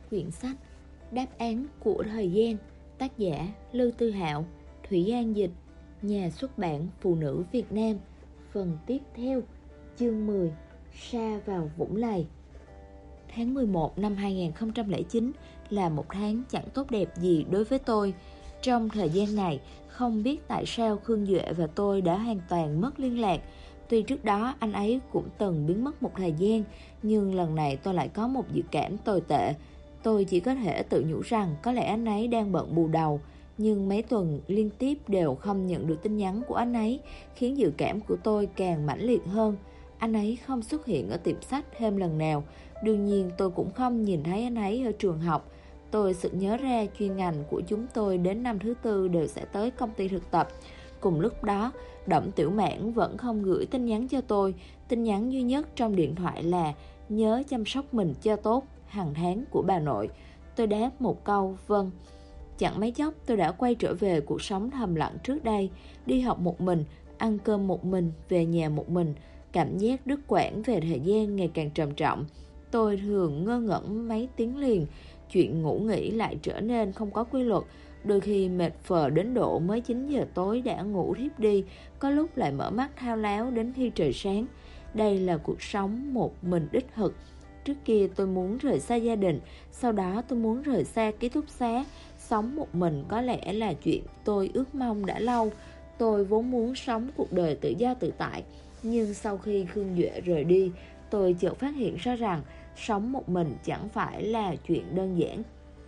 Quyển sách Đáp án của thời gian, tác giả Lưu Tư Hạo, Thủy An dịch, nhà xuất bản Phụ nữ Việt Nam. Phần tiếp theo, chương 10, Sa vào vũng lầy. Tháng 11 năm 2009 là một tháng chẳng tốt đẹp gì đối với tôi. Trong thời gian này, không biết tại sao Khương Duệ và tôi đã hoàn toàn mất liên lạc. Tuy trước đó anh ấy cũng từng biến mất một thời gian, nhưng lần này tôi lại có một dự cảm tồi tệ. Tôi chỉ có thể tự nhủ rằng có lẽ anh ấy đang bận bù đầu, nhưng mấy tuần liên tiếp đều không nhận được tin nhắn của anh ấy, khiến dự cảm của tôi càng mãnh liệt hơn. Anh ấy không xuất hiện ở tiệm sách thêm lần nào. Đương nhiên tôi cũng không nhìn thấy anh ấy ở trường học. Tôi sực nhớ ra chuyên ngành của chúng tôi đến năm thứ tư đều sẽ tới công ty thực tập. Cùng lúc đó, Đổng Tiểu Mãn vẫn không gửi tin nhắn cho tôi. Tin nhắn duy nhất trong điện thoại là nhớ chăm sóc mình cho tốt, hàng tháng của bà nội. Tôi đáp một câu vâng. Chẳng mấy chốc tôi đã quay trở về cuộc sống thầm lặng trước đây. Đi học một mình, ăn cơm một mình, về nhà một mình. Cảm giác đứt quãng về thời gian ngày càng trầm trọng. Tôi thường ngơ ngẩn mấy tiếng liền. Chuyện ngủ nghỉ lại trở nên không có quy luật. Đôi khi mệt phờ đến độ mới 9 giờ tối đã ngủ thiếp đi, có lúc lại mở mắt thao láo đến khi trời sáng. Đây là cuộc sống một mình đích thực. Trước kia tôi muốn rời xa gia đình, sau đó tôi muốn rời xa ký túc xá. Sống một mình có lẽ là chuyện tôi ước mong đã lâu. Tôi vốn muốn sống cuộc đời tự do tự tại, nhưng sau khi Khương Duệ rời đi, tôi chợt phát hiện ra rằng sống một mình chẳng phải là chuyện đơn giản.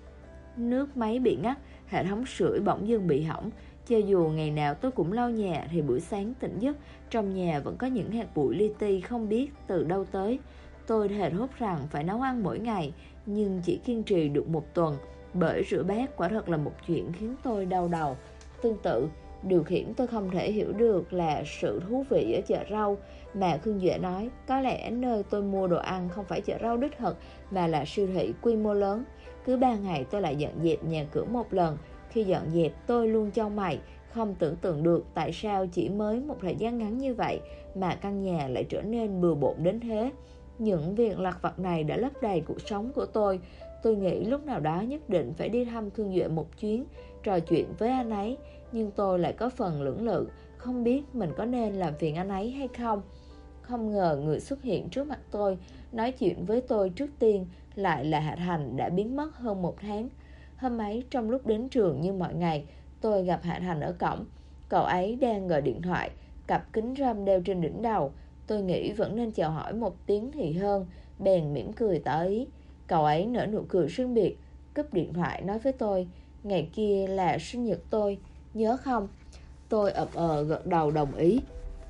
Nước máy bị ngắt, hệ thống sưởi bỗng dưng bị hỏng. Cho dù ngày nào tôi cũng lau nhà thì buổi sáng tỉnh giấc, trong nhà vẫn có những hạt bụi li ti không biết từ đâu tới. Tôi thề thốt rằng phải nấu ăn mỗi ngày, nhưng chỉ kiên trì được một tuần, bởi rửa bát quả thật là một chuyện khiến tôi đau đầu. Tương tự, điều khiến tôi không thể hiểu được là sự thú vị ở chợ rau mà Khương Duệ nói. Có lẽ nơi tôi mua đồ ăn không phải chợ rau đích thực mà là siêu thị quy mô lớn. Cứ 3 ngày tôi lại dọn dẹp nhà cửa một lần. Khi dọn dẹp tôi luôn chau mày, không tưởng tượng được tại sao chỉ mới một thời gian ngắn như vậy mà căn nhà lại trở nên bừa bộn đến thế. Những việc lặt vặt này đã lấp đầy cuộc sống của tôi. Tôi nghĩ lúc nào đó nhất định phải đi thăm Khương Duệ một chuyến, trò chuyện với anh ấy. Nhưng tôi lại có phần lưỡng lự, không biết mình có nên làm phiền anh ấy hay không. Không ngờ người xuất hiện trước mặt tôi, nói chuyện với tôi trước tiên lại là Hạ Thành đã biến mất hơn một tháng. Hôm ấy trong lúc đến trường như mọi ngày, tôi gặp Hạ Thành ở cổng. Cậu ấy đang gọi điện thoại, cặp kính râm đeo trên đỉnh đầu. Tôi nghĩ vẫn nên chào hỏi một tiếng thì hơn, bèn mỉm cười tỏ ý. Cậu ấy nở nụ cười riêng biệt, cúp điện thoại nói với tôi, ngày kia là sinh nhật tôi, nhớ không? Tôi gật đầu đồng ý.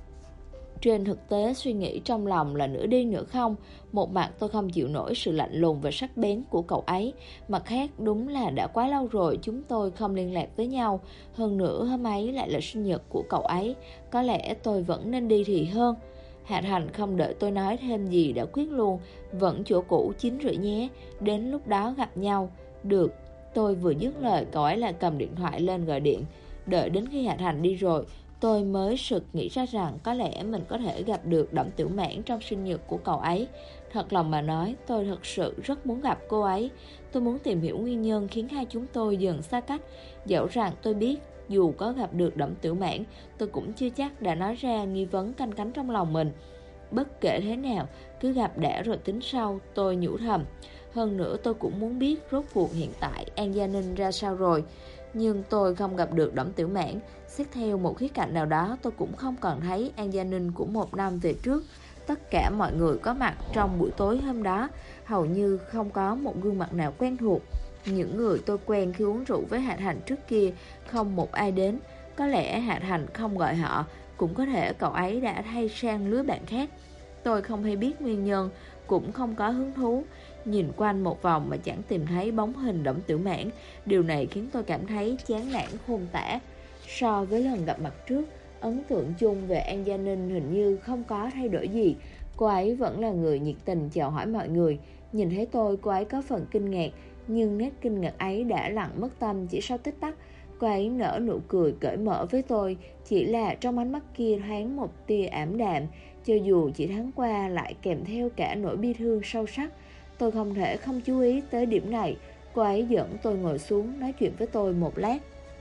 Trên thực tế suy nghĩ trong lòng là nửa đi nửa không. Một mặt tôi không chịu nổi sự lạnh lùng và sắc bén của cậu ấy, mặt khác đúng là đã quá lâu rồi chúng tôi không liên lạc với nhau. Hơn nữa hôm ấy lại là sinh nhật của cậu ấy, có lẽ tôi vẫn nên đi thì hơn. Hạ Thành không đợi tôi nói thêm gì đã quyết luôn, vẫn chỗ cũ 9:30 nhé, đến lúc đó gặp nhau. Được. Tôi vừa dứt lời cậu ấy lại cầm điện thoại lên gọi điện. Đợi đến khi Hạ Thành đi rồi, tôi mới sực nghĩ ra rằng có lẽ mình có thể gặp được Đổng Tiểu Mãn trong sinh nhật của cậu ấy. Thật lòng mà nói, tôi thật sự rất muốn gặp cô ấy. Tôi muốn tìm hiểu nguyên nhân khiến hai chúng tôi dần xa cách. Dẫu rằng tôi biết dù có gặp được Đổng Tiểu Mãn, tôi cũng chưa chắc đã nói ra nghi vấn canh cánh trong lòng mình. Bất kể thế nào, cứ gặp đã rồi tính sau, tôi nhủ thầm. Hơn nữa tôi cũng muốn biết rốt cuộc hiện tại An Gia Ninh ra sao rồi. Nhưng tôi không gặp được Đổng Tiểu Mãn. Xét theo một khía cạnh nào đó, tôi cũng không còn thấy An Gia Ninh của một năm về trước. Tất cả mọi người có mặt trong buổi tối hôm đó, hầu như không có một gương mặt nào quen thuộc. Những người tôi quen khi uống rượu với Hạ Thành trước kia, không một ai đến. Có lẽ Hạ Thành không gọi họ, cũng có thể cậu ấy đã thay sang lứa bạn khác. Tôi không hay biết nguyên nhân, cũng không có hứng thú. Nhìn quanh một vòng mà chẳng tìm thấy bóng hình Đổng Tiểu Mãn. Điều này khiến tôi cảm thấy chán nản khôn tả. So với lần gặp mặt trước, ấn tượng chung về An Gia Ninh hình như không có thay đổi gì. Cô ấy vẫn là người nhiệt tình chào hỏi mọi người. Nhìn thấy tôi, cô ấy có phần kinh ngạc, nhưng nét kinh ngạc ấy đã lặng mất tâm chỉ sau tích tắc. Cô ấy nở nụ cười cởi mở với tôi, chỉ là trong ánh mắt kia thoáng một tia ảm đạm, cho dù chỉ thoáng qua lại kèm theo cả nỗi bi thương sâu sắc. Tôi không thể không chú ý tới điểm này. Cô ấy dẫn tôi ngồi xuống nói chuyện với tôi một lát.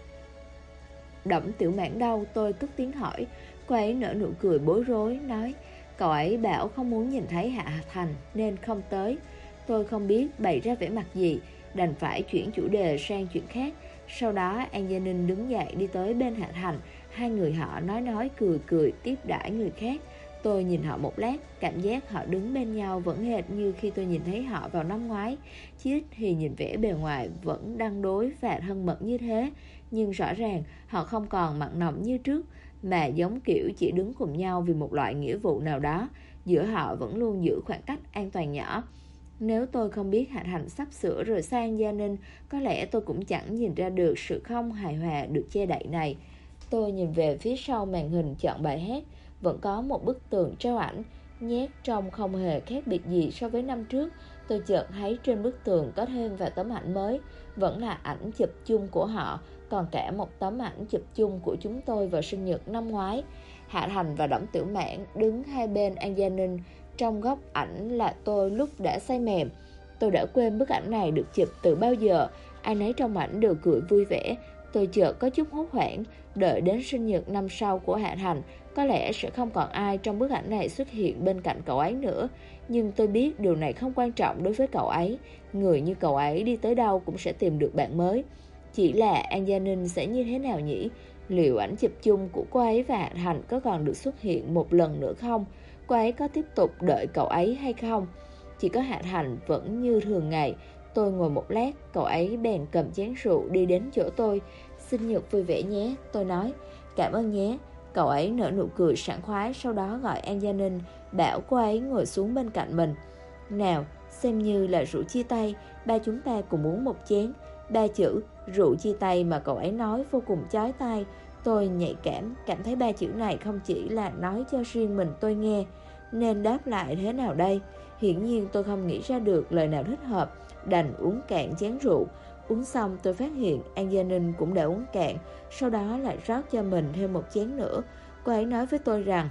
Đổng Tiểu Mãn đâu? Tôi cất tiếng hỏi. Cô ấy nở nụ cười bối rối, nói cậu ấy bảo không muốn nhìn thấy Hạ Thành nên không tới. Tôi không biết bày ra vẻ mặt gì, đành phải chuyển chủ đề sang chuyện khác. Sau đó An Gia Ninh đứng dậy đi tới bên Hạ Thành. Hai người họ nói cười cười tiếp đãi người khác. Tôi nhìn họ một lát, cảm giác họ đứng bên nhau vẫn hệt như khi tôi nhìn thấy họ vào năm ngoái. Chí ít thì nhìn vẻ bề ngoài vẫn đăng đối và thân mật như thế, nhưng rõ ràng họ không còn mặn nồng như trước, mà giống kiểu chỉ đứng cùng nhau vì một loại nghĩa vụ nào đó. Giữa họ vẫn luôn giữ khoảng cách an toàn nhỏ. Nếu tôi không biết Hạ Thành sắp sửa rời xa An Gia Ninh, có lẽ tôi cũng chẳng nhìn ra được sự không hài hòa được che đậy này. Tôi nhìn về phía sau màn hình chọn bài hát. Vẫn có một bức tường treo ảnh, nhét trông không hề khác biệt gì so với năm trước. Tôi chợt thấy trên bức tường có thêm vài tấm ảnh mới. Vẫn là ảnh chụp chung của họ, còn cả một tấm ảnh chụp chung của chúng tôi vào sinh nhật năm ngoái. Hạ Thành và Đổng Tiểu Mãn đứng hai bên An Gia Ninh. Trong góc ảnh là tôi lúc đã say mềm. Tôi đã quên bức ảnh này được chụp từ bao giờ. Ai nấy trong ảnh đều cười vui vẻ. Tôi chợt có chút hốt hoảng. Đợi đến sinh nhật năm sau của Hạ Thành, có lẽ sẽ không còn ai trong bức ảnh này xuất hiện bên cạnh cậu ấy nữa. Nhưng tôi biết điều này không quan trọng đối với cậu ấy. Người như cậu ấy đi tới đâu cũng sẽ tìm được bạn mới. Chỉ là An Gia Ninh sẽ như thế nào nhỉ? Liệu ảnh chụp chung của cô ấy và Hạ Thành có còn được xuất hiện một lần nữa không? Cô ấy có tiếp tục đợi cậu ấy hay không? Chỉ có Hạ Thành vẫn như thường ngày. Tôi ngồi một lát, cậu ấy bèn cầm chén rượu đi đến chỗ tôi. Sinh nhật vui vẻ nhé, tôi nói. Cảm ơn nhé. Cậu ấy nở nụ cười sảng khoái, sau đó gọi An Gia Ninh, bảo cô ấy ngồi xuống bên cạnh mình. Nào, xem như là rượu chia tay, ba chúng ta cùng uống một chén. Ba chữ rượu chia tay mà cậu ấy nói vô cùng chói tai. Tôi nhạy cảm thấy ba chữ này không chỉ là nói cho riêng mình tôi nghe. Nên đáp lại thế nào đây? Hiển nhiên tôi không nghĩ ra được lời nào thích hợp, đành uống cạn chén rượu. Uống xong tôi phát hiện An Gia Ninh cũng đã uống cạn, sau đó lại rót cho mình thêm một chén nữa. Cô ấy nói với tôi rằng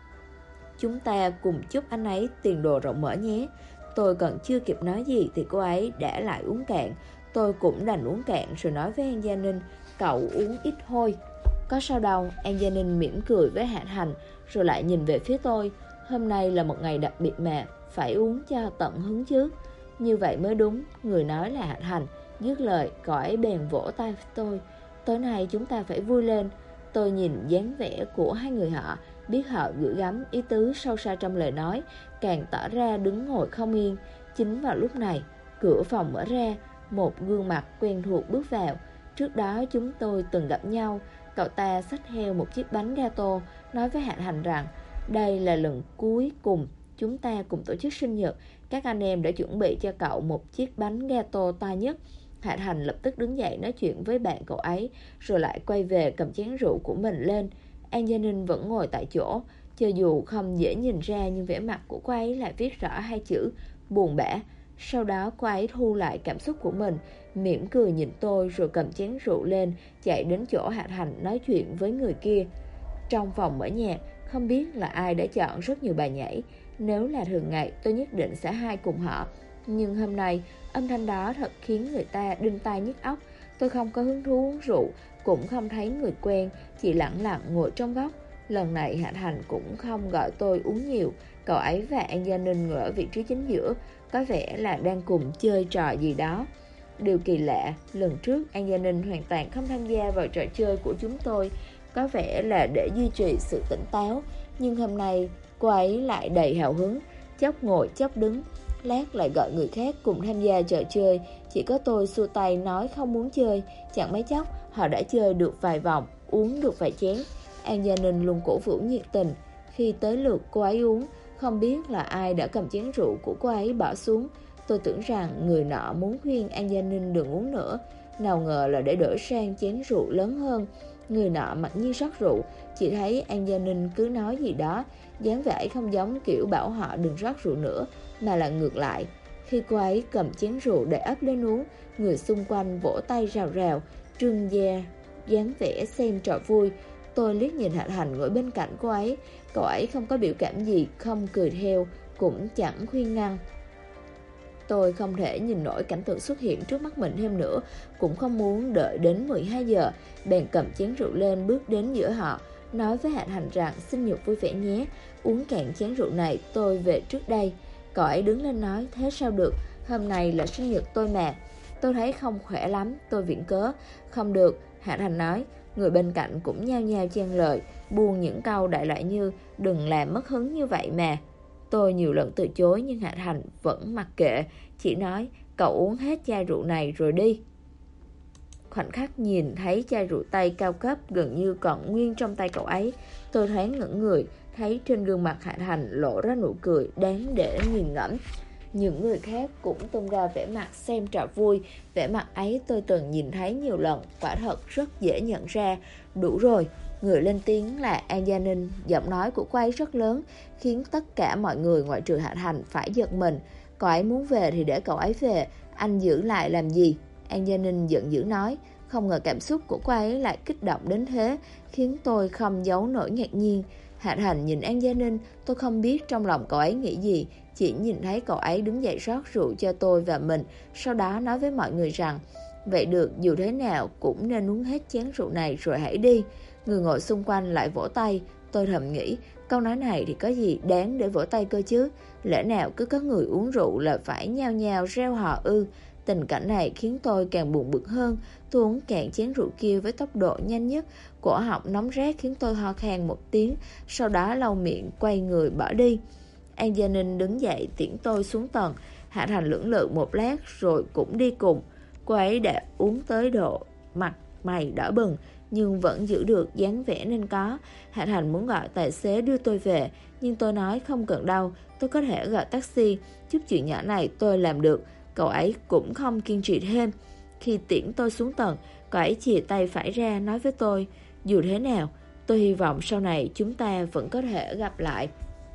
chúng ta cùng chúc anh ấy tiền đồ rộng mở nhé. Tôi còn chưa kịp nói gì thì cô ấy đã lại uống cạn. Tôi cũng đành uống cạn rồi nói với An Gia Ninh, cậu uống ít thôi. Có sao đâu. An Gia Ninh mỉm cười với Hạ Thành rồi lại nhìn về phía tôi. Hôm nay là một ngày đặc biệt mà, phải uống cho tận hứng chứ. Như vậy mới đúng, người nói là Hạ Thành. Dứt lời, cậu ấy bèn vỗ tay với tôi. Tối nay chúng ta phải vui lên. Tôi nhìn dáng vẻ của hai người họ, biết họ gửi gắm ý tứ sâu xa trong lời nói, càng tỏ ra đứng ngồi không yên. Chính vào lúc này, cửa phòng mở ra, một gương mặt quen thuộc bước vào. Trước đó chúng tôi từng gặp nhau. Cậu ta xách theo một chiếc bánh gato, nói với Hạ Thành rằng đây là lần cuối cùng chúng ta cùng tổ chức sinh nhật. Các anh em đã chuẩn bị cho cậu một chiếc bánh gato to nhất. Hạ Thành lập tức đứng dậy nói chuyện với bạn cậu ấy, rồi lại quay về cầm chén rượu của mình lên. An Gia Ninh vẫn ngồi tại chỗ. Cho dù không dễ nhìn ra, nhưng vẻ mặt của cô ấy lại viết rõ hai chữ buồn bã. Sau đó cô ấy thu lại cảm xúc của mình, mỉm cười nhìn tôi rồi cầm chén rượu lên, chạy đến chỗ Hạ Thành nói chuyện với người kia. Trong phòng mở nhạc, không biết là ai đã chọn rất nhiều bài nhảy. Nếu là thường ngày tôi nhất định sẽ hai cùng họ, nhưng hôm nay âm thanh đó thật khiến người ta đinh tai nhức óc. Tôi không có hứng thú uống rượu, cũng không thấy người quen, chỉ lặng lặng ngồi trong góc. Lần này Hạ Thành cũng không gọi tôi uống nhiều. Cậu ấy và An Gia Ninh ngồi ở vị trí chính giữa, có vẻ là đang cùng chơi trò gì đó. Điều kỳ lạ, lần trước An Gia Ninh hoàn toàn không tham gia vào trò chơi của chúng tôi, có vẻ là để duy trì sự tỉnh táo. Nhưng hôm nay cô ấy lại đầy hào hứng, chốc ngồi chốc đứng. Lát lại gọi người khác cùng tham gia trò chơi. Chỉ có tôi xua tay nói không muốn chơi. Chẳng mấy chốc họ đã chơi được vài vòng, uống được vài chén. An Gia Ninh luôn cổ vũ nhiệt tình. Khi tới lượt cô ấy uống, không biết là ai đã cầm chén rượu của cô ấy bỏ xuống. Tôi tưởng rằng người nọ muốn khuyên An Gia Ninh đừng uống nữa, nào ngờ là để đổi sang chén rượu lớn hơn. Người nọ mặc nhiên rót rượu, chỉ thấy An Gia Ninh cứ nói gì đó, dáng vẻ không giống kiểu bảo họ đừng rót rượu nữa, mà là ngược lại. Khi cô ấy cầm chén rượu để ấp lên uống, người xung quanh vỗ tay rào rào, trưng da, dáng vẻ xem trò vui. Tôi liếc nhìn Hạ Thành ngồi bên cạnh cô ấy. Cậu ấy không có biểu cảm gì, không cười theo, cũng chẳng khuyên ngăn. Tôi không thể nhìn nổi cảnh tượng xuất hiện trước mắt mình thêm nữa, cũng không muốn đợi đến 12 giờ. Bèn cầm chén rượu lên bước đến giữa họ, nói với Hạnh Hành rằng sinh nhật vui vẻ nhé, uống cạn chén rượu này tôi về trước đây. Cậu ấy đứng lên nói, thế sao được, hôm nay là sinh nhật tôi mà. Tôi thấy không khỏe lắm, tôi viện cớ. Không được, Hạnh Hành nói. Người bên cạnh cũng nhao nhao chen lời, buông những câu đại loại như đừng làm mất hứng như vậy mà. Tôi nhiều lần từ chối nhưng Hạnh Hành vẫn mặc kệ, chỉ nói cậu uống hết chai rượu này rồi đi. Khoảnh khắc nhìn thấy chai rượu tây cao cấp gần như còn nguyên trong tay cậu ấy, tôi thoáng ngẩn người, thấy trên gương mặt Hạnh Hành lộ ra nụ cười đáng để nghiền ngẫm. Những người khác cũng tung ra vẻ mặt xem trò vui, vẻ mặt ấy tôi từng nhìn thấy nhiều lần, quả thật rất dễ nhận ra. Đủ rồi, người lên tiếng là An Gia Ninh, giọng nói của cô ấy rất lớn, khiến tất cả mọi người ngoại trừ Hạnh Hành phải giật mình. Cậu ấy muốn về thì để cậu ấy về, anh giữ lại làm gì? An Gia Ninh giận dữ nói. Không ngờ cảm xúc của cô ấy lại kích động đến thế, khiến tôi không giấu nổi ngạc nhiên. Hạnh Hành nhìn An Gia Ninh, tôi không biết trong lòng cậu ấy nghĩ gì, chỉ nhìn thấy cậu ấy đứng dậy rót rượu cho tôi và mình, sau đó nói với mọi người rằng vậy được, dù thế nào cũng nên uống hết chén rượu này rồi hãy đi. Người ngồi xung quanh lại vỗ tay. Tôi thầm nghĩ, câu nói này thì có gì đáng để vỗ tay cơ chứ, lẽ nào cứ có người uống rượu là phải nhao nhao reo hò ư? Tình cảnh này khiến tôi càng buồn bực hơn. Tôi uống cạn chén rượu kia với tốc độ nhanh nhất, cổ họng nóng rát khiến tôi ho khan một tiếng, sau đó lau miệng quay người bỏ đi. An Gia Ninh đứng dậy tiễn tôi xuống tầng. Hạnh Hành lưỡng lự một lát rồi cũng đi cùng. Cô ấy đã uống tới độ mặt mày đỏ bừng nhưng vẫn giữ được dáng vẻ nên có. Hạnh Hành muốn gọi tài xế đưa tôi về, nhưng tôi nói không cần đâu, tôi có thể gọi taxi, chút chuyện nhỏ này tôi làm được. Cậu ấy cũng không kiên trì thêm. Khi tiễn tôi xuống tầng, cậu ấy chìa tay phải ra nói với tôi, dù thế nào, tôi hy vọng sau này chúng ta vẫn có thể gặp lại.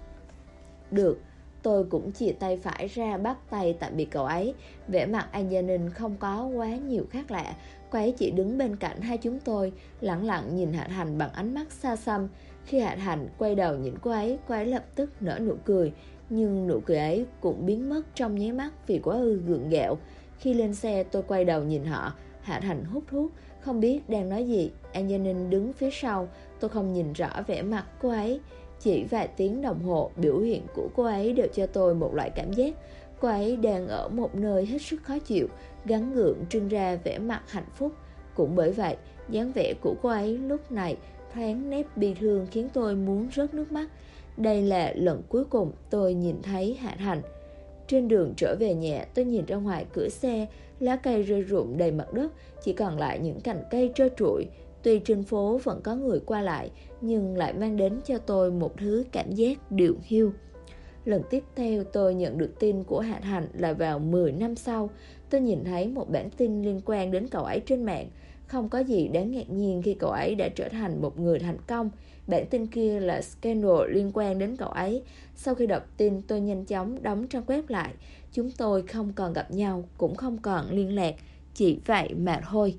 Được, tôi cũng chìa tay phải ra bắt tay tạm biệt cậu ấy. Vẻ mặt An Gia Ninh không có quá nhiều khác lạ. Cô ấy chỉ đứng bên cạnh hai chúng tôi, lặng lặng nhìn Hạnh Hành bằng ánh mắt xa xăm. Khi Hạnh Hành quay đầu nhìn cô ấy lập tức nở nụ cười. Nhưng nụ cười ấy cũng biến mất trong nháy mắt vì quá gượng gạo. Khi lên xe tôi quay đầu nhìn họ. Hạnh Hành hút thuốc, không biết đang nói gì. An Gia Ninh đứng phía sau, tôi không nhìn rõ vẻ mặt cô ấy. Chỉ vài tiếng đồng hồ, biểu hiện của cô ấy đều cho tôi một loại cảm giác cô ấy đang ở một nơi hết sức khó chịu, gắng gượng trưng ra vẻ mặt hạnh phúc. Cũng bởi vậy, dáng vẻ của cô ấy lúc này thoáng nét bi thương khiến tôi muốn rớt nước mắt. Đây là lần cuối cùng tôi nhìn thấy Hạnh Hành. Trên đường trở về nhà, tôi nhìn ra ngoài cửa xe, lá cây rơi rụng đầy mặt đất, chỉ còn lại những cành cây trơ trụi. Tuy trên phố vẫn có người qua lại, nhưng lại mang đến cho tôi một thứ cảm giác điều hiu. Lần tiếp theo tôi nhận được tin của Hạnh Hành là vào 10 năm sau. Tôi nhìn thấy một bản tin liên quan đến cậu ấy trên mạng. Không có gì đáng ngạc nhiên khi cậu ấy đã trở thành một người thành công. Bản tin kia là scandal liên quan đến cậu ấy. Sau khi đọc tin, tôi nhanh chóng đóng trang web lại. Chúng tôi không còn gặp nhau, cũng không còn liên lạc. Chỉ vậy mà thôi.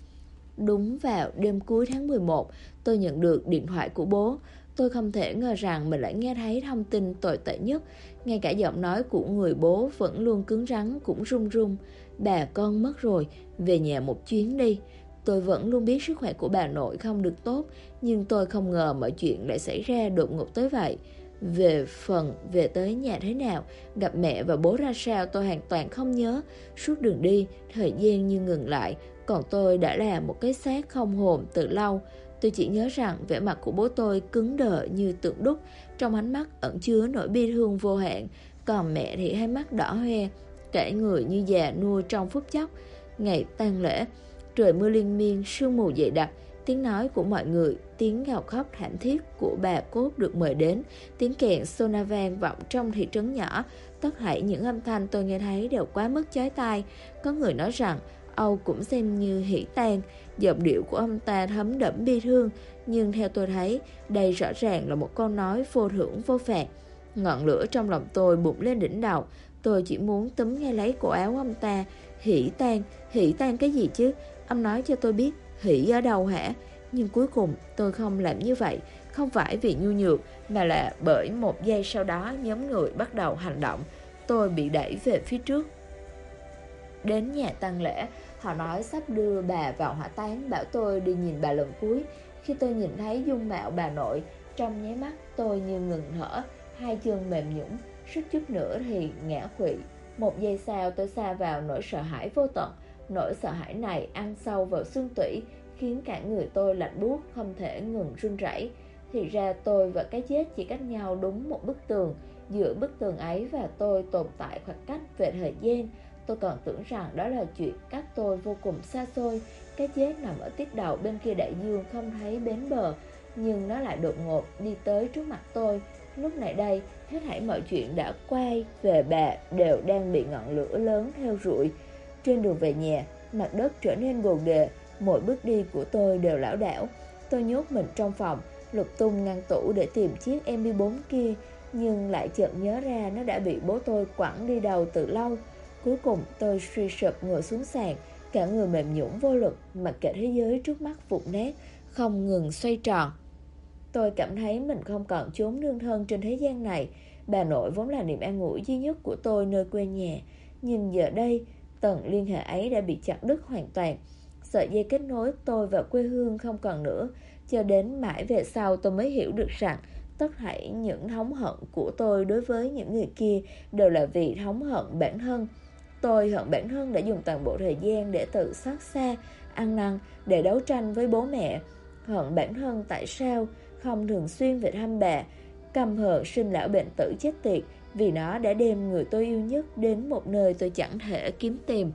Đúng vào đêm cuối tháng 11, tôi nhận được điện thoại của bố. Tôi không thể ngờ rằng mình lại nghe thấy thông tin tồi tệ nhất. Ngay cả giọng nói của người bố vẫn luôn cứng rắn cũng run run. Bà con mất rồi, về nhà một chuyến đi. Tôi vẫn luôn biết sức khỏe của bà nội không được tốt, nhưng tôi không ngờ mọi chuyện lại xảy ra đột ngột tới vậy. Về phần về tới nhà thế nào, gặp mẹ và bố ra sao tôi hoàn toàn không nhớ. Suốt đường đi, thời gian như ngừng lại, còn tôi đã là một cái xác không hồn từ lâu. Tôi chỉ nhớ rằng vẻ mặt của bố tôi cứng đờ như tượng đúc, trong ánh mắt ẩn chứa nỗi bi thương vô hạn. Còn mẹ thì hai mắt đỏ hoe, cả người như già nua trong phút chốc. Ngày tang lễ, trời mưa liên miên, sương mù dày đặc, tiếng nói của mọi người, tiếng gào khóc thảm thiết của bà Cốt được mời đến, tiếng kèn sona vang vọng trong thị trấn nhỏ. Tất thảy những âm thanh tôi nghe thấy đều quá mức chói tai. Có người nói rằng Âu cũng xem như hỉ tang. Giọng điệu của ông ta thấm đẫm bi thương, nhưng theo tôi thấy, đây rõ ràng là một câu nói vô thưởng vô phạt. Ngọn lửa trong lòng tôi bùng lên đỉnh đầu. Tôi chỉ muốn túm ngay lấy cổ áo ông ta. Hỉ tang cái gì chứ? Ông nói cho tôi biết hỉ ở đâu hả? Nhưng cuối cùng tôi không làm như vậy. Không phải vì nhu nhược, mà là bởi một giây sau đó nhóm người bắt đầu hành động. Tôi bị đẩy về phía trước. đến nhà tang lễ. Họ nói sắp đưa bà vào hỏa táng, bảo tôi đi nhìn bà lần cuối. Khi tôi nhìn thấy dung mạo bà nội, trong nháy mắt tôi như ngừng thở, hai chân mềm nhũn, suýt chút nữa thì ngã khuỵu. Một giây sau tôi sa vào nỗi sợ hãi vô tận. Nỗi sợ hãi này ăn sâu vào xương tủy, khiến cả người tôi lạnh buốt, không thể ngừng run rẩy. Thì ra tôi và cái chết chỉ cách nhau đúng một bức tường. Giữa bức tường ấy và tôi tồn tại khoảng cách về thời gian. Tôi còn tưởng rằng đó là chuyện cách tôi vô cùng xa xôi. Cái chết nằm ở tiết đầu bên kia đại dương, không thấy bến bờ. Nhưng nó lại đột ngột đi tới trước mặt tôi. Lúc này đây, hết thảy mọi chuyện đã quay về bà đều đang bị ngọn lửa lớn theo dụi. Trên đường về nhà, mặt đất trở nên gồ ghề, mỗi bước đi của tôi đều lảo đảo. Tôi nhốt mình trong phòng, lục tung ngăn tủ để tìm chiếc MP4 kia, nhưng lại chợt nhớ ra nó đã bị bố tôi quẳng đi đâu từ lâu. Cuối cùng tôi suy sụp ngồi xuống sàn, cả người mềm nhũn vô lực, mặc kệ thế giới trước mắt vụn nát, không ngừng xoay tròn. Tôi cảm thấy mình không còn chốn nương thân trên thế gian này. Bà nội vốn là niềm an ủi duy nhất của tôi nơi quê nhà, nhưng giờ đây tầng liên hệ ấy đã bị chặt đứt hoàn toàn. Sợi dây kết nối tôi và quê hương không còn nữa. Cho đến mãi về sau tôi mới hiểu được rằng tất thảy những thống hận của tôi đối với những người kia đều là vì thống hận bản thân. Tôi hận bản thân đã dùng toàn bộ thời gian để tự xót xa, ăn năn, để đấu tranh với bố mẹ. Hận bản thân tại sao không thường xuyên về thăm bà. Căm hờn sinh lão bệnh tử chết tiệt, vì nó đã đem người tôi yêu nhất đến một nơi tôi chẳng thể kiếm tìm.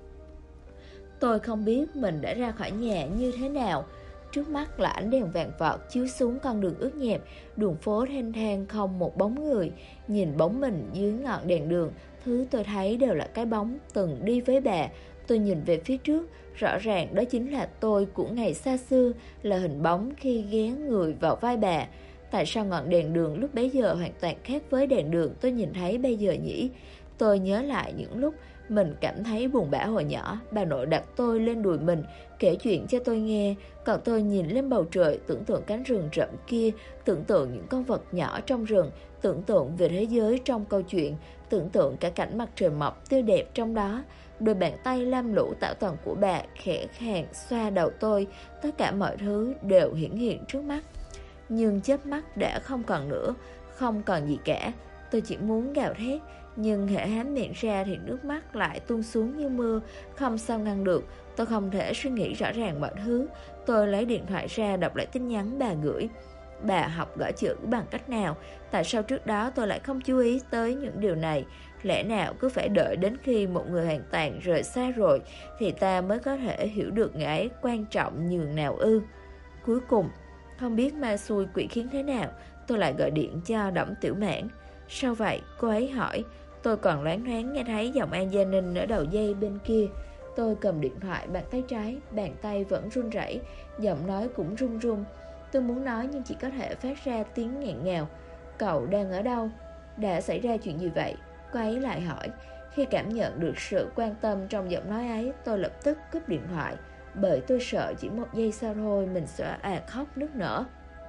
Tôi không biết mình đã ra khỏi nhà như thế nào. Trước mắt là ánh đèn vàng vọt chiếu xuống con đường ướt nhẹp, đường phố thênh thang không một bóng người. Nhìn bóng mình dưới ngọn đèn đường, thứ tôi thấy đều là cái bóng từng đi với bà. Tôi nhìn về phía trước, rõ ràng đó chính là tôi của ngày xa xưa, là hình bóng khi ghé người vào vai bà. Tại sao ngọn đèn đường lúc bấy giờ hoàn toàn khác với đèn đường tôi nhìn thấy bây giờ nhỉ? Tôi nhớ lại những lúc mình cảm thấy buồn bã hồi nhỏ, bà nội đặt tôi lên đùi mình, kể chuyện cho tôi nghe, còn tôi nhìn lên bầu trời, tưởng tượng cánh rừng rậm kia, tưởng tượng những con vật nhỏ trong rừng, tưởng tượng về thế giới trong câu chuyện, tưởng tượng cả cảnh mặt trời mọc tươi đẹp trong đó. Đôi bàn tay lam lũ tạo toàn của bà khẽ khàng xoa đầu tôi, tất cả mọi thứ đều hiển hiện trước mắt. Nhưng chớp mắt đã không còn nữa, không còn gì cả. Tôi chỉ muốn gào thét, nhưng hễ há miệng ra thì nước mắt lại tuôn xuống như mưa, không sao ngăn được. Tôi không thể suy nghĩ rõ ràng mọi thứ. Tôi lấy điện thoại ra đọc lại tin nhắn bà gửi. Bà học gõ chữ bằng cách nào? Tại sao trước đó tôi lại không chú ý tới những điều này? Lẽ nào cứ phải đợi đến khi một người hoàn toàn rời xa rồi thì ta mới có thể hiểu được người ấy quan trọng nhường nào ư? Cuối cùng, không biết ma xui quỷ khiến thế nào, tôi lại gọi điện cho Đổng Tiểu Mãn. Sao vậy? Cô ấy hỏi. Tôi còn loáng thoáng nghe thấy giọng An Gia Ninh ở đầu dây bên kia. Tôi cầm điện thoại bằng tay trái, bàn tay vẫn run rẩy, giọng nói cũng run run. Tôi muốn nói nhưng chỉ có thể phát ra tiếng nghẹn ngào. Cậu đang ở đâu? Đã xảy ra chuyện gì vậy? Cô ấy lại hỏi. Khi cảm nhận được sự quan tâm trong giọng nói ấy, tôi lập tức cúp điện thoại, bởi tôi sợ chỉ một giây sau thôi mình sẽ khóc nức nở.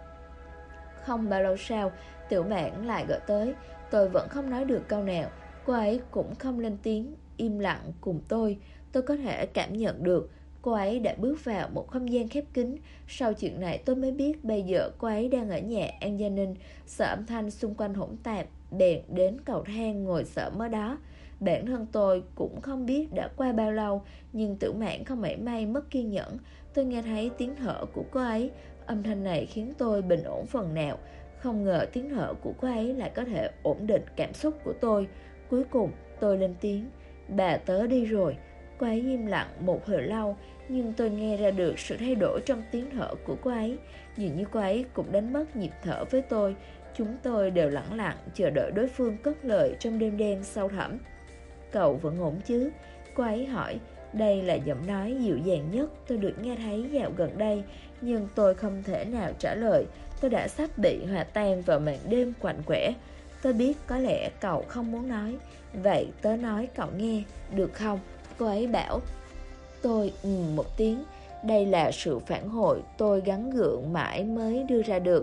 Không bao lâu sau, Tiểu Mãn lại gọi tới. Tôi vẫn không nói được câu nào. Cô ấy cũng không lên tiếng, im lặng cùng tôi. Tôi có thể cảm nhận được cô ấy đã bước vào một không gian khép kín. Sau chuyện này tôi mới biết bây giờ cô ấy đang ở nhà An Gia Ninh. Sợ âm thanh xung quanh hỗn tạp, bèn đến cầu thang ngồi sợ mới đó. Bản thân tôi cũng không biết đã qua bao lâu, nhưng Tiểu Mãn không mảy may mất kiên nhẫn. Tôi nghe thấy tiếng thở của cô ấy. Âm thanh này khiến tôi bình ổn phần nào. Không ngờ tiếng thở của cô ấy lại có thể ổn định cảm xúc của tôi. Cuối cùng tôi lên tiếng. Bà tớ đi rồi. Cô ấy im lặng một hồi lâu, nhưng tôi nghe ra được sự thay đổi trong tiếng thở của cô ấy. Dường như cô ấy cũng đánh mất nhịp thở với tôi. Chúng tôi đều lẳng lặng chờ đợi đối phương cất lời trong đêm đen sâu thẳm. Cậu vẫn ổn chứ? Cô ấy hỏi. Đây là giọng nói dịu dàng nhất tôi được nghe thấy dạo gần đây, nhưng tôi không thể nào trả lời. Tôi đã sắp bị hòa tan vào màn đêm quạnh quẻ. Tôi biết có lẽ cậu không muốn nói. Vậy tớ nói cậu nghe, được không? Cô ấy bảo. Tôi một tiếng. Đây là sự phản hồi tôi gắng gượng mãi mới đưa ra được.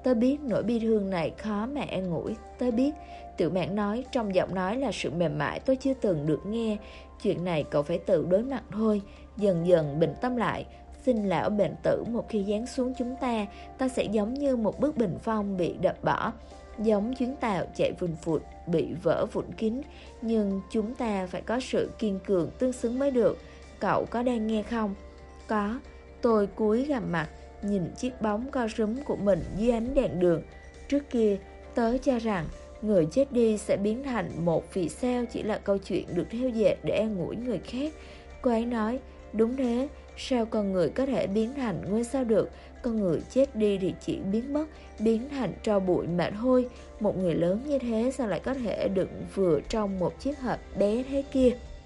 Tớ biết nỗi bi thương này khó mà an ủi. Tớ biết. Tiểu Mạn nói, trong giọng nói là sự mềm mại tôi chưa từng được nghe. Chuyện này cậu phải tự đối mặt thôi. Dần dần bình tâm lại. Sinh lão bệnh tử một khi giáng xuống chúng ta sẽ giống như một bức bình phong bị đập bỏ, giống chuyến tàu chạy vùn vụt bị vỡ vụn kín. Nhưng chúng ta phải có sự kiên cường tương xứng mới được. Cậu có đang nghe không? Có. Tôi cúi gằm mặt, nhìn chiếc bóng co rúm của mình dưới ánh đèn đường. Trước kia, tớ cho rằng người chết đi sẽ biến thành một vì sao chỉ là câu chuyện được theo dệt để an ủi người khác. Cô ấy nói, đúng thế, sao con người có thể biến thành ngôi sao được? Con người chết đi thì chỉ biến mất, biến thành tro bụi mà thôi. Một người lớn như thế sao lại có thể đựng vừa trong một chiếc hộp bé thế kia?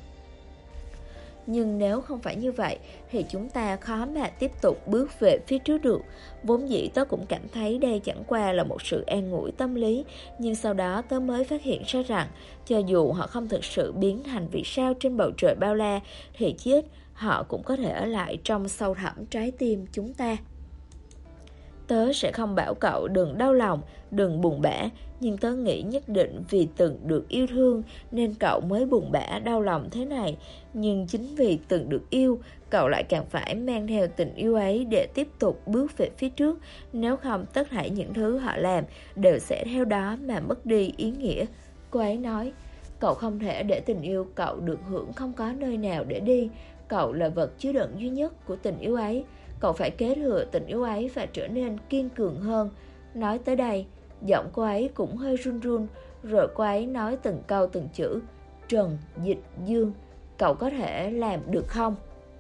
Nhưng nếu không phải như vậy thì chúng ta khó mà tiếp tục bước về phía trước được. Vốn dĩ tớ cũng cảm thấy đây chẳng qua là một sự an ủi tâm lý. Nhưng sau đó tớ mới phát hiện ra rằng cho dù họ không thực sự biến thành vì sao trên bầu trời bao la thì chết họ cũng có thể ở lại trong sâu thẳm trái tim chúng ta. Tớ sẽ không bảo cậu đừng đau lòng, đừng buồn bã, nhưng tớ nghĩ nhất định vì từng được yêu thương nên cậu mới buồn bã đau lòng thế này. Nhưng chính vì từng được yêu, cậu lại càng phải mang theo tình yêu ấy để tiếp tục bước về phía trước. Nếu không, tất cả những thứ họ làm đều sẽ theo đó mà mất đi ý nghĩa. Cô ấy nói, cậu không thể để tình yêu cậu được hưởng không có nơi nào để đi. Cậu là vật chứa đựng duy nhất của tình yêu ấy. Cậu phải kế thừa tình yêu ấy và trở nên kiên cường hơn. Nói tới đây, giọng cô ấy cũng hơi run run. Rồi cô ấy nói từng câu từng chữ. Trần Dịch Dương, cậu có thể làm được không?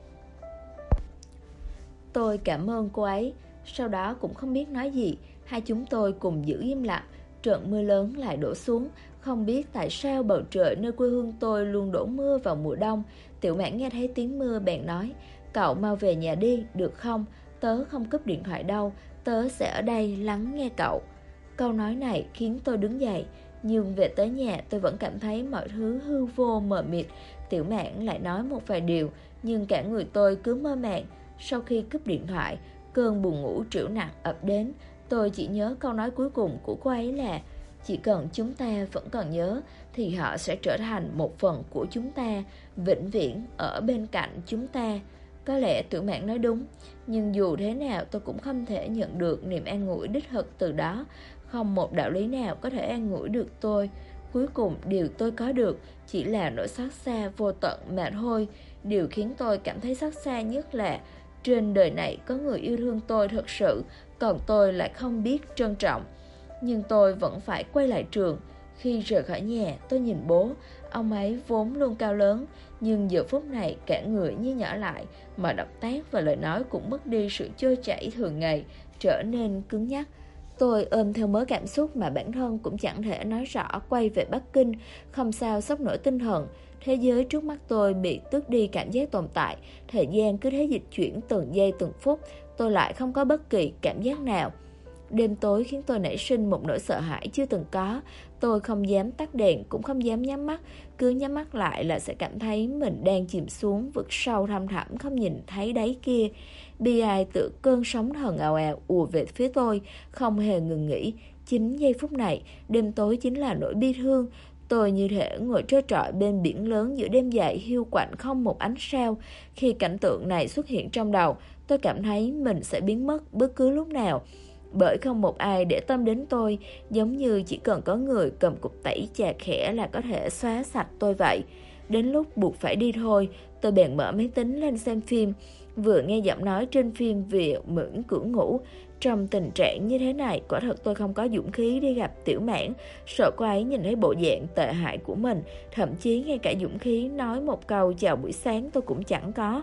Tôi cảm ơn cô ấy. Sau đó cũng không biết nói gì. Hai chúng tôi cùng giữ im lặng. Trận mưa lớn lại đổ xuống. Không biết tại sao bầu trời nơi quê hương tôi luôn đổ mưa vào mùa đông. Tiểu Mạn nghe thấy tiếng mưa bèn nói, cậu mau về nhà đi, được không? Tớ không cúp điện thoại đâu, tớ sẽ ở đây lắng nghe cậu. Câu nói này khiến tôi đứng dậy, nhưng về tới nhà tôi vẫn cảm thấy mọi thứ hư vô mờ mịt. Tiểu Mạn lại nói một vài điều, nhưng cả người tôi cứ mơ màng. Sau khi cúp điện thoại, cơn buồn ngủ trĩu nặng ập đến. Tôi chỉ nhớ câu nói cuối cùng của cô ấy là, chỉ cần chúng ta vẫn còn nhớ thì họ sẽ trở thành một phần của chúng ta, vĩnh viễn ở bên cạnh chúng ta. Có lẽ Tiểu Mạn nói đúng, nhưng dù thế nào tôi cũng không thể nhận được niềm an ủi đích thực từ đó. Không một đạo lý nào có thể an ủi được tôi. Cuối cùng điều tôi có được chỉ là nỗi xót xa vô tận mà thôi. Điều khiến tôi cảm thấy xót xa nhất là trên đời này có người yêu thương tôi thật sự, còn tôi lại không biết trân trọng. Nhưng tôi vẫn phải quay lại trường. Khi rời khỏi nhà, tôi nhìn bố. Ông ấy vốn luôn cao lớn, nhưng giờ phút này cả người như nhỏ lại, mà động tác và lời nói cũng mất đi sự trôi chảy thường ngày, trở nên cứng nhắc. Tôi ôm theo mớ cảm xúc mà bản thân cũng chẳng thể nói rõ, quay về Bắc Kinh, không sao sốc nổi tinh thần. Thế giới trước mắt tôi bị tước đi cảm giác tồn tại, thời gian cứ thế dịch chuyển từng giây từng phút, tôi lại không có bất kỳ cảm giác nào. Đêm tối khiến tôi nảy sinh một nỗi sợ hãi chưa từng có. Tôi không dám tắt đèn, cũng không dám nhắm mắt. Cứ nhắm mắt lại là sẽ cảm thấy mình đang chìm xuống vực sâu thăm thẳm không nhìn thấy đáy kia. Bi ai tựa cơn sóng thần ào ào ùa về phía tôi, không hề ngừng nghỉ. Chính giây phút này, đêm tối chính là nỗi bi thương. Tôi như thể ngồi trơ trọi bên biển lớn giữa đêm dài hiu quạnh không một ánh sao. Khi cảnh tượng này xuất hiện trong đầu, tôi cảm thấy mình sẽ biến mất bất cứ lúc nào. Bởi không một ai để tâm đến tôi, giống như chỉ cần có người cầm cục tẩy chà khẽ là có thể xóa sạch tôi vậy. Đến lúc buộc phải đi thôi, tôi bèn mở máy tính lên xem phim. Vừa nghe giọng nói trên phim về miễn cưỡng ngủ. Trong tình trạng như thế này, quả thật tôi không có dũng khí đi gặp Tiểu Mạn. Sợ cô ấy nhìn thấy bộ dạng tệ hại của mình. Thậm chí ngay cả dũng khí nói một câu chào buổi sáng tôi cũng chẳng có.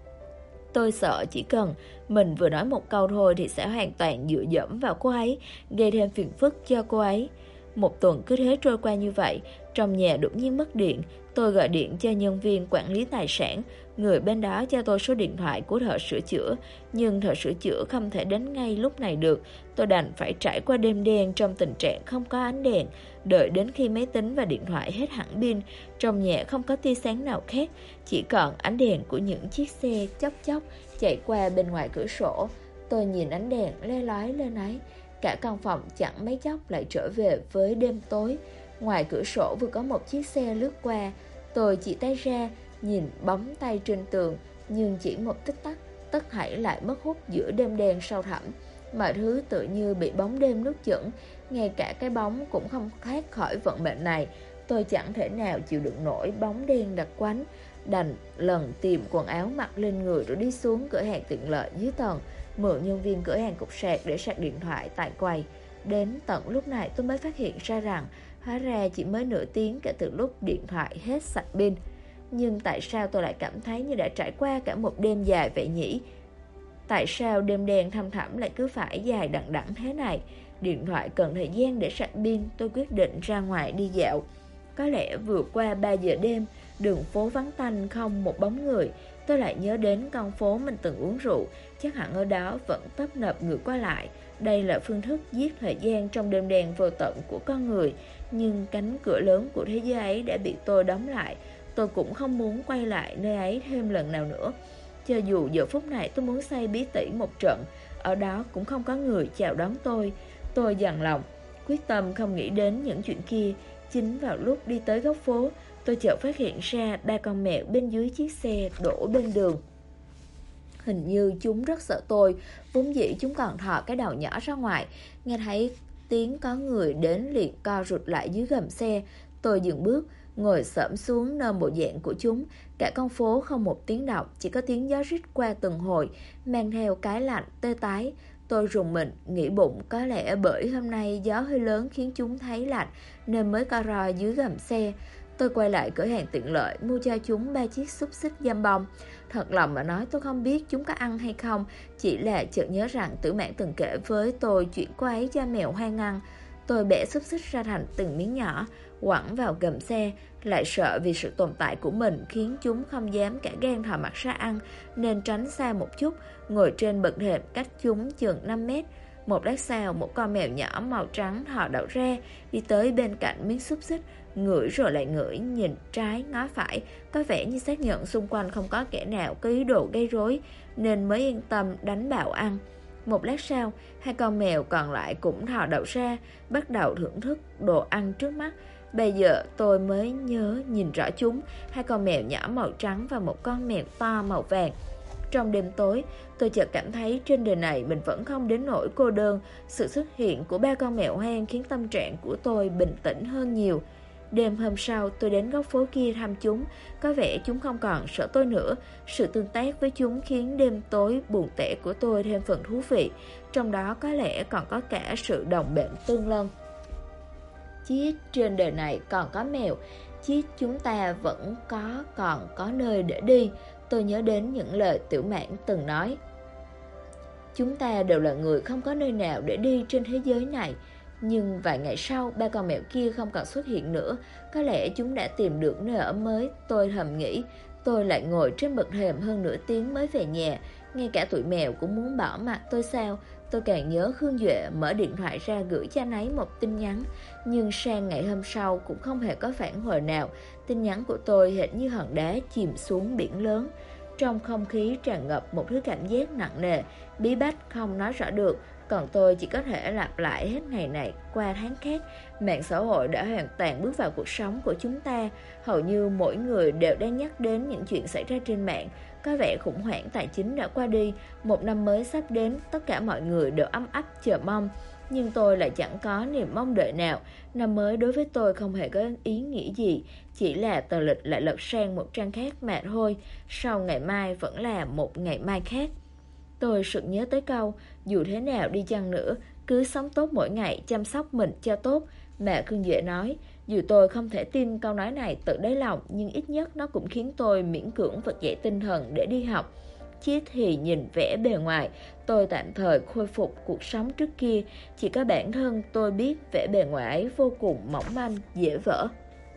Tôi sợ chỉ cần mình vừa nói một câu thôi thì sẽ hoàn toàn dựa dẫm vào cô ấy, gây thêm phiền phức cho cô ấy. Một tuần cứ thế trôi qua như vậy. Trong nhà đột nhiên mất điện. Tôi gọi điện cho nhân viên quản lý tài sản. Người bên đó cho tôi số điện thoại của thợ sửa chữa, nhưng thợ sửa chữa không thể đến ngay lúc này được. Tôi đành phải trải qua đêm đen trong tình trạng không có ánh đèn, đợi đến khi máy tính và điện thoại hết hẳn pin. Trong nhà không có tia sáng nào khác, chỉ còn ánh đèn của những chiếc xe chốc chốc chạy qua bên ngoài cửa sổ. Tôi nhìn ánh đèn le lói lên ấy, Cả căn phòng chẳng mấy chốc lại trở về với đêm tối. Ngoài cửa sổ vừa có một chiếc xe lướt qua. Tôi chỉ tay ra, nhìn bóng tay trên tường, nhưng chỉ một tích tắc, tất thảy lại mất hút giữa đêm đen sâu thẳm. Mọi thứ tự như bị bóng đêm nuốt chửng, ngay cả cái bóng cũng không thoát khỏi vận mệnh này. Tôi chẳng thể nào chịu đựng nổi bóng đen đặc quánh, đành lần tìm quần áo mặc lên người rồi đi xuống cửa hàng tiện lợi dưới tầng, mượn nhân viên cửa hàng cục sạc để sạc điện thoại tại quầy. Đến tận lúc này tôi mới phát hiện ra rằng hóa ra chỉ mới nửa tiếng kể từ lúc điện thoại hết sạch pin. Nhưng tại sao tôi lại cảm thấy như đã trải qua cả một đêm dài vậy nhỉ? Tại sao đêm đen thăm thẳm lại cứ phải dài đằng đẵng thế này? Điện thoại cần thời gian để sạc pin. Tôi quyết định ra ngoài đi dạo. Có lẽ vừa qua 3 giờ đêm, đường phố vắng tanh không một bóng người. Tôi lại nhớ đến con phố mình từng uống rượu. Chắc hẳn ở đó vẫn tấp nập người qua lại. Đây là phương thức giết thời gian trong đêm đen vô tận của con người. Nhưng cánh cửa lớn của thế giới ấy đã bị tôi đóng lại. Tôi cũng không muốn quay lại nơi ấy thêm lần nào nữa. Cho dù giờ phút này tôi muốn say bí tỉ một trận, ở đó cũng không có người chào đón tôi. Tôi dằn lòng, quyết tâm không nghĩ đến những chuyện kia. Chính vào lúc đi tới góc phố, tôi chợt phát hiện ra 3 con mèo bên dưới chiếc xe đổ bên đường. Hình như chúng rất sợ tôi, vốn dĩ chúng còn thò cái đầu nhỏ ra ngoài. Nghe thấy tiếng có người đến liền co rụt lại dưới gầm xe. Tôi dừng bước, ngồi xổm xuống nơm bộ dạng của chúng. Cả con phố không một tiếng động, chỉ có tiếng gió rít qua từng hồi, mang theo cái lạnh tê tái. Tôi rùng mình, nghĩ bụng có lẽ bởi hôm nay gió hơi lớn khiến chúng thấy lạnh nên mới co ro dưới gầm xe. Tôi quay lại cửa hàng tiện lợi, mua cho chúng 3 chiếc xúc xích giam bông. Thật lòng mà nói tôi không biết chúng có ăn hay không, chỉ là chợt nhớ rằng Tử Mãn từng kể với tôi chuyện cô ấy cho mèo hoang ăn. Tôi bẻ xúc xích ra thành từng miếng nhỏ, quẳng vào gầm xe. Lại sợ vì sự tồn tại của mình khiến chúng không dám cả gan thò mặt ra ăn, nên tránh xa một chút, ngồi trên bậc thềm cách chúng chừng 5 mét. Một lát sau, một con mèo nhỏ màu trắng thò đầu ra, đi tới bên cạnh miếng xúc xích, ngửi rồi lại ngửi, nhìn trái ngó phải, có vẻ như xác nhận xung quanh không có kẻ nào có ý đồ gây rối, nên mới yên tâm đánh bạo ăn. Một lát sau, 2 con mèo còn lại cũng thò đầu ra, bắt đầu thưởng thức đồ ăn trước mắt. Bây giờ tôi mới nhớ nhìn rõ chúng, 2 con mèo nhỏ màu trắng và một con mèo to màu vàng. Trong đêm tối, tôi chợt cảm thấy trên đời này mình vẫn không đến nỗi cô đơn. Sự xuất hiện của 3 con mèo hoang khiến tâm trạng của tôi bình tĩnh hơn nhiều. Đêm hôm sau, tôi đến góc phố kia thăm chúng. Có vẻ chúng không còn sợ tôi nữa. Sự tương tác với chúng khiến đêm tối buồn tẻ của tôi thêm phần thú vị. Trong đó có lẽ còn có cả sự đồng bệnh tương lân. Chí ít trên đời này còn có mèo, chí ít chúng ta vẫn còn có nơi để đi. Tôi nhớ đến những lời Tiểu Mãn từng nói. Chúng ta đều là người không có nơi nào để đi trên thế giới này. Nhưng vài ngày sau, 3 con mèo kia không còn xuất hiện nữa. Có lẽ chúng đã tìm được nơi ở mới, tôi thầm nghĩ. Tôi lại ngồi trên bậc thềm hơn nửa tiếng mới về nhà. Ngay cả tụi mèo cũng muốn bỏ mặt tôi sao? Tôi càng nhớ Khương Duệ, mở điện thoại ra gửi cho anh ấy một tin nhắn. Nhưng sang ngày hôm sau cũng không hề có phản hồi nào. Tin nhắn của tôi hệt như hòn đá chìm xuống biển lớn. Trong không khí tràn ngập một thứ cảm giác nặng nề, bí bách không nói rõ được. Còn tôi chỉ có thể lặp lại hết ngày này qua tháng khác. Mạng xã hội đã hoàn toàn bước vào cuộc sống của chúng ta. Hầu như mỗi người đều đang nhắc đến những chuyện xảy ra trên mạng. Có vẻ khủng hoảng tài chính đã qua đi. Một năm mới sắp đến, tất cả mọi người đều ấm áp chờ mong. Nhưng tôi lại chẳng có niềm mong đợi nào. Năm mới đối với tôi không hề có ý nghĩa gì. Chỉ là tờ lịch lại lật sang một trang khác mà thôi. Sau ngày mai vẫn là một ngày mai khác. Tôi sực nhớ tới câu, dù thế nào đi chăng nữa, cứ sống tốt mỗi ngày, chăm sóc mình cho tốt. Mà Khương Duệ nói, dù tôi không thể tin câu nói này tự đáy lòng, nhưng ít nhất nó cũng khiến tôi miễn cưỡng vực dậy tinh thần để đi học. Chỉ thì nhìn vẻ bề ngoài, tôi tạm thời khôi phục cuộc sống trước kia. Chỉ có bản thân tôi biết vẻ bề ngoài ấy vô cùng mỏng manh, dễ vỡ.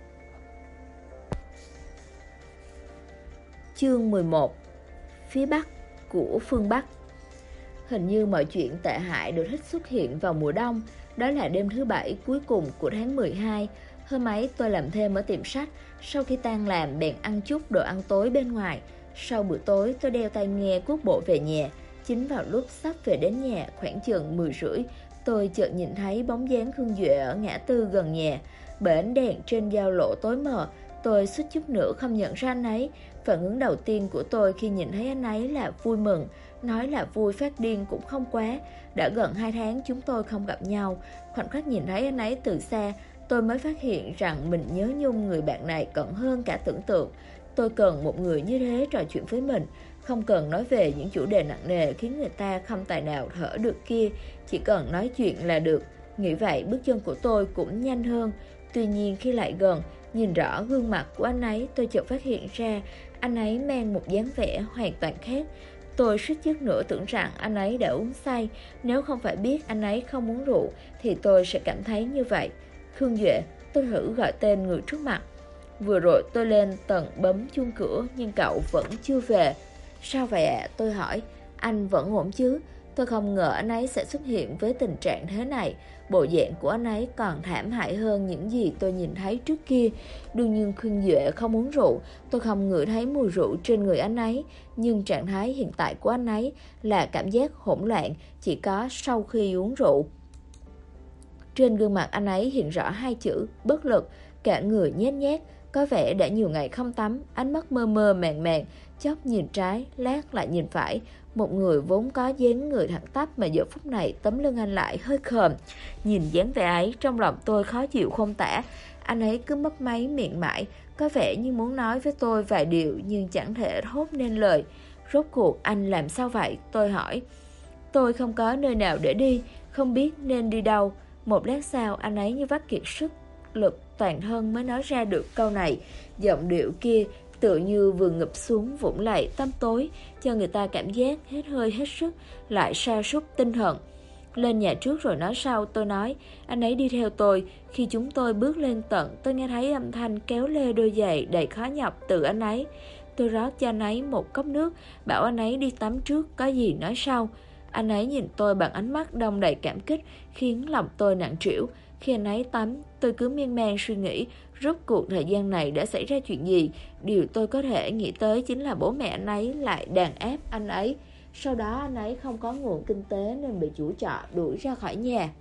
Chương 11. Phía Bắc của phương Bắc. Hình như mọi chuyện tệ hại đều thích xuất hiện vào mùa đông. Đó là đêm thứ 7 cuối cùng của tháng 12. Hôm ấy tôi làm thêm ở tiệm sách. Sau khi tan làm bèn ăn chút đồ ăn tối bên ngoài. Sau bữa tối tôi đeo tai nghe cuốc bộ về nhà. Chính vào lúc sắp về đến nhà khoảng chừng 10 rưỡi, Tôi chợt nhìn thấy bóng dáng Khương Duệ ở ngã tư gần nhà. Bởi ánh đèn trên giao lộ tối mờ, tôi suýt chút nữa không nhận ra anh ấy. Phản ứng đầu tiên của tôi khi nhìn thấy anh ấy là vui mừng. Nói là vui phát điên cũng không quá. Đã gần 2 tháng chúng tôi không gặp nhau. Khoảnh khắc nhìn thấy anh ấy từ xa, tôi mới phát hiện rằng mình nhớ nhung người bạn này còn hơn cả tưởng tượng. Tôi cần một người như thế trò chuyện với mình, không cần nói về những chủ đề nặng nề khiến người ta không tài nào thở được kia, chỉ cần nói chuyện là được. Nghĩ vậy bước chân của tôi cũng nhanh hơn. Tuy nhiên khi lại gần, nhìn rõ gương mặt của anh ấy, tôi chợt phát hiện ra anh ấy mang một dáng vẻ hoàn toàn khác. Tôi suýt chút nữa tưởng rằng anh ấy đã uống say. Nếu không phải biết anh ấy không uống rượu thì tôi sẽ cảm thấy như vậy. Khương Duệ, tôi thử gọi tên người trước mặt. Vừa rồi tôi lên tầng bấm chuông cửa nhưng cậu vẫn chưa về. Sao vậy ạ? Tôi hỏi. Anh vẫn ổn chứ? Tôi không ngờ anh ấy sẽ xuất hiện với tình trạng thế này. Bộ dạng của anh ấy còn thảm hại hơn những gì tôi nhìn thấy trước kia. Đương nhiên Khương Duệ không uống rượu. Tôi không ngửi thấy mùi rượu trên người anh ấy. Nhưng trạng thái hiện tại của anh ấy là cảm giác hỗn loạn chỉ có sau khi uống rượu. Trên gương mặt anh ấy hiện rõ 2 chữ bất lực. Cả người nhét nhát, có vẻ đã nhiều ngày không tắm. Ánh mắt mơ mơ màng màng, chốc nhìn trái, lát lại nhìn phải. Một người vốn có dáng người thẳng tắp mà giờ phút này tấm lưng anh lại hơi khờm. Nhìn dáng vẻ ấy, trong lòng tôi khó chịu không tả. Anh ấy cứ mấp máy miệng mãi, có vẻ như muốn nói với tôi vài điều nhưng chẳng thể thốt nên lời. Rốt cuộc anh làm sao vậy? Tôi hỏi. Tôi không có nơi nào để đi, không biết nên đi đâu. Một lát sau anh ấy như vắt kiệt sức lực toàn thân mới nói ra được câu này. Giọng điệu kia tựa như vừa ngập xuống vũng lầy tăm tối, cho người ta cảm giác hết hơi hết sức, lại sa sút tinh thần. Lên nhà trước rồi nói sau, tôi nói. Anh ấy đi theo tôi. Khi chúng tôi bước lên tận, tôi nghe thấy âm thanh kéo lê đôi giày đầy khó nhọc từ anh ấy. Tôi rót cho anh ấy một cốc nước, bảo anh ấy đi tắm trước, có gì nói sau. Anh ấy nhìn tôi bằng ánh mắt đong đầy cảm kích, khiến lòng tôi nặng trĩu. Khi anh ấy tắm, tôi cứ miên man suy nghĩ rốt cuộc thời gian này đã xảy ra chuyện gì. Điều tôi có thể nghĩ tới chính là bố mẹ anh ấy lại đàn áp anh ấy. Sau đó anh ấy không có nguồn kinh tế nên bị chủ trọ đuổi ra khỏi nhà.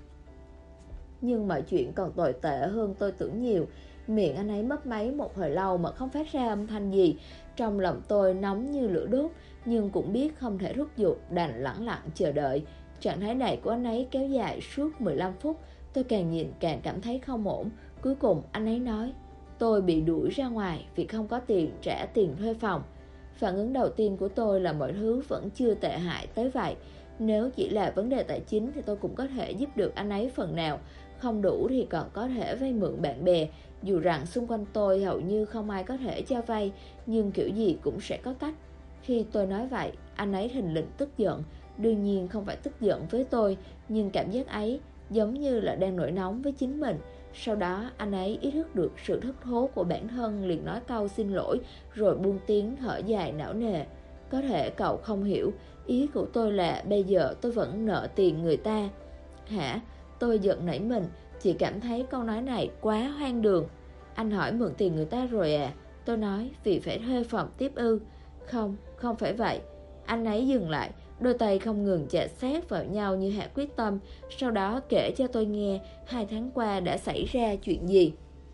Nhưng mọi chuyện còn tồi tệ hơn tôi tưởng nhiều. Miệng anh ấy mấp máy một hồi lâu mà không phát ra âm thanh gì. Trong lòng tôi nóng như lửa đốt, nhưng cũng biết không thể thúc giục, đành lẳng lặng chờ đợi. Trạng thái này của anh ấy kéo dài suốt 15 phút. Tôi càng nhìn càng cảm thấy không ổn. Cuối cùng anh ấy nói, tôi bị đuổi ra ngoài vì không có tiền trả tiền thuê phòng. Phản ứng đầu tiên của tôi là mọi thứ vẫn chưa tệ hại tới vậy. Nếu chỉ là vấn đề tài chính thì tôi cũng có thể giúp được anh ấy phần nào. Không đủ thì còn có thể vay mượn bạn bè. Dù rằng xung quanh tôi hầu như không ai có thể cho vay, nhưng kiểu gì cũng sẽ có cách. Khi tôi nói vậy, anh ấy thình lình tức giận. Đương nhiên không phải tức giận với tôi, nhưng cảm giác ấy giống như là đang nổi nóng với chính mình. Sau đó anh ấy ý thức được sự thất thố của bản thân, liền nói câu xin lỗi, rồi buông tiếng thở dài não nề. Có thể cậu không hiểu, ý của tôi là bây giờ tôi vẫn nợ tiền người ta. Hả? Tôi giận nảy mình, chỉ cảm thấy câu nói này quá hoang đường. Anh hỏi mượn tiền người ta rồi à? Tôi nói, vì phải thuê phòng tiếp ư? Không, không phải vậy. Anh ấy dừng lại, đôi tay không ngừng chà sát vào nhau như hạ quyết tâm. Sau đó kể cho tôi nghe 2 tháng qua đã xảy ra chuyện gì.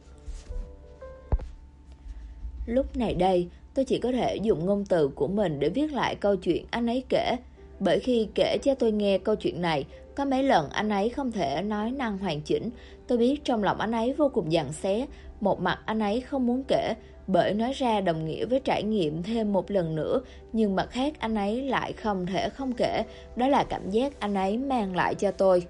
Lúc này đây, tôi chỉ có thể dùng ngôn từ của mình để viết lại câu chuyện anh ấy kể. Bởi khi kể cho tôi nghe câu chuyện này, có mấy lần anh ấy không thể nói năng hoàn chỉnh. Tôi biết trong lòng anh ấy vô cùng giằng xé. Một mặt anh ấy không muốn kể, bởi nói ra đồng nghĩa với trải nghiệm thêm một lần nữa. Nhưng mặt khác anh ấy lại không thể không kể. Đó là cảm giác anh ấy mang lại cho tôi.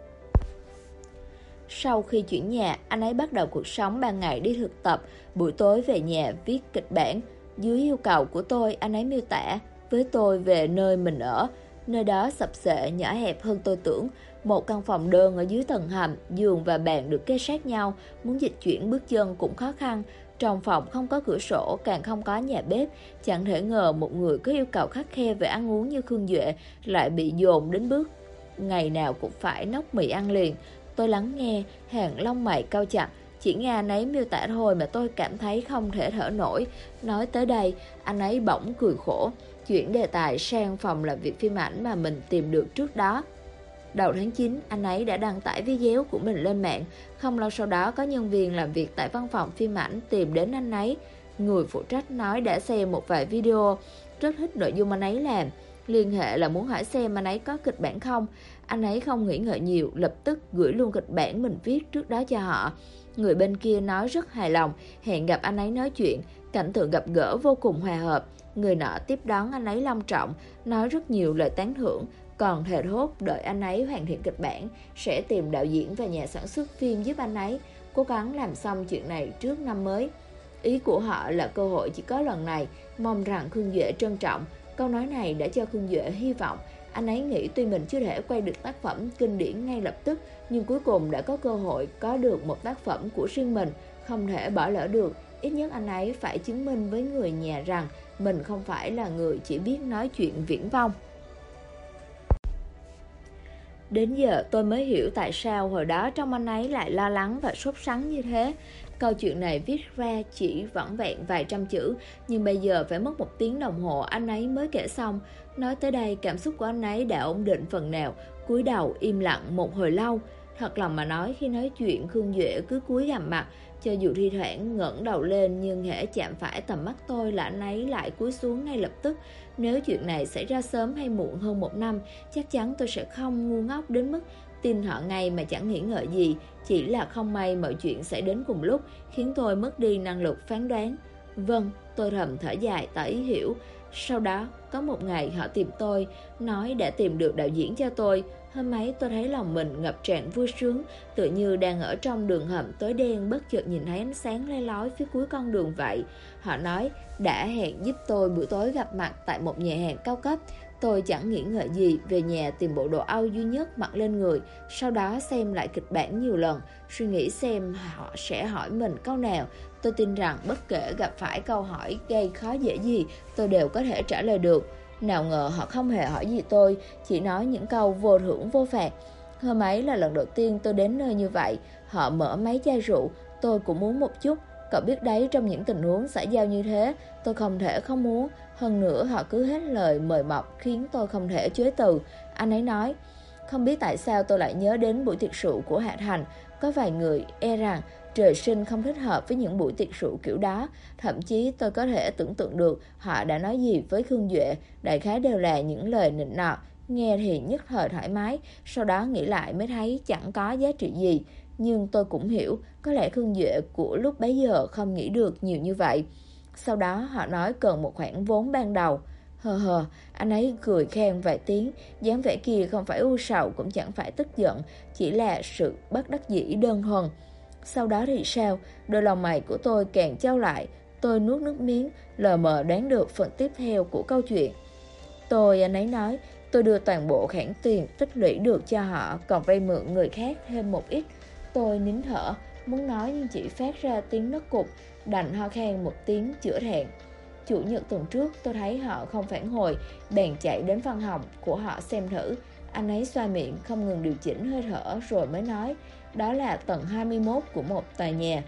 Sau khi chuyển nhà, anh ấy bắt đầu cuộc sống ban ngày đi thực tập, buổi tối về nhà viết kịch bản. Dưới yêu cầu của tôi, anh ấy miêu tả với tôi về nơi mình ở. Nơi đó sập xệ, nhỏ hẹp hơn tôi tưởng. Một căn phòng đơn ở dưới tầng hầm, giường và bàn được kê sát nhau, muốn dịch chuyển bước chân cũng khó khăn. Trong phòng không có cửa sổ, càng không có nhà bếp. Chẳng thể ngờ một người có yêu cầu khắt khe về ăn uống như Khương Duệ lại bị dồn đến bước ngày nào cũng phải nốc mì ăn liền. Tôi lắng nghe, hàng lông mày cau chặt. Chỉ nghe anh ấy miêu tả thôi mà tôi cảm thấy không thể thở nổi. Nói tới đây, anh ấy bỗng cười khổ, chuyển đề tài sang phòng làm việc phim ảnh mà mình tìm được trước đó. Đầu tháng 9, anh ấy đã đăng tải video của mình lên mạng. Không lâu sau đó, có nhân viên làm việc tại văn phòng phim ảnh tìm đến anh ấy. Người phụ trách nói đã xem một vài video, rất thích nội dung anh ấy làm. Liên hệ là muốn hỏi xem anh ấy có kịch bản không. Anh ấy không nghĩ ngợi nhiều, lập tức gửi luôn kịch bản mình viết trước đó cho họ. Người bên kia nói rất hài lòng, hẹn gặp anh ấy nói chuyện. Cảnh tượng gặp gỡ vô cùng hòa hợp. Người nọ tiếp đón anh ấy long trọng, nói rất nhiều lời tán thưởng, còn thề thốt đợi anh ấy hoàn thiện kịch bản, sẽ tìm đạo diễn và nhà sản xuất phim giúp anh ấy, cố gắng làm xong chuyện này trước năm mới. Ý của họ là cơ hội chỉ có lần này, mong rằng Khương Duệ trân trọng. Câu nói này đã cho Khương Duệ hy vọng. Anh ấy nghĩ tuy mình chưa thể quay được tác phẩm kinh điển ngay lập tức, nhưng cuối cùng đã có cơ hội có được một tác phẩm của riêng mình, không thể bỏ lỡ được. Ít nhất anh ấy phải chứng minh với người nhà rằng mình không phải là người chỉ biết nói chuyện viển vông. Đến giờ tôi mới hiểu tại sao hồi đó trong anh ấy lại lo lắng và sốt sắng như thế. Câu chuyện này viết ra chỉ vỏn vẹn vài trăm chữ, nhưng bây giờ phải mất 1 tiếng đồng hồ anh ấy mới kể xong. Nói tới đây, cảm xúc của anh ấy đã ổn định phần nào, cúi đầu im lặng một hồi lâu. Thật lòng mà nói, khi nói chuyện Khương Duệ cứ cúi gằm mặt, cho dù thi thoảng ngẩng đầu lên, nhưng hễ chạm phải tầm mắt tôi là anh ấy lại cúi xuống ngay lập tức. Nếu chuyện này xảy ra sớm hay muộn hơn 1 năm, chắc chắn tôi sẽ không ngu ngốc đến mức tin họ ngay mà chẳng nghĩ ngợi gì. Chỉ là không may mọi chuyện xảy đến cùng lúc, khiến tôi mất đi năng lực phán đoán. Vâng, tôi thầm thở dài tỏ ý hiểu. Sau đó, có một ngày họ tìm tôi, nói đã tìm được đạo diễn cho tôi. Hôm ấy tôi thấy lòng mình ngập tràn vui sướng, tựa như đang ở trong đường hầm tối đen, bất chợt nhìn thấy ánh sáng le lói phía cuối con đường vậy. Họ nói đã hẹn giúp tôi buổi tối gặp mặt tại một nhà hàng cao cấp. Tôi chẳng nghĩ ngợi gì, về nhà tìm bộ đồ Âu duy nhất mặc lên người, sau đó xem lại kịch bản nhiều lần, suy nghĩ xem họ sẽ hỏi mình câu nào. Tôi tin rằng bất kể gặp phải câu hỏi gây khó dễ gì, tôi đều có thể trả lời được. Nào ngờ họ không hề hỏi gì tôi, chỉ nói những câu vô thưởng vô phạt. Hôm ấy là lần đầu tiên tôi đến nơi như vậy. Họ mở mấy chai rượu, tôi cũng muốn một chút. Cậu biết đấy, trong những tình huống xã giao như thế, tôi không thể không muốn. Hơn nữa họ cứ hết lời mời mọc khiến tôi không thể chối từ. Anh ấy nói, không biết tại sao tôi lại nhớ đến buổi tiệc rượu của Hạ Thành. Có vài người e rằng trời sinh không thích hợp với những buổi tiệc rượu kiểu đó. Thậm chí tôi có thể tưởng tượng được họ đã nói gì với Khương Duệ. Đại khái đều là những lời nịnh nọt, nghe thì nhất thời thoải mái, sau đó nghĩ lại mới thấy chẳng có giá trị gì. Nhưng tôi cũng hiểu, có lẽ Khương Duệ của lúc bấy giờ không nghĩ được nhiều như vậy. Sau đó họ nói cần một khoản vốn ban đầu. Hờ, anh ấy cười khen vài tiếng, dáng vẻ kia không phải u sầu cũng chẳng phải tức giận, chỉ là sự bất đắc dĩ đơn thuần. Sau đó thì sao? Đôi lòng mày của tôi càng trao lại, tôi nuốt nước miếng, lờ mờ đoán được phần tiếp theo của câu chuyện. Anh ấy nói, tôi đưa toàn bộ khoản tiền tích lũy được cho họ, còn vay mượn người khác thêm một ít. Tôi nín thở, muốn nói nhưng chỉ phát ra tiếng nấc cục, đành ho khan một tiếng chữa thẹn. Chủ nhật tuần trước tôi thấy họ không phản hồi, bèn chạy đến văn phòng của họ xem thử. Anh ấy xoa miệng không ngừng điều chỉnh hơi thở rồi mới nói, đó là tầng 21 của một tòa nhà.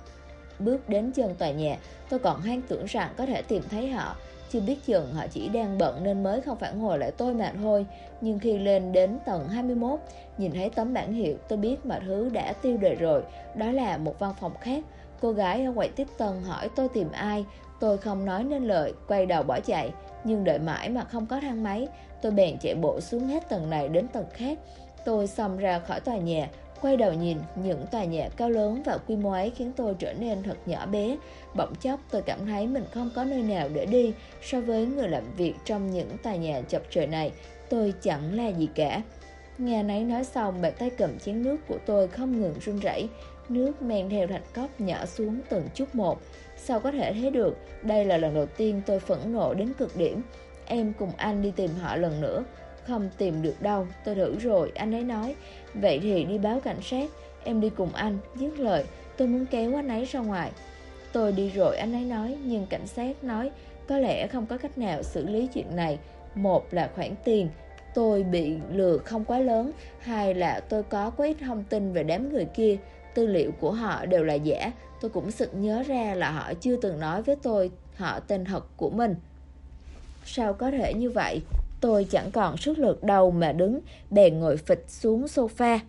Bước đến chân tòa nhà, tôi còn hoang tưởng rằng có thể tìm thấy họ. Chưa biết chừng họ chỉ đang bận nên mới không phản hồi lại tôi mà thôi. Nhưng khi lên đến tầng 21, nhìn thấy tấm bảng hiệu, tôi biết mọi thứ đã tiêu đời rồi. Đó là một văn phòng khác. Cô gái ở quầy tiếp tân hỏi tôi tìm ai. Tôi không nói nên lời, quay đầu bỏ chạy. Nhưng đợi mãi mà không có thang máy. Tôi bèn chạy bộ xuống hết tầng này đến tầng khác. Tôi xông ra khỏi tòa nhà, quay đầu nhìn, những tòa nhà cao lớn và quy mô ấy khiến tôi trở nên thật nhỏ bé. Bỗng chốc tôi cảm thấy mình không có nơi nào để đi. So với người làm việc trong những tòa nhà chọc trời này, tôi chẳng là gì cả. Nghe anh ấy nói xong, bàn tay cầm chén nước của tôi không ngừng run rẩy. Nước men theo thành cốc nhỏ xuống từng chút một. Sao có thể thế được? Đây là lần đầu tiên tôi phẫn nộ đến cực điểm. Em cùng anh đi tìm họ lần nữa. Không tìm được đâu, tôi thử rồi, anh ấy nói. Vậy thì đi báo cảnh sát. Em đi cùng anh. Dứt lời, tôi muốn kéo anh ấy ra ngoài. Tôi đi rồi, anh ấy nói. Nhưng cảnh sát nói có lẽ không có cách nào xử lý chuyện này. Một là khoản tiền tôi bị lừa không quá lớn, hai là tôi có quá ít thông tin về đám người kia. Tư liệu của họ đều là giả. Tôi cũng sực nhớ ra là họ chưa từng nói với tôi họ tên thật của mình. Sao có thể như vậy? Tôi chẳng còn sức lực đâu mà đứng, bèn ngồi phịch xuống sofa.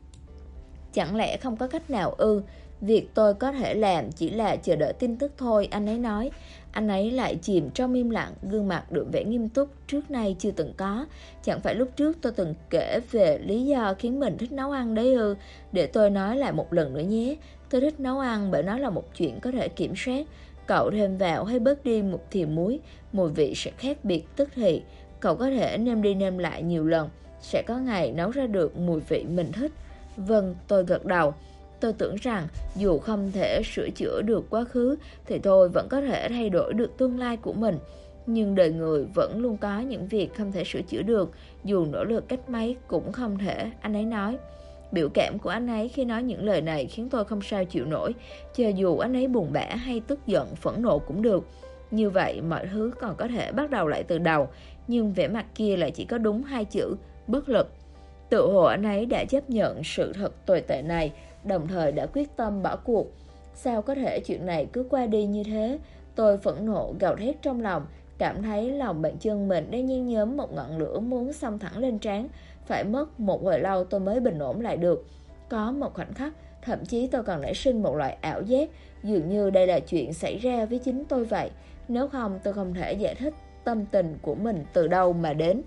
Chẳng lẽ không có cách nào ư? Việc tôi có thể làm chỉ là chờ đợi tin tức thôi, anh ấy nói. Anh ấy lại chìm trong im lặng, gương mặt đượm vẻ nghiêm túc trước nay chưa từng có. Chẳng phải lúc trước tôi từng kể về lý do khiến mình thích nấu ăn đấy ư? Để tôi nói lại một lần nữa nhé. Tôi thích nấu ăn bởi nó là một chuyện có thể kiểm soát. Cậu thêm vào hay bớt đi một thìa muối, mùi vị sẽ khác biệt tức thì. Cậu có thể nêm đi nêm lại nhiều lần, sẽ có ngày nấu ra được mùi vị mình thích. Vâng, tôi gật đầu. Tôi tưởng rằng dù không thể sửa chữa được quá khứ thì tôi vẫn có thể thay đổi được tương lai của mình. Nhưng đời người vẫn luôn có những việc không thể sửa chữa được, dù nỗ lực cách mấy cũng không thể, anh ấy nói. Biểu cảm của anh ấy khi nói những lời này khiến tôi không sao chịu nổi, cho dù anh ấy buồn bã hay tức giận, phẫn nộ cũng được. Như vậy mọi thứ còn có thể bắt đầu lại từ đầu, nhưng vẻ mặt kia lại chỉ có đúng 2 chữ, bất lực. Tự hồ anh ấy đã chấp nhận sự thật tồi tệ này, đồng thời đã quyết tâm bỏ cuộc. Sao có thể chuyện này cứ qua đi như thế? Tôi phẫn nộ gào thét trong lòng, cảm thấy lòng bàn chân mình đang nhen nhóm một ngọn lửa muốn xông thẳng lên trán. Phải mất một hồi lâu tôi mới bình ổn lại được. Có một khoảnh khắc, thậm chí tôi còn nảy sinh một loại ảo giác, dường như đây là chuyện xảy ra với chính tôi vậy. Nếu không, tôi không thể giải thích tâm tình của mình từ đâu mà đến.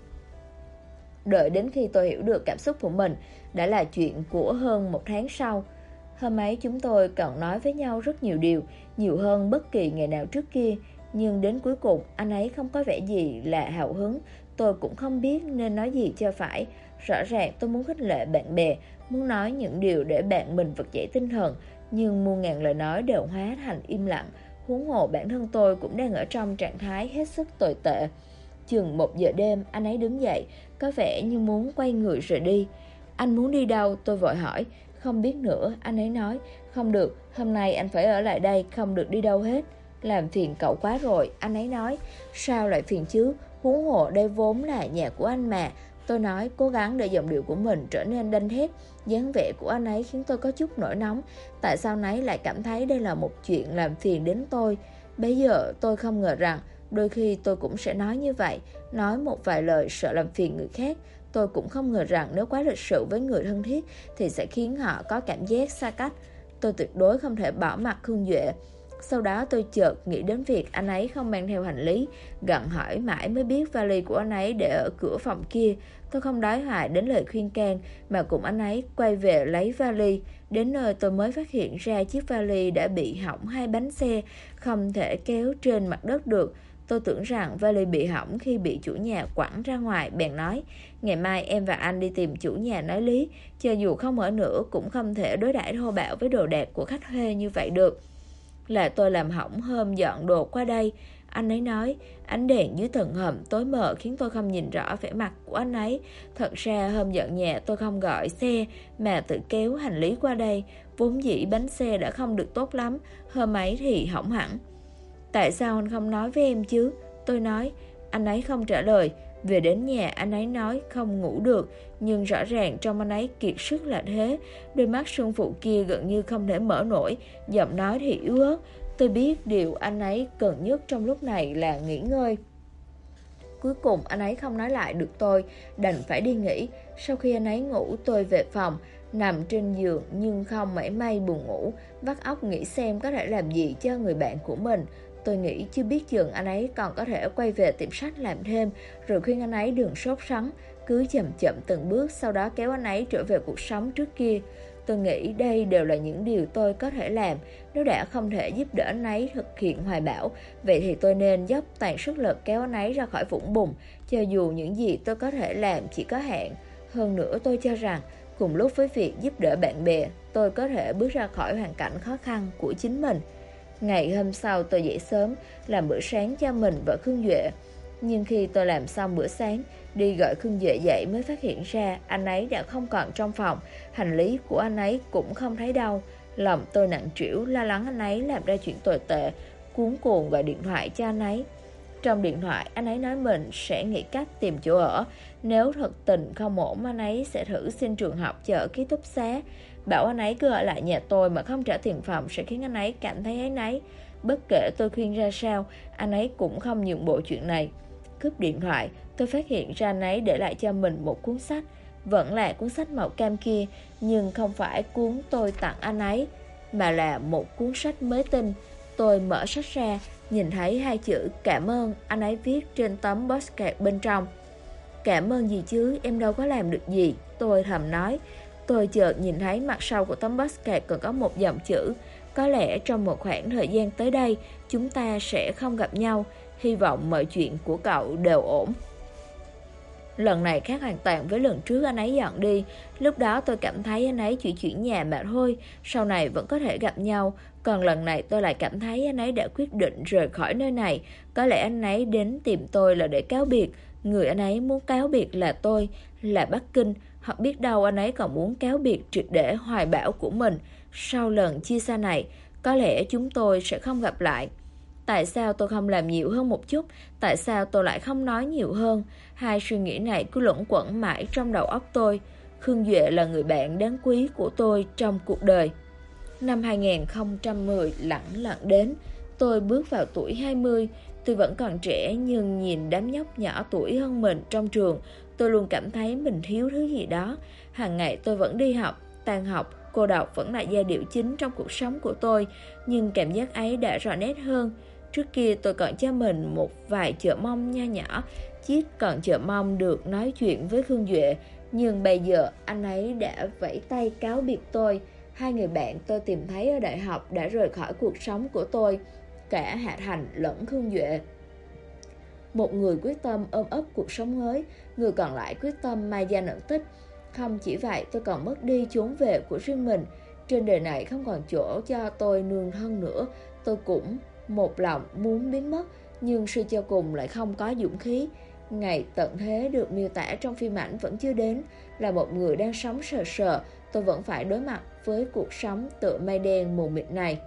Đợi đến khi tôi hiểu được cảm xúc của mình, đã là chuyện của hơn 1 tháng sau. Hôm ấy chúng tôi còn nói với nhau rất nhiều điều, nhiều hơn bất kỳ ngày nào trước kia. Nhưng đến cuối cùng, anh ấy không có vẻ gì là hào hứng. Tôi cũng không biết nên nói gì cho phải. Rõ ràng tôi muốn khích lệ bạn bè, muốn nói những điều để bạn mình vực dậy tinh thần, nhưng muôn ngàn lời nói đều hóa thành im lặng. Huống hồ bản thân tôi cũng đang ở trong trạng thái hết sức tồi tệ. Chừng 1 giờ đêm, anh ấy đứng dậy, có vẻ như muốn quay người rời đi. Anh muốn đi đâu? Tôi vội hỏi. Không biết nữa, anh ấy nói. Không được, hôm nay anh phải ở lại đây, không được đi đâu hết. Làm phiền cậu quá rồi, anh ấy nói. Sao lại phiền chứ? Huống hồ đây vốn là nhà của anh mà. Tôi nói, cố gắng để giọng điệu của mình trở nên đanh thép. Dáng vẻ của anh ấy khiến tôi có chút nổi nóng. Tại sao anh ấy lại cảm thấy đây là một chuyện làm phiền đến tôi? Bây giờ tôi không ngờ rằng đôi khi tôi cũng sẽ nói như vậy, nói một vài lời sợ làm phiền người khác. Tôi cũng không ngờ rằng nếu quá lịch sự với người thân thiết thì sẽ khiến họ có cảm giác xa cách. Tôi tuyệt đối không thể bỏ mặc Khương Duệ. Sau đó tôi chợt nghĩ đến việc anh ấy không mang theo hành lý, gặng hỏi mãi mới biết vali của anh ấy để ở cửa phòng kia. Tôi không đói hoài đến lời khuyên can mà cùng anh ấy quay về lấy vali. Đến nơi tôi mới phát hiện ra chiếc vali đã bị hỏng 2 bánh xe, không thể kéo trên mặt đất được. Tôi tưởng rằng vali bị hỏng khi bị chủ nhà quẳng ra ngoài, bèn nói, ngày mai em và anh đi tìm chủ nhà nói lý, cho dù không ở nữa cũng không thể đối đãi thô bạo với đồ đạc của khách thuê như vậy được. Là tôi làm hỏng hôm dọn đồ qua đây, anh ấy nói. Ánh đèn dưới tầng hầm tối mờ khiến tôi không nhìn rõ vẻ mặt của anh ấy. Thật ra hôm dọn nhà tôi không gọi xe mà tự kéo hành lý qua đây. Vốn dĩ bánh xe đã không được tốt lắm, hôm ấy thì hỏng hẳn. Tại sao anh không nói với em chứ? Tôi nói. Anh ấy không trả lời. Về đến nhà anh ấy nói không ngủ được, nhưng rõ ràng trong anh ấy kiệt sức là thế. Đôi mắt sưng phụ kia gần như không thể mở nổi, giọng nói thì yếu ớt. Tôi biết điều anh ấy cần nhất trong lúc này là nghỉ ngơi. Cuối cùng anh ấy không nói lại được tôi, đành phải đi nghỉ. Sau khi anh ấy ngủ tôi về phòng, nằm trên giường nhưng không mảy may buồn ngủ, vắt óc nghĩ xem có thể làm gì cho người bạn của mình. Tôi nghĩ chưa biết chừng anh ấy còn có thể quay về tiệm sách làm thêm, rồi khuyên anh ấy đừng sốt sắng, cứ chậm chậm từng bước, sau đó kéo anh ấy trở về cuộc sống trước kia. Tôi nghĩ đây đều là những điều tôi có thể làm. Nếu đã không thể giúp đỡ anh ấy thực hiện hoài bão, vậy thì tôi nên dốc toàn sức lực kéo anh ấy ra khỏi vũng bùn, cho dù những gì tôi có thể làm chỉ có hạn. Hơn nữa tôi cho rằng, cùng lúc với việc giúp đỡ bạn bè, tôi có thể bước ra khỏi hoàn cảnh khó khăn của chính mình. Ngày hôm sau tôi dậy sớm, làm bữa sáng cho mình và Khương Duệ. Nhưng khi tôi làm xong bữa sáng, đi gọi Khương Duệ dậy mới phát hiện ra anh ấy đã không còn trong phòng, hành lý của anh ấy cũng không thấy đâu. Lòng tôi nặng trĩu, lo lắng anh ấy làm ra chuyện tồi tệ, cuống cuồng gọi điện thoại cho anh ấy. Trong điện thoại, anh ấy nói mình sẽ nghĩ cách tìm chỗ ở. Nếu thật tình không ổn, anh ấy sẽ thử xin trường học chợ ký túc xá. Bảo anh ấy cứ ở lại nhà tôi mà không trả tiền phòng sẽ khiến anh ấy cảm thấy áy náy. Bất kể tôi khuyên ra sao, anh ấy cũng không nhượng bộ chuyện này. Cướp điện thoại, tôi phát hiện ra anh ấy để lại cho mình một cuốn sách. Vẫn là cuốn sách màu cam kia, nhưng không phải cuốn tôi tặng anh ấy, mà là một cuốn sách mới tinh. Tôi mở sách ra, nhìn thấy 2 chữ cảm ơn anh ấy viết trên tấm postcard bên trong. Cảm ơn gì chứ, em đâu có làm được gì, tôi thầm nói. Tôi chợt nhìn thấy mặt sau của tấm postcard còn có một dòng chữ: có lẽ trong một khoảng thời gian tới đây, chúng ta sẽ không gặp nhau. Hy vọng mọi chuyện của cậu đều ổn. Lần này khác hoàn toàn với lần trước anh ấy dọn đi. Lúc đó tôi cảm thấy anh ấy chỉ chuyển nhà mà thôi, sau này vẫn có thể gặp nhau. Còn lần này tôi lại cảm thấy anh ấy đã quyết định rời khỏi nơi này. Có lẽ anh ấy đến tìm tôi là để cáo biệt. Người anh ấy muốn cáo biệt là tôi, là Bắc Kinh. Hoặc biết đâu anh ấy còn muốn cáo biệt triệt để hoài bão của mình. Sau lần chia xa này, có lẽ chúng tôi sẽ không gặp lại. Tại sao tôi không làm nhiều hơn một chút? Tại sao tôi lại không nói nhiều hơn? Hai suy nghĩ này cứ luẩn quẩn mãi trong đầu óc tôi. Khương Duệ là người bạn đáng quý của tôi trong cuộc đời. Năm 2010 lặng lặng đến. Tôi bước vào tuổi 20. Tôi vẫn còn trẻ, nhưng nhìn đám nhóc nhỏ tuổi hơn mình trong trường, tôi luôn cảm thấy mình thiếu thứ gì đó. Hàng ngày tôi vẫn đi học, tan học, cô độc vẫn là giai điệu chính trong cuộc sống của tôi. Nhưng cảm giác ấy đã rõ nét hơn. Trước kia tôi còn cho mình một vài chờ mong nho nhỏ, chỉ còn chờ mong được nói chuyện với Khương Duệ. Nhưng bây giờ anh ấy đã vẫy tay cáo biệt tôi. Hai người bạn tôi tìm thấy ở đại học đã rời khỏi cuộc sống của tôi, cả Hạ Thành lẫn Khương Duệ. Một người quyết tâm ôm ấp cuộc sống mới, người còn lại quyết tâm mai danh ẩn tích. Không chỉ vậy, tôi còn mất đi chốn về của riêng mình. Trên đời này không còn chỗ cho tôi nương thân nữa. Tôi cũng một lòng muốn biến mất, nhưng suy cho cùng lại không có dũng khí. Ngày tận thế được miêu tả trong phim ảnh vẫn chưa đến. Là một người đang sống sờ sờ, tôi vẫn phải đối mặt với cuộc sống tựa mây đen mù mịt này.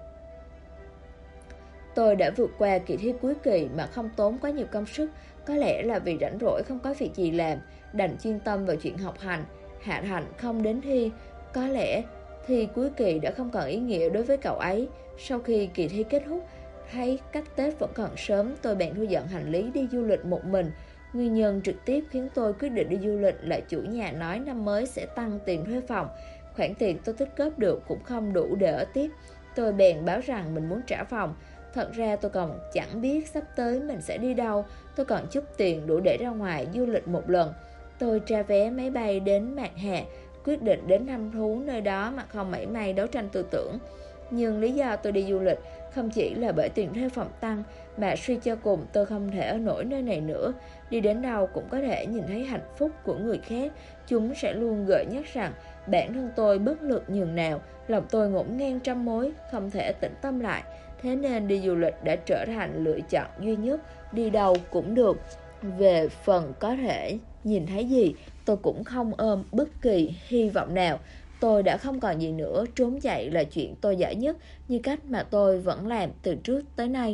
Tôi đã vượt qua kỳ thi cuối kỳ mà không tốn quá nhiều công sức. Có lẽ là vì rảnh rỗi không có việc gì làm, đành chuyên tâm vào chuyện học hành. Hạ Thành không đến thi. Có lẽ thi cuối kỳ đã không còn ý nghĩa đối với cậu ấy. Sau khi kỳ thi kết thúc, thấy cách Tết vẫn còn sớm, tôi bèn thu dọn hành lý đi du lịch một mình. Nguyên nhân trực tiếp khiến tôi quyết định đi du lịch là chủ nhà nói năm mới sẽ tăng tiền thuê phòng. Khoản tiền tôi tích góp được cũng không đủ để ở tiếp. Tôi bèn báo rằng mình muốn trả phòng. Thật ra tôi còn chẳng biết sắp tới mình sẽ đi đâu. Tôi còn chút tiền đủ để ra ngoài du lịch một lần. Tôi tra vé máy bay đến Mạc Hà, quyết định đến thăm thú nơi đó mà không mảy may đấu tranh tư tưởng. Nhưng lý do tôi đi du lịch không chỉ là bởi tiền thuê phòng tăng, mà suy cho cùng tôi không thể ở nổi nơi này nữa. Đi đến đâu cũng có thể nhìn thấy hạnh phúc của người khác. Chúng sẽ luôn gợi nhắc rằng bản thân tôi bất lực nhường nào. Lòng tôi ngổn ngang trăm mối, không thể tĩnh tâm lại. Thế nên đi du lịch đã trở thành lựa chọn duy nhất. Đi đâu cũng được. Về phần có thể nhìn thấy gì, tôi cũng không ôm bất kỳ hy vọng nào. Tôi đã không còn gì nữa, trốn chạy là chuyện tôi giỏi nhất, như cách mà tôi vẫn làm từ trước tới nay.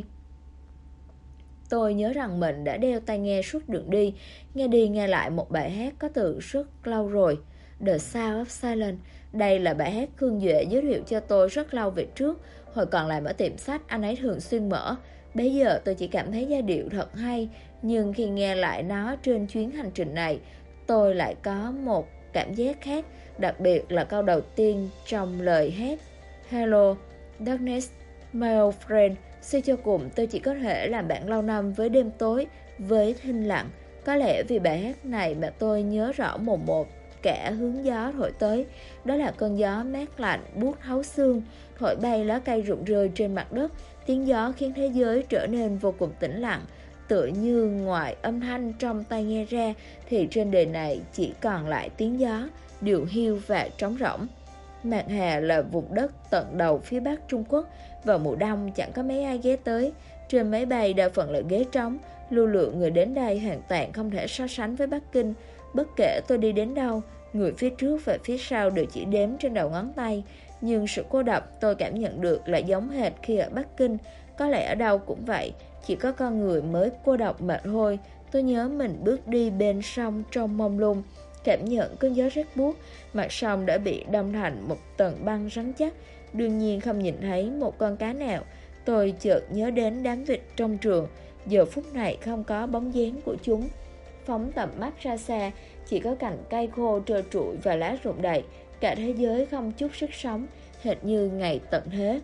Tôi nhớ rằng mình đã đeo tai nghe suốt đường đi nghe lại một bài hát có từ rất lâu rồi, The Sound of Silence. Đây là bài hát Khương Duệ giới thiệu cho tôi rất lâu về trước. Hồi còn làm ở tiệm sách, anh ấy thường xuyên mở. Bây giờ tôi chỉ cảm thấy giai điệu thật hay, nhưng khi nghe lại nó trên chuyến hành trình này, tôi lại có một cảm giác khác. Đặc biệt là câu đầu tiên trong lời hát: Hello, darkness, my old friend. Suy cho cùng, tôi chỉ có thể làm bạn lâu năm với đêm tối, với thinh lặng. Có lẽ vì bài hát này mà tôi nhớ rõ mồn một cả hướng gió thổi tới. Đó là cơn gió mát lạnh, buốt thấu xương, thổi bay lá cây rụng rơi trên mặt đất. Tiếng gió khiến thế giới trở nên vô cùng tĩnh lặng. Tựa như ngoài âm thanh trong tai nghe ra, thì trên đời này chỉ còn lại tiếng gió, điều hiu và trống rỗng. Mạc Hà là vùng đất tận đầu phía bắc Trung Quốc. Vào mùa đông chẳng có mấy ai ghé tới. Trên máy bay đa phần là ghế trống. Lưu lượng người đến đây hoàn toàn không thể so sánh với Bắc Kinh. Bất kể tôi đi đến đâu, người phía trước và phía sau đều chỉ đếm trên đầu ngón tay. Nhưng sự cô độc tôi cảm nhận được là giống hệt khi ở Bắc Kinh. Có lẽ ở đâu cũng vậy, chỉ có con người mới cô độc mà thôi. Tôi nhớ mình bước đi bên sông trong mông lung, cảm nhận cơn gió rét buốt. Mặt sông đã bị đông thành một tầng băng rắn chắc, đương nhiên không nhìn thấy một con cá nào. Tôi chợt nhớ đến đám vịt trong trường. Giờ phút này không có bóng dáng của chúng. Phóng tầm mắt ra xa, chỉ có cành cây khô trơ trụi và lá rụng đầy. Cả thế giới không chút sức sống, hệt như ngày tận thế.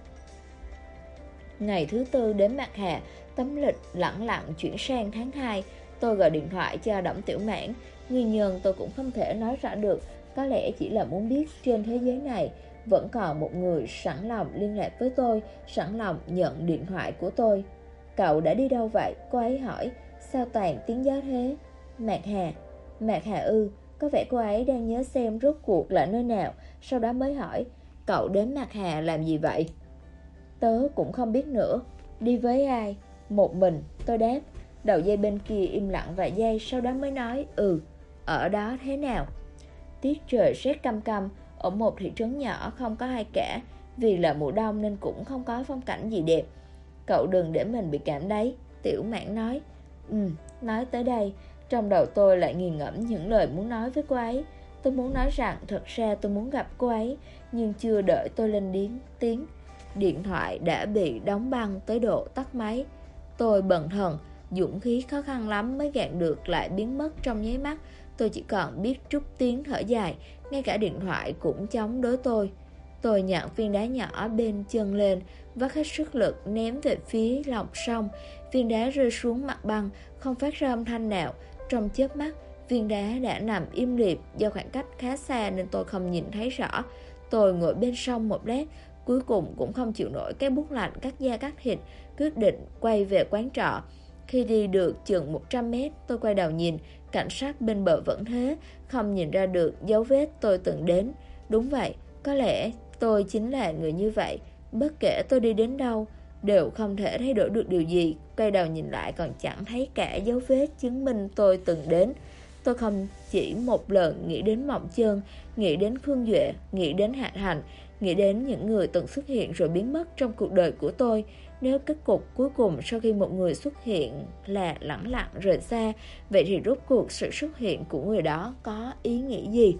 Ngày thứ tư đến Mạc Hà, tấm lịch lẳng lặng chuyển sang tháng 2. Tôi gọi điện thoại cho Đổng Tiểu Mãn. Nguyên nhân tôi cũng không thể nói rõ được. Có lẽ chỉ là muốn biết trên thế giới này vẫn còn một người sẵn lòng liên lạc với tôi, sẵn lòng nhận điện thoại của tôi. Cậu đã đi đâu vậy? Cô ấy hỏi. Sao toàn tiếng gió thế? Mạc Hà. Mạc Hà ư? Có vẻ cô ấy đang nhớ xem rốt cuộc là nơi nào. Sau đó mới hỏi, cậu đến Mạc Hà làm gì vậy? Tớ cũng không biết nữa. Đi với ai? Một mình, tôi đáp. Đầu dây bên kia im lặng vài giây, sau đó mới nói, ở đó thế nào? Tiết trời rét căm căm, ở một thị trấn nhỏ không có ai cả. Vì là mùa đông nên cũng không có phong cảnh gì đẹp. Cậu đừng để mình bị cảm đấy, Tiểu Mãn nói. Nói tới đây, trong đầu tôi lại nghiền ngẫm những lời muốn nói với cô ấy. Tôi muốn nói rằng thật ra tôi muốn gặp cô ấy, nhưng chưa đợi tôi lên tiếng, điện thoại đã bị đóng băng tới độ tắt máy. Tôi bần thần, dũng khí khó khăn lắm mới gạn được lại biến mất trong nháy mắt. Tôi chỉ còn biết trút tiếng thở dài, ngay cả điện thoại cũng chống đối tôi. Tôi nhặt viên đá nhỏ bên chân lên, vắt hết sức lực ném về phía lòng sông. Viên đá rơi xuống mặt băng, không phát ra âm thanh nào. Trong chớp mắt, viên đá đã nằm im lìm. Do khoảng cách khá xa nên tôi không nhìn thấy rõ. Tôi ngồi bên sông một lát, cuối cùng cũng không chịu nổi cái buốt lạnh cắt da cắt thịt, quyết định quay về quán trọ. Khi đi được chừng 100 mét, tôi quay đầu nhìn, cảnh sát bên bờ vẫn thế, không nhìn ra được dấu vết tôi từng đến. Đúng vậy, có lẽ tôi chính là người như vậy. Bất kể tôi đi đến đâu, đều không thể thay đổi được điều gì. Quay đầu nhìn lại còn chẳng thấy cả dấu vết chứng minh tôi từng đến. Tôi không chỉ một lần nghĩ đến Mộng Chân, nghĩ đến Khương Duệ, nghĩ đến Hạ Thành, nghĩ đến những người từng xuất hiện rồi biến mất trong cuộc đời của tôi. Nếu kết cục cuối cùng sau khi một người xuất hiện là lẳng lặng rời xa, vậy thì rốt cuộc sự xuất hiện của người đó có ý nghĩa gì?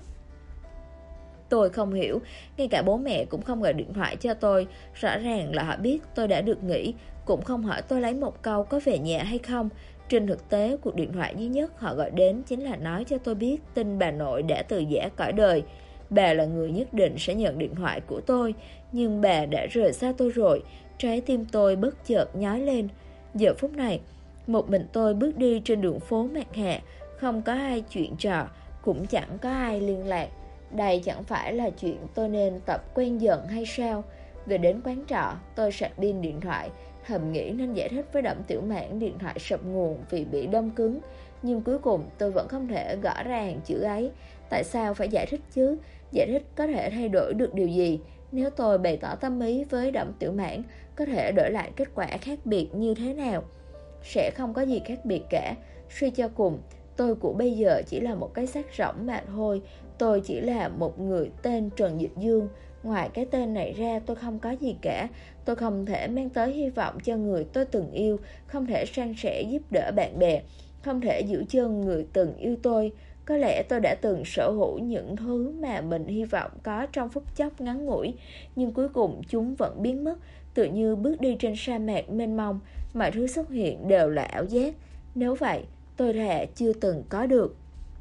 Tôi không hiểu, ngay cả bố mẹ cũng không gọi điện thoại cho tôi. Rõ ràng là họ biết tôi đã được nghỉ, cũng không hỏi tôi lấy một câu có về nhà hay không. Trên thực tế, cuộc điện thoại duy nhất họ gọi đến chính là nói cho tôi biết tin bà nội đã từ giã cõi đời. Bà là người nhất định sẽ nhận điện thoại của tôi, nhưng bà đã rời xa tôi rồi. Trái tim tôi bất chợt nhói lên. Giờ phút này, một mình tôi bước đi trên đường phố Mạc Hà, không có ai chuyện trò, cũng chẳng có ai liên lạc. Đây chẳng phải là chuyện tôi nên tập quen dần hay sao? Về đến quán trọ, tôi sạc pin điện thoại, thầm nghĩ nên giải thích với Đổng Tiểu Mãn điện thoại sập nguồn vì bị đông cứng. Nhưng cuối cùng tôi vẫn không thể gõ ra hàng chữ ấy. Tại sao phải giải thích chứ? Giải thích có thể thay đổi được điều gì? Nếu tôi bày tỏ tâm ý với Đổng Tiểu Mãn, có thể đổi lại kết quả khác biệt như thế nào? Sẽ không có gì khác biệt cả. Suy cho cùng, tôi của bây giờ chỉ là một cái xác rỗng mà thôi. Tôi chỉ là một người tên Trần Dịch Dương. Ngoài cái tên này ra tôi không có gì cả. Tôi không thể mang tới hy vọng cho người tôi từng yêu, không thể san sẻ giúp đỡ bạn bè, không thể giữ chân người từng yêu tôi. Có lẽ tôi đã từng sở hữu những thứ mà mình hy vọng có trong phút chốc ngắn ngủi, nhưng cuối cùng chúng vẫn biến mất, tự như bước đi trên sa mạc mênh mông. Mọi thứ xuất hiện đều là ảo giác. Nếu vậy, tôi thà chưa từng có được.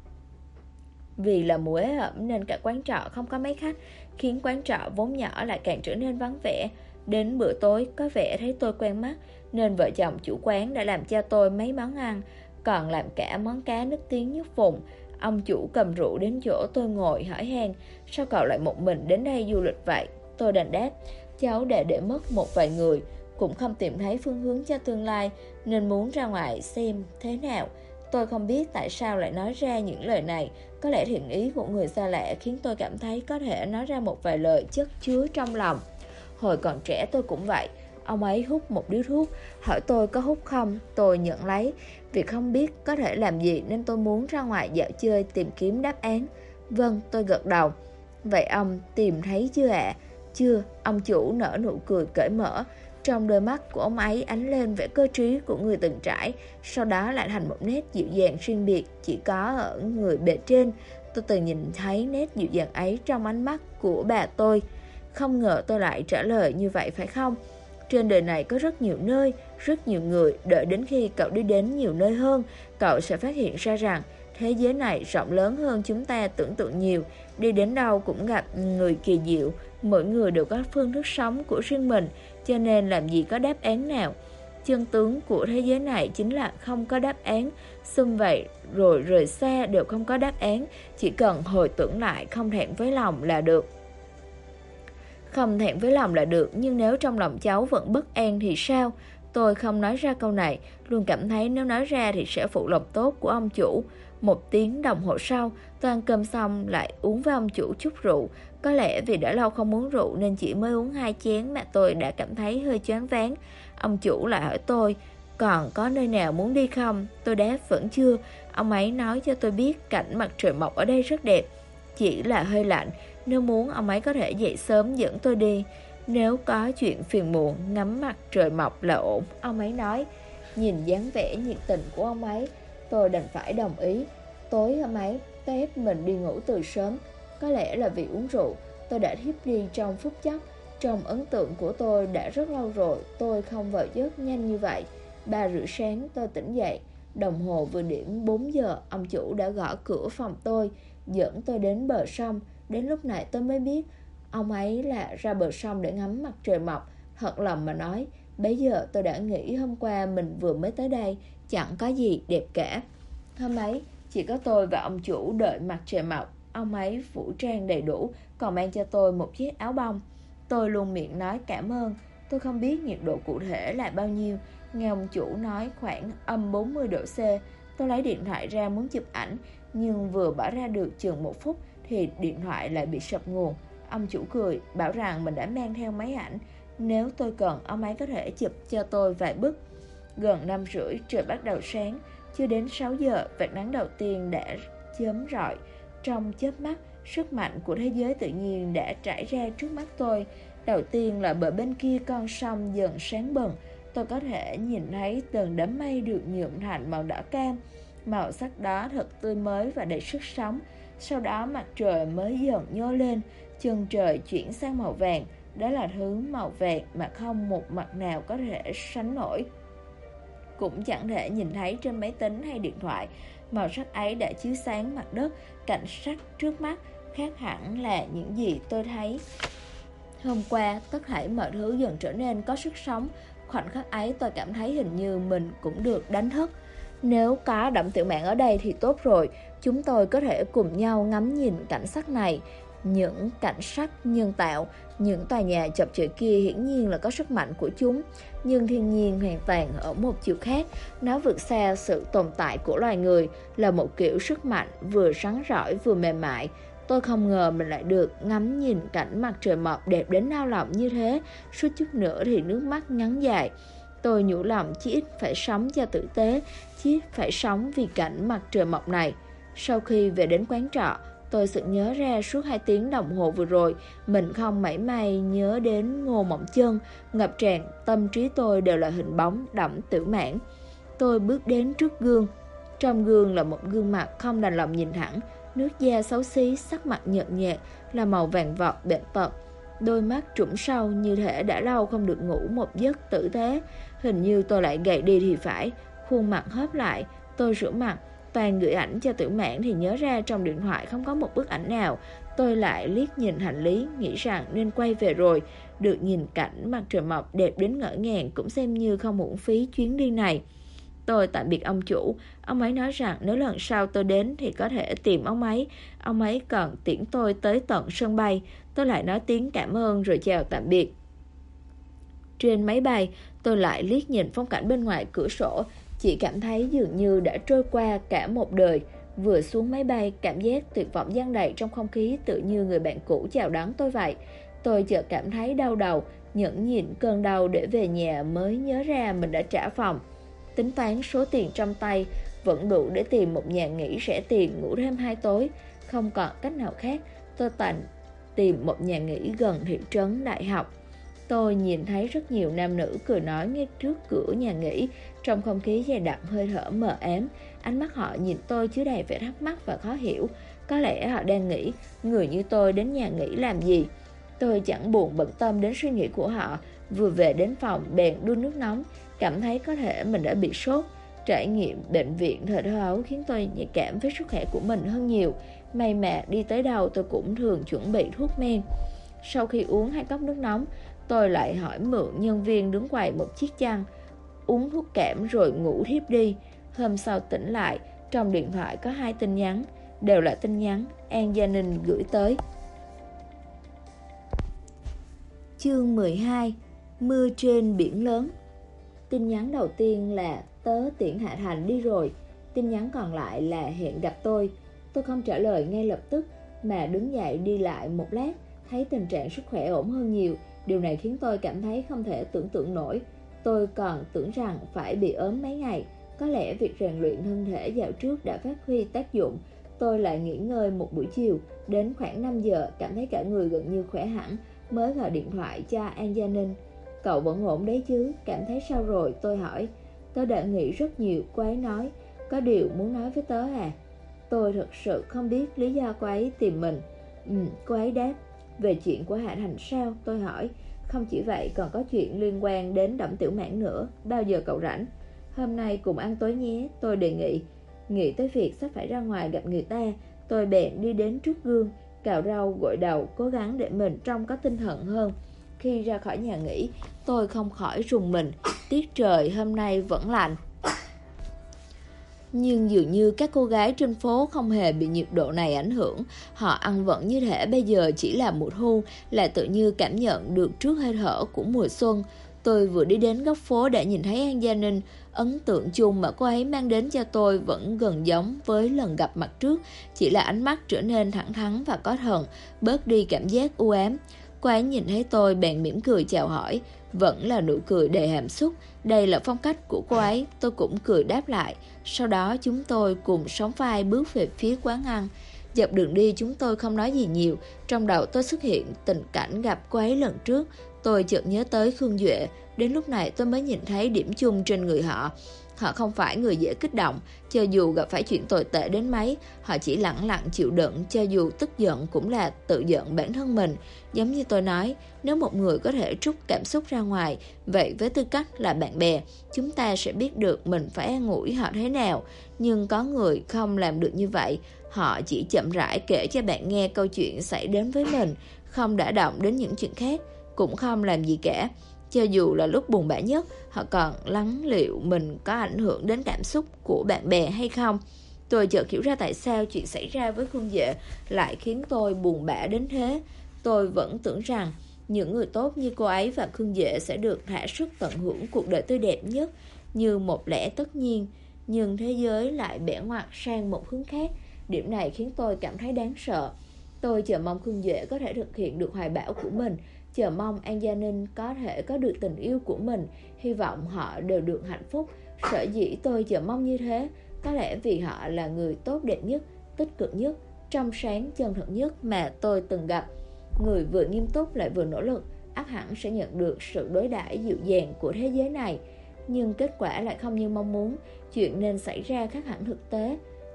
Vì là mùa ế ẩm nên cả quán trọ không có mấy khách, khiến quán trọ vốn nhỏ lại càng trở nên vắng vẻ. Đến bữa tối, có vẻ thấy tôi quen mắt, nên vợ chồng chủ quán đã làm cho tôi mấy món ăn, còn làm cả món cá nức tiếng nhất vùng. Ông chủ cầm rượu đến chỗ tôi ngồi hỏi han, sao cậu lại một mình đến đây du lịch vậy? Tôi đành đáp, cháu đã để mất một vài người, cũng không tìm thấy phương hướng cho tương lai, nên muốn ra ngoài xem thế nào. Tôi không biết tại sao lại nói ra những lời này. Có lẽ thiện ý của người xa lạ khiến tôi cảm thấy có thể nói ra một vài lời chất chứa trong lòng. Hồi còn trẻ tôi cũng vậy. Ông ấy hút một điếu thuốc, hỏi tôi có hút không, tôi nhận lấy. Vì không biết có thể làm gì nên tôi muốn ra ngoài dạo chơi tìm kiếm đáp án. Vâng, tôi gật đầu. Vậy ông tìm thấy chưa ạ? Chưa, ông chủ nở nụ cười cởi mở. Trong đôi mắt của ông ấy ánh lên vẻ cơ trí của người từng trải, sau đó lại thành một nét dịu dàng riêng biệt chỉ có ở người bề trên. Tôi từng nhìn thấy nét dịu dàng ấy trong ánh mắt của bà tôi. Không ngờ tôi lại trả lời như vậy phải không? Trên đời này có rất nhiều nơi, Rất nhiều người đợi đến khi cậu đi đến nhiều nơi hơn, cậu sẽ phát hiện ra rằng thế giới này rộng lớn hơn chúng ta tưởng tượng nhiều. Đi đến đâu cũng gặp người kỳ diệu, mỗi người đều có phương thức sống của riêng mình, cho nên làm gì có đáp án nào. Chân tướng của thế giới này chính là không có đáp án. Xum vậy rồi rời xa đều không có đáp án, chỉ cần hồi tưởng lại không thẹn với lòng là được. Không thẹn với lòng là được, nhưng nếu trong lòng cháu vẫn bất an thì sao? Tôi không nói ra câu này, luôn cảm thấy nếu nói ra thì sẽ phụ lòng tốt của ông chủ. 1 tiếng đồng hồ sau, tôi ăn cơm xong lại uống với ông chủ chút rượu. Có lẽ vì đã lâu không uống rượu nên chỉ mới uống 2 chén mà tôi đã cảm thấy hơi choáng váng. Ông chủ lại hỏi tôi, còn có nơi nào muốn đi không? Tôi đáp vẫn chưa. Ông ấy nói cho tôi biết cảnh mặt trời mọc ở đây rất đẹp, chỉ là hơi lạnh. Nếu muốn ông ấy có thể dậy sớm dẫn tôi đi. Nếu có chuyện phiền muộn, ngắm mặt trời mọc là ổn, ông ấy nói. Nhìn dáng vẻ nhiệt tình của ông ấy, tôi đành phải đồng ý. Tối hôm ấy, tôi ép mình đi ngủ từ sớm. Có lẽ là vì uống rượu, tôi đã thiếp đi trong phút chốc. Trong ấn tượng của tôi đã rất lâu rồi, tôi không vào giấc nhanh như vậy. 3 rưỡi sáng tôi tỉnh dậy. Đồng hồ vừa điểm 4 giờ, ông chủ đã gõ cửa phòng tôi, dẫn tôi đến bờ sông. Đến lúc này tôi mới biết ông ấy là ra bờ sông để ngắm mặt trời mọc. Thật lòng mà nói, bấy giờ tôi đã nghĩ hôm qua mình vừa mới tới đây, chẳng có gì đẹp cả. Hôm ấy, chỉ có tôi và ông chủ đợi mặt trời mọc. Ông ấy vũ trang đầy đủ, còn mang cho tôi một chiếc áo bông. Tôi luôn miệng nói cảm ơn. Tôi không biết nhiệt độ cụ thể là bao nhiêu. Nghe ông chủ nói khoảng âm 40 độ C. Tôi lấy điện thoại ra muốn chụp ảnh, nhưng vừa bỏ ra được chừng 1 phút thì điện thoại lại bị sập nguồn. Ông chủ cười, bảo rằng mình đã mang theo máy ảnh. Nếu tôi cần, ông ấy có thể chụp cho tôi vài bức. Gần 5 rưỡi, trời bắt đầu sáng. Chưa đến 6 giờ, vệt nắng đầu tiên đã chớm rọi. Trong chớp mắt, sức mạnh của thế giới tự nhiên đã trải ra trước mắt tôi. Đầu tiên là bờ bên kia con sông dần sáng bừng. Tôi có thể nhìn thấy từng đám mây được nhuộm thành màu đỏ cam. Màu sắc đó thật tươi mới và đầy sức sống. Sau đó mặt trời mới dần nhô lên, chân trời chuyển sang màu vàng. Đó là thứ màu vàng mà không một mặt nào có thể sánh nổi, cũng chẳng thể nhìn thấy trên máy tính hay điện thoại. Màu sắc ấy đã chiếu sáng mặt đất, cảnh sắc trước mắt khác hẳn là những gì tôi thấy hôm qua. Tất thảy mọi thứ dần trở nên có sức sống. Khoảnh khắc ấy tôi cảm thấy hình như mình cũng được đánh thức. Nếu có Đổng Tiểu Mạn ở đây thì tốt rồi, chúng tôi có thể cùng nhau ngắm nhìn cảnh sắc này. Những cảnh sắc nhân tạo, những tòa nhà chọc trời kia hiển nhiên là có sức mạnh của chúng, nhưng thiên nhiên hoàn toàn ở một chiều khác. Nó vượt xa sự tồn tại của loài người, là một kiểu sức mạnh vừa rắn rỏi vừa mềm mại. Tôi không ngờ mình lại được ngắm nhìn cảnh mặt trời mọc đẹp đến nao lòng như thế. Suốt chút nữa thì nước mắt ngắn dài. Tôi nhủ lòng chí ít phải sống cho tử tế, chí ít phải sống vì cảnh mặt trời mọc này. Sau khi về đến quán trọ, tôi sực nhớ ra suốt 2 tiếng đồng hồ vừa rồi, mình không mảy may nhớ đến Ngô Mộng Chân. Ngập tràn tâm trí tôi đều là hình bóng Đổng Tiểu Mạn. Tôi bước đến trước gương. Trong gương là một gương mặt không đành lòng nhìn thẳng, nước da xấu xí, sắc mặt nhợt nhạt, là màu vàng vọt bệnh tật. Đôi mắt trũng sâu như thể đã lâu không được ngủ một giấc tử tế. Hình như tôi lại gầy đi thì phải. Khuôn mặt hớp lại. Tôi rửa mặt, toàn gửi ảnh cho Tiểu Mạn thì nhớ ra trong điện thoại không có một bức ảnh nào. Tôi lại liếc nhìn hành lý, nghĩ rằng nên quay về rồi. Được nhìn cảnh mặt trời mọc đẹp đến ngỡ ngàng cũng xem như không uổng phí chuyến đi này. Tôi tạm biệt ông chủ. Ông ấy nói rằng nếu lần sau tôi đến thì có thể tìm ông ấy. Ông ấy còn tiễn tôi tới tận sân bay. Tôi lại nói tiếng cảm ơn rồi chào tạm biệt. Trên máy bay, tôi lại liếc nhìn phong cảnh bên ngoài cửa sổ, chỉ cảm thấy dường như đã trôi qua cả một đời. Vừa xuống máy bay, cảm giác tuyệt vọng dang đầy trong không khí, tự như người bạn cũ chào đón tôi vậy. Tôi chợt cảm thấy đau đầu, nhẫn nhịn cơn đau để về nhà mới nhớ ra mình đã trả phòng. Tính toán số tiền trong tay vẫn đủ để tìm một nhà nghỉ rẻ tiền ngủ thêm 2 tối. Không còn cách nào khác, tôi đành tìm một nhà nghỉ gần thị trấn đại học. Tôi nhìn thấy rất nhiều nam nữ cười nói ngay trước cửa nhà nghỉ, trong không khí dày đặc hơi thở mờ ám. Ánh mắt họ nhìn tôi chứa đầy vẻ thắc mắc và khó hiểu. Có lẽ họ đang nghĩ người như tôi đến nhà nghỉ làm gì. Tôi chẳng buồn bận tâm đến suy nghĩ của họ. Vừa về đến phòng bèn đun nước nóng, cảm thấy có thể mình đã bị sốt. Trải nghiệm bệnh viện thời thơ ấu khiến tôi nhạy cảm với sức khỏe của mình hơn nhiều. May mà đi tới đâu tôi cũng thường chuẩn bị thuốc men. Sau khi uống 2 cốc nước nóng, tôi lại hỏi mượn nhân viên đứng quầy một chiếc chăn, uống thuốc cảm rồi ngủ thiếp đi. Hôm sau tỉnh lại, trong điện thoại có 2 tin nhắn, đều là tin nhắn An Gia Ninh gửi tới. Chương 12. Mưa trên biển lớn. Tin nhắn đầu tiên là tớ tiễn Hạ Thành đi rồi. Tin nhắn còn lại là hẹn gặp tôi. Tôi không trả lời ngay lập tức mà đứng dậy đi lại một lát, thấy tình trạng sức khỏe ổn hơn nhiều. Điều này khiến tôi cảm thấy không thể tưởng tượng nổi. Tôi còn tưởng rằng phải bị ốm mấy ngày. Có lẽ việc rèn luyện thân thể dạo trước đã phát huy tác dụng. Tôi lại nghỉ ngơi một buổi chiều. Đến khoảng 5 giờ cảm thấy cả người gần như khỏe hẳn, mới gọi điện thoại cho An Gia Ninh. Cậu vẫn ổn đấy chứ, cảm thấy sao rồi? Tôi hỏi. Tớ đã nghĩ rất nhiều, cô ấy nói. Có điều muốn nói với tớ à? Tôi thật sự không biết lý do cô ấy tìm mình. Cô ấy đáp. Về chuyện của Hạ Thành sao? Tôi hỏi. Không chỉ vậy, còn có chuyện liên quan đến Đổng Tiểu Mãn nữa. Bao giờ cậu rảnh? Hôm nay cùng ăn tối nhé, tôi đề nghị. Nghĩ tới việc sắp phải ra ngoài gặp người ta, tôi bèn đi đến trước gương, cạo râu gội đầu, cố gắng để mình trông có tinh thần hơn. Khi ra khỏi nhà nghỉ, tôi không khỏi rùng mình. Tiết trời hôm nay vẫn lạnh, nhưng dường như các cô gái trên phố không hề bị nhiệt độ này ảnh hưởng. Họ ăn vẫn như thể bây giờ chỉ là mùa thu, lại tự như cảm nhận được trước hơi thở của mùa xuân. Tôi vừa đi đến góc phố đã nhìn thấy An Gia Ninh. Ấn tượng chung mà cô ấy mang đến cho tôi vẫn gần giống với lần gặp mặt trước, chỉ là ánh mắt trở nên thẳng thắn và có thần, bớt đi cảm giác u ám. Cô ấy nhìn thấy tôi bèn mỉm cười chào hỏi, vẫn là nụ cười đầy hàm xúc. Đây là phong cách của cô ấy, tôi cũng cười đáp lại. Sau đó chúng tôi cùng sóng vai bước về phía quán ăn. Dọc đường đi chúng tôi không nói gì nhiều. Trong đầu tôi xuất hiện tình cảnh gặp cô ấy lần trước. Tôi chợt nhớ tới Khương Duệ. Đến lúc này tôi mới nhìn thấy điểm chung trên người họ. Họ không phải người dễ kích động. Cho dù gặp phải chuyện tồi tệ đến mấy, họ chỉ lẳng lặng chịu đựng. Cho dù tức giận cũng là tự giận bản thân mình. Giống như tôi nói, nếu một người có thể trút cảm xúc ra ngoài, vậy với tư cách là bạn bè, chúng ta sẽ biết được mình phải an ủi họ thế nào. Nhưng có người không làm được như vậy. Họ chỉ chậm rãi kể cho bạn nghe câu chuyện xảy đến với mình, không đả động đến những chuyện khác, cũng không làm gì cả. Cho dù là lúc buồn bã nhất, họ còn lắng liệu mình có ảnh hưởng đến cảm xúc của bạn bè hay không. Tôi chợt hiểu ra tại sao chuyện xảy ra với Khương Duệ lại khiến tôi buồn bã đến thế. Tôi vẫn tưởng rằng những người tốt như cô ấy và Khương Duệ sẽ được thỏa sức tận hưởng cuộc đời tươi đẹp nhất như một lẽ tất nhiên. Nhưng thế giới lại bẻ ngoặt sang một hướng khác. Điểm này khiến tôi cảm thấy đáng sợ. Tôi chờ mong Khương Duệ có thể thực hiện được hoài bão của mình, chờ mong An Gia Ninh có thể có được tình yêu của mình, hy vọng họ đều được hạnh phúc. Sở dĩ tôi chờ mong như thế, có lẽ vì họ là người tốt đẹp nhất, tích cực nhất, trong sáng, chân thật nhất mà tôi từng gặp. Người vừa nghiêm túc lại vừa nỗ lực, ắt hẳn sẽ nhận được sự đối đãi dịu dàng của thế giới này. Nhưng kết quả lại không như mong muốn, chuyện nên xảy ra khác hẳn thực tế.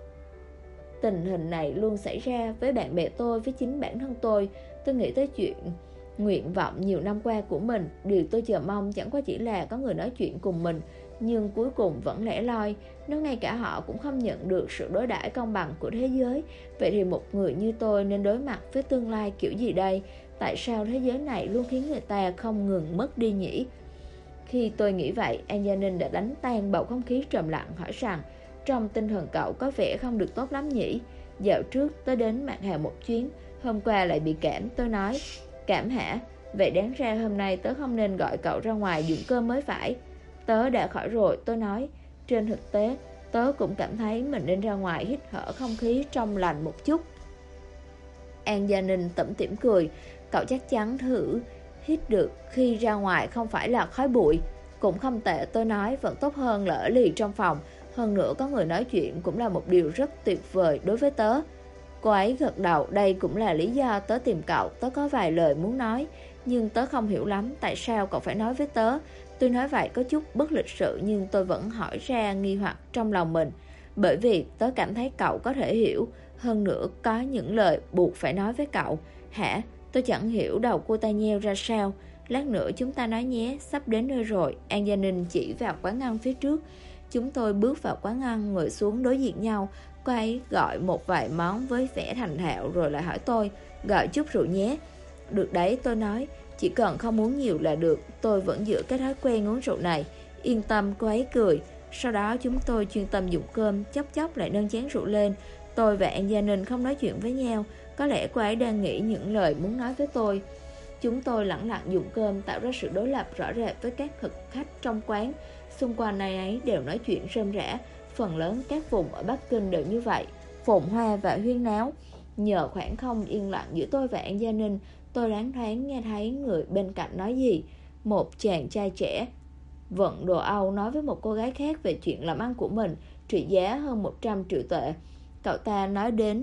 Tình hình này luôn xảy ra với bạn bè tôi, với chính bản thân tôi. Tôi nghĩ tới chuyện nguyện vọng nhiều năm qua của mình. Điều tôi chờ mong chẳng qua chỉ là có người nói chuyện cùng mình, nhưng cuối cùng vẫn lẻ loi. Nếu ngay cả họ cũng không nhận được sự đối đãi công bằng của thế giới, vậy thì một người như tôi nên đối mặt với tương lai kiểu gì đây? Tại sao thế giới này luôn khiến người ta không ngừng mất đi nhỉ? Khi tôi nghĩ vậy, An Gia Ninh đã đánh tan bầu không khí trầm lặng, hỏi rằng trong tinh thần cậu có vẻ không được tốt lắm nhỉ? Dạo trước tôi đến Mạc Hà một chuyến, hôm qua lại bị cảm. Tôi nói, cảm hả? Vậy đáng ra hôm nay tớ không nên gọi cậu ra ngoài dùng cơm mới phải. Tớ đã khỏi rồi, tôi nói. Trên thực tế, tớ cũng cảm thấy mình nên ra ngoài hít thở không khí trong lành một chút. An Gia Ninh tủm tỉm cười. Cậu chắc chắn thử hít được khi ra ngoài không phải là khói bụi. Cũng không tệ, tôi nói, vẫn tốt hơn là ở lì trong phòng. Hơn nữa có người nói chuyện cũng là một điều rất tuyệt vời đối với tớ. Cô ấy gật đầu. Đây cũng là lý do tớ tìm cậu. Tớ có vài lời muốn nói, nhưng tớ không hiểu lắm tại sao cậu phải nói với tớ. Tôi nói vậy có chút bất lịch sự, nhưng tôi vẫn hỏi ra nghi hoặc trong lòng mình. Bởi vì tớ cảm thấy cậu có thể hiểu. Hơn nữa có những lời buộc phải nói với cậu. Hả? Tôi chẳng hiểu đầu cô ta nheo ra sao. Lát nữa chúng ta nói nhé, sắp đến nơi rồi. An Gia Ninh chỉ vào quán ăn phía trước. Chúng tôi bước vào quán ăn, ngồi xuống đối diện nhau. Cô ấy gọi một vài món với vẻ thành thạo rồi lại hỏi tôi, gọi chút rượu nhé. Được đấy, tôi nói, chỉ cần không uống nhiều là được, tôi vẫn giữ cái thói quen uống rượu này. Yên tâm, cô ấy cười. Sau đó chúng tôi chuyên tâm dùng cơm, chốc chốc lại nâng chén rượu lên. Tôi và An Gia Ninh không nói chuyện với nhau, có lẽ cô ấy đang nghĩ những lời muốn nói với tôi. Chúng tôi lẳng lặng dùng cơm, tạo ra sự đối lập rõ rệt với các thực khách trong quán. Xung quanh này ấy đều nói chuyện rôm rả. Phần lớn các vùng ở Bắc Kinh đều như vậy, phồn hoa và huyên náo. Nhờ khoảng không yên lặng giữa tôi và An Gia Ninh, tôi loáng thoáng nghe thấy người bên cạnh nói gì. Một chàng trai trẻ vận đồ Âu nói với một cô gái khác về chuyện làm ăn của mình, trị giá hơn 100 triệu tệ. Cậu ta nói đến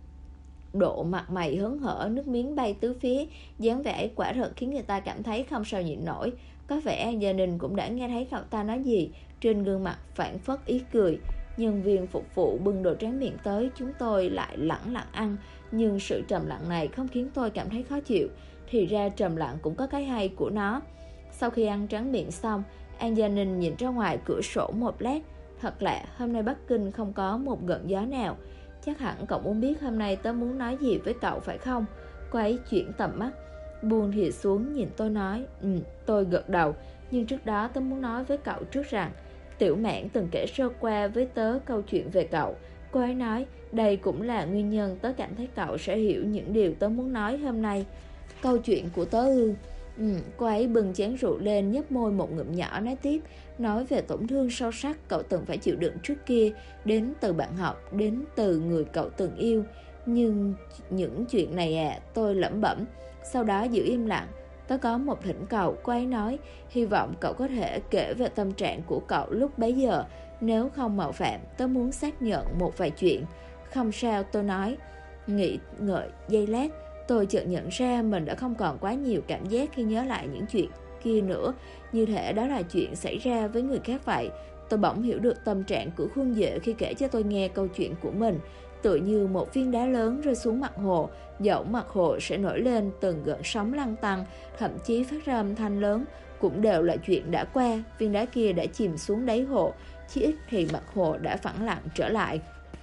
độ mặt mày hớn hở, nước miếng bay tứ phía, dáng vẻ ấy quả thật khiến người ta cảm thấy không sao nhịn nổi. Có vẻ An Gia Ninh cũng đã nghe thấy cậu ta nói gì, trên gương mặt phảng phất ý cười. Nhân viên phục vụ bưng đồ tráng miệng tới, chúng tôi lại lẳng lặng ăn, nhưng sự trầm lặng này không khiến tôi cảm thấy khó chịu. Thì ra trầm lặng cũng có cái hay của nó. Sau khi ăn tráng miệng xong, An Gia Ninh nhìn ra ngoài cửa sổ một lát. Thật lạ, hôm nay Bắc Kinh không có một gợn gió nào. Chắc hẳn cậu muốn biết hôm nay tớ muốn nói gì với cậu phải không? Cô ấy chuyển tầm mắt, buông thìa xuống nhìn tôi nói. Tôi gật đầu. Nhưng trước đó tớ muốn nói với cậu trước rằng Tiểu Mãn từng kể sơ qua với tớ câu chuyện về cậu. Cô ấy nói đây cũng là nguyên nhân tớ cảm thấy cậu sẽ hiểu những điều tớ muốn nói hôm nay. Câu chuyện của tớ ư? Cô ấy bưng chén rượu lên, nhấp môi một ngụm nhỏ nói tiếp. Nói về tổn thương sâu sắc cậu từng phải chịu đựng trước kia, đến từ bạn học, đến từ người cậu từng yêu. Nhưng những chuyện này tôi lẩm bẩm. Sau đó giữ im lặng. Tớ có một thỉnh cầu, cô ấy nói. Hy vọng cậu có thể kể về tâm trạng của cậu lúc bấy giờ. Nếu không mạo phạm, tớ muốn xác nhận một vài chuyện. Không sao, tôi nói. Nghĩ ngợi giây lát, tôi chợt nhận ra mình đã không còn quá nhiều cảm giác khi nhớ lại những chuyện kia nữa, như thể đó là chuyện xảy ra với người khác vậy. Tôi bỗng hiểu được tâm trạng của Khuôn Duệ khi kể cho tôi nghe câu chuyện của mình. Tựa như một viên đá lớn rơi xuống mặt hồ, dẫu mặt hồ sẽ nổi lên từng gợn sóng lăn tăn, thậm chí phát ra âm thanh lớn, cũng đều là chuyện đã qua. Viên đá kia đã chìm xuống đáy hồ, chỉ ít thì mặt hồ đã phẳng lặng trở lại.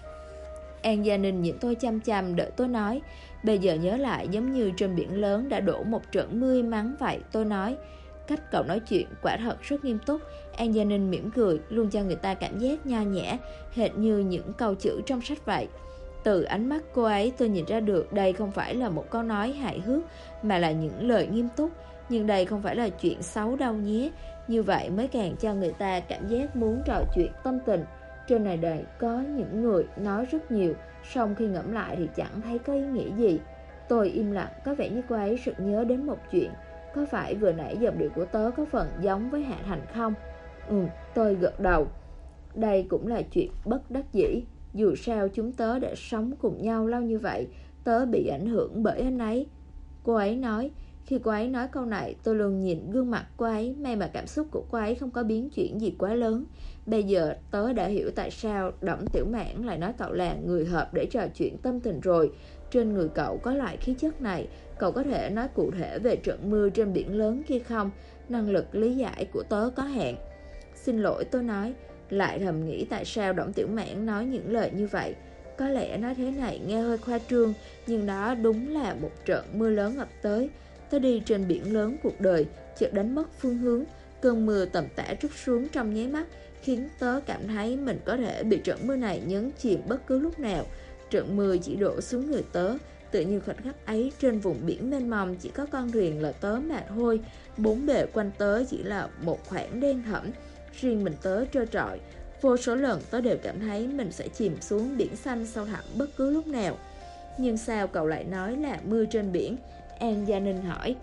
An Gia Ninh nhìn tôi chăm chăm đợi tôi nói. Bây giờ nhớ lại giống như trên biển lớn đã đổ một trận mưa mắng vậy. Tôi nói. Cách cậu nói chuyện quả thật rất nghiêm túc. An Gia Ninh mỉm cười, luôn cho người ta cảm giác nho nhã, hệt như những câu chữ trong sách vậy. Từ ánh mắt cô ấy tôi nhìn ra được đây không phải là một câu nói hài hước, mà là những lời nghiêm túc. Nhưng đây không phải là chuyện xấu đâu nhé. Như vậy mới càng cho người ta cảm giác muốn trò chuyện tâm tình. Trên này đời có những người nói rất nhiều, song khi ngẫm lại thì chẳng thấy có ý nghĩa gì. Tôi im lặng, có vẻ như cô ấy sực nhớ đến một chuyện. Có phải vừa nãy giọng điệu của tớ có phần giống với Hạ Thành không? Tôi gật đầu. Đây cũng là chuyện bất đắc dĩ. Dù sao chúng tớ đã sống cùng nhau lâu như vậy, tớ bị ảnh hưởng bởi anh ấy. Cô ấy nói. Khi cô ấy nói câu này, tôi luôn nhìn gương mặt cô ấy. May mà cảm xúc của cô ấy không có biến chuyển gì quá lớn. Bây giờ tớ đã hiểu tại sao Đổng Tiểu Mãn lại nói cậu là người hợp để trò chuyện tâm tình rồi. Trên người cậu có loại khí chất này. Cậu có thể nói cụ thể về trận mưa trên biển lớn kia không? Năng lực lý giải của tớ có hạn. Xin lỗi, tôi nói. Lại thầm nghĩ tại sao Đổng Tiểu Mãn nói những lời như vậy. Có lẽ nói thế này nghe hơi khoa trương, nhưng đó đúng là một trận mưa lớn ập tới. Tớ đi trên biển lớn cuộc đời, chợt đánh mất phương hướng. Cơn mưa tầm tã trút xuống trong nháy mắt, khiến tớ cảm thấy mình có thể bị trận mưa này nhấn chìm bất cứ lúc nào. Trận mưa chỉ đổ xuống người tớ, tự như khoảnh khắc ấy trên vùng biển mênh mông chỉ có con thuyền là tớ mà thôi. Bốn bề quanh tớ chỉ là một khoảng đen thẫm, riêng mình tớ trơ trọi. Vô số lần tớ đều cảm thấy mình sẽ chìm xuống biển xanh sâu thẳm bất cứ lúc nào. Nhưng sao cậu lại nói là mưa trên biển? An Gia Ninh hỏi.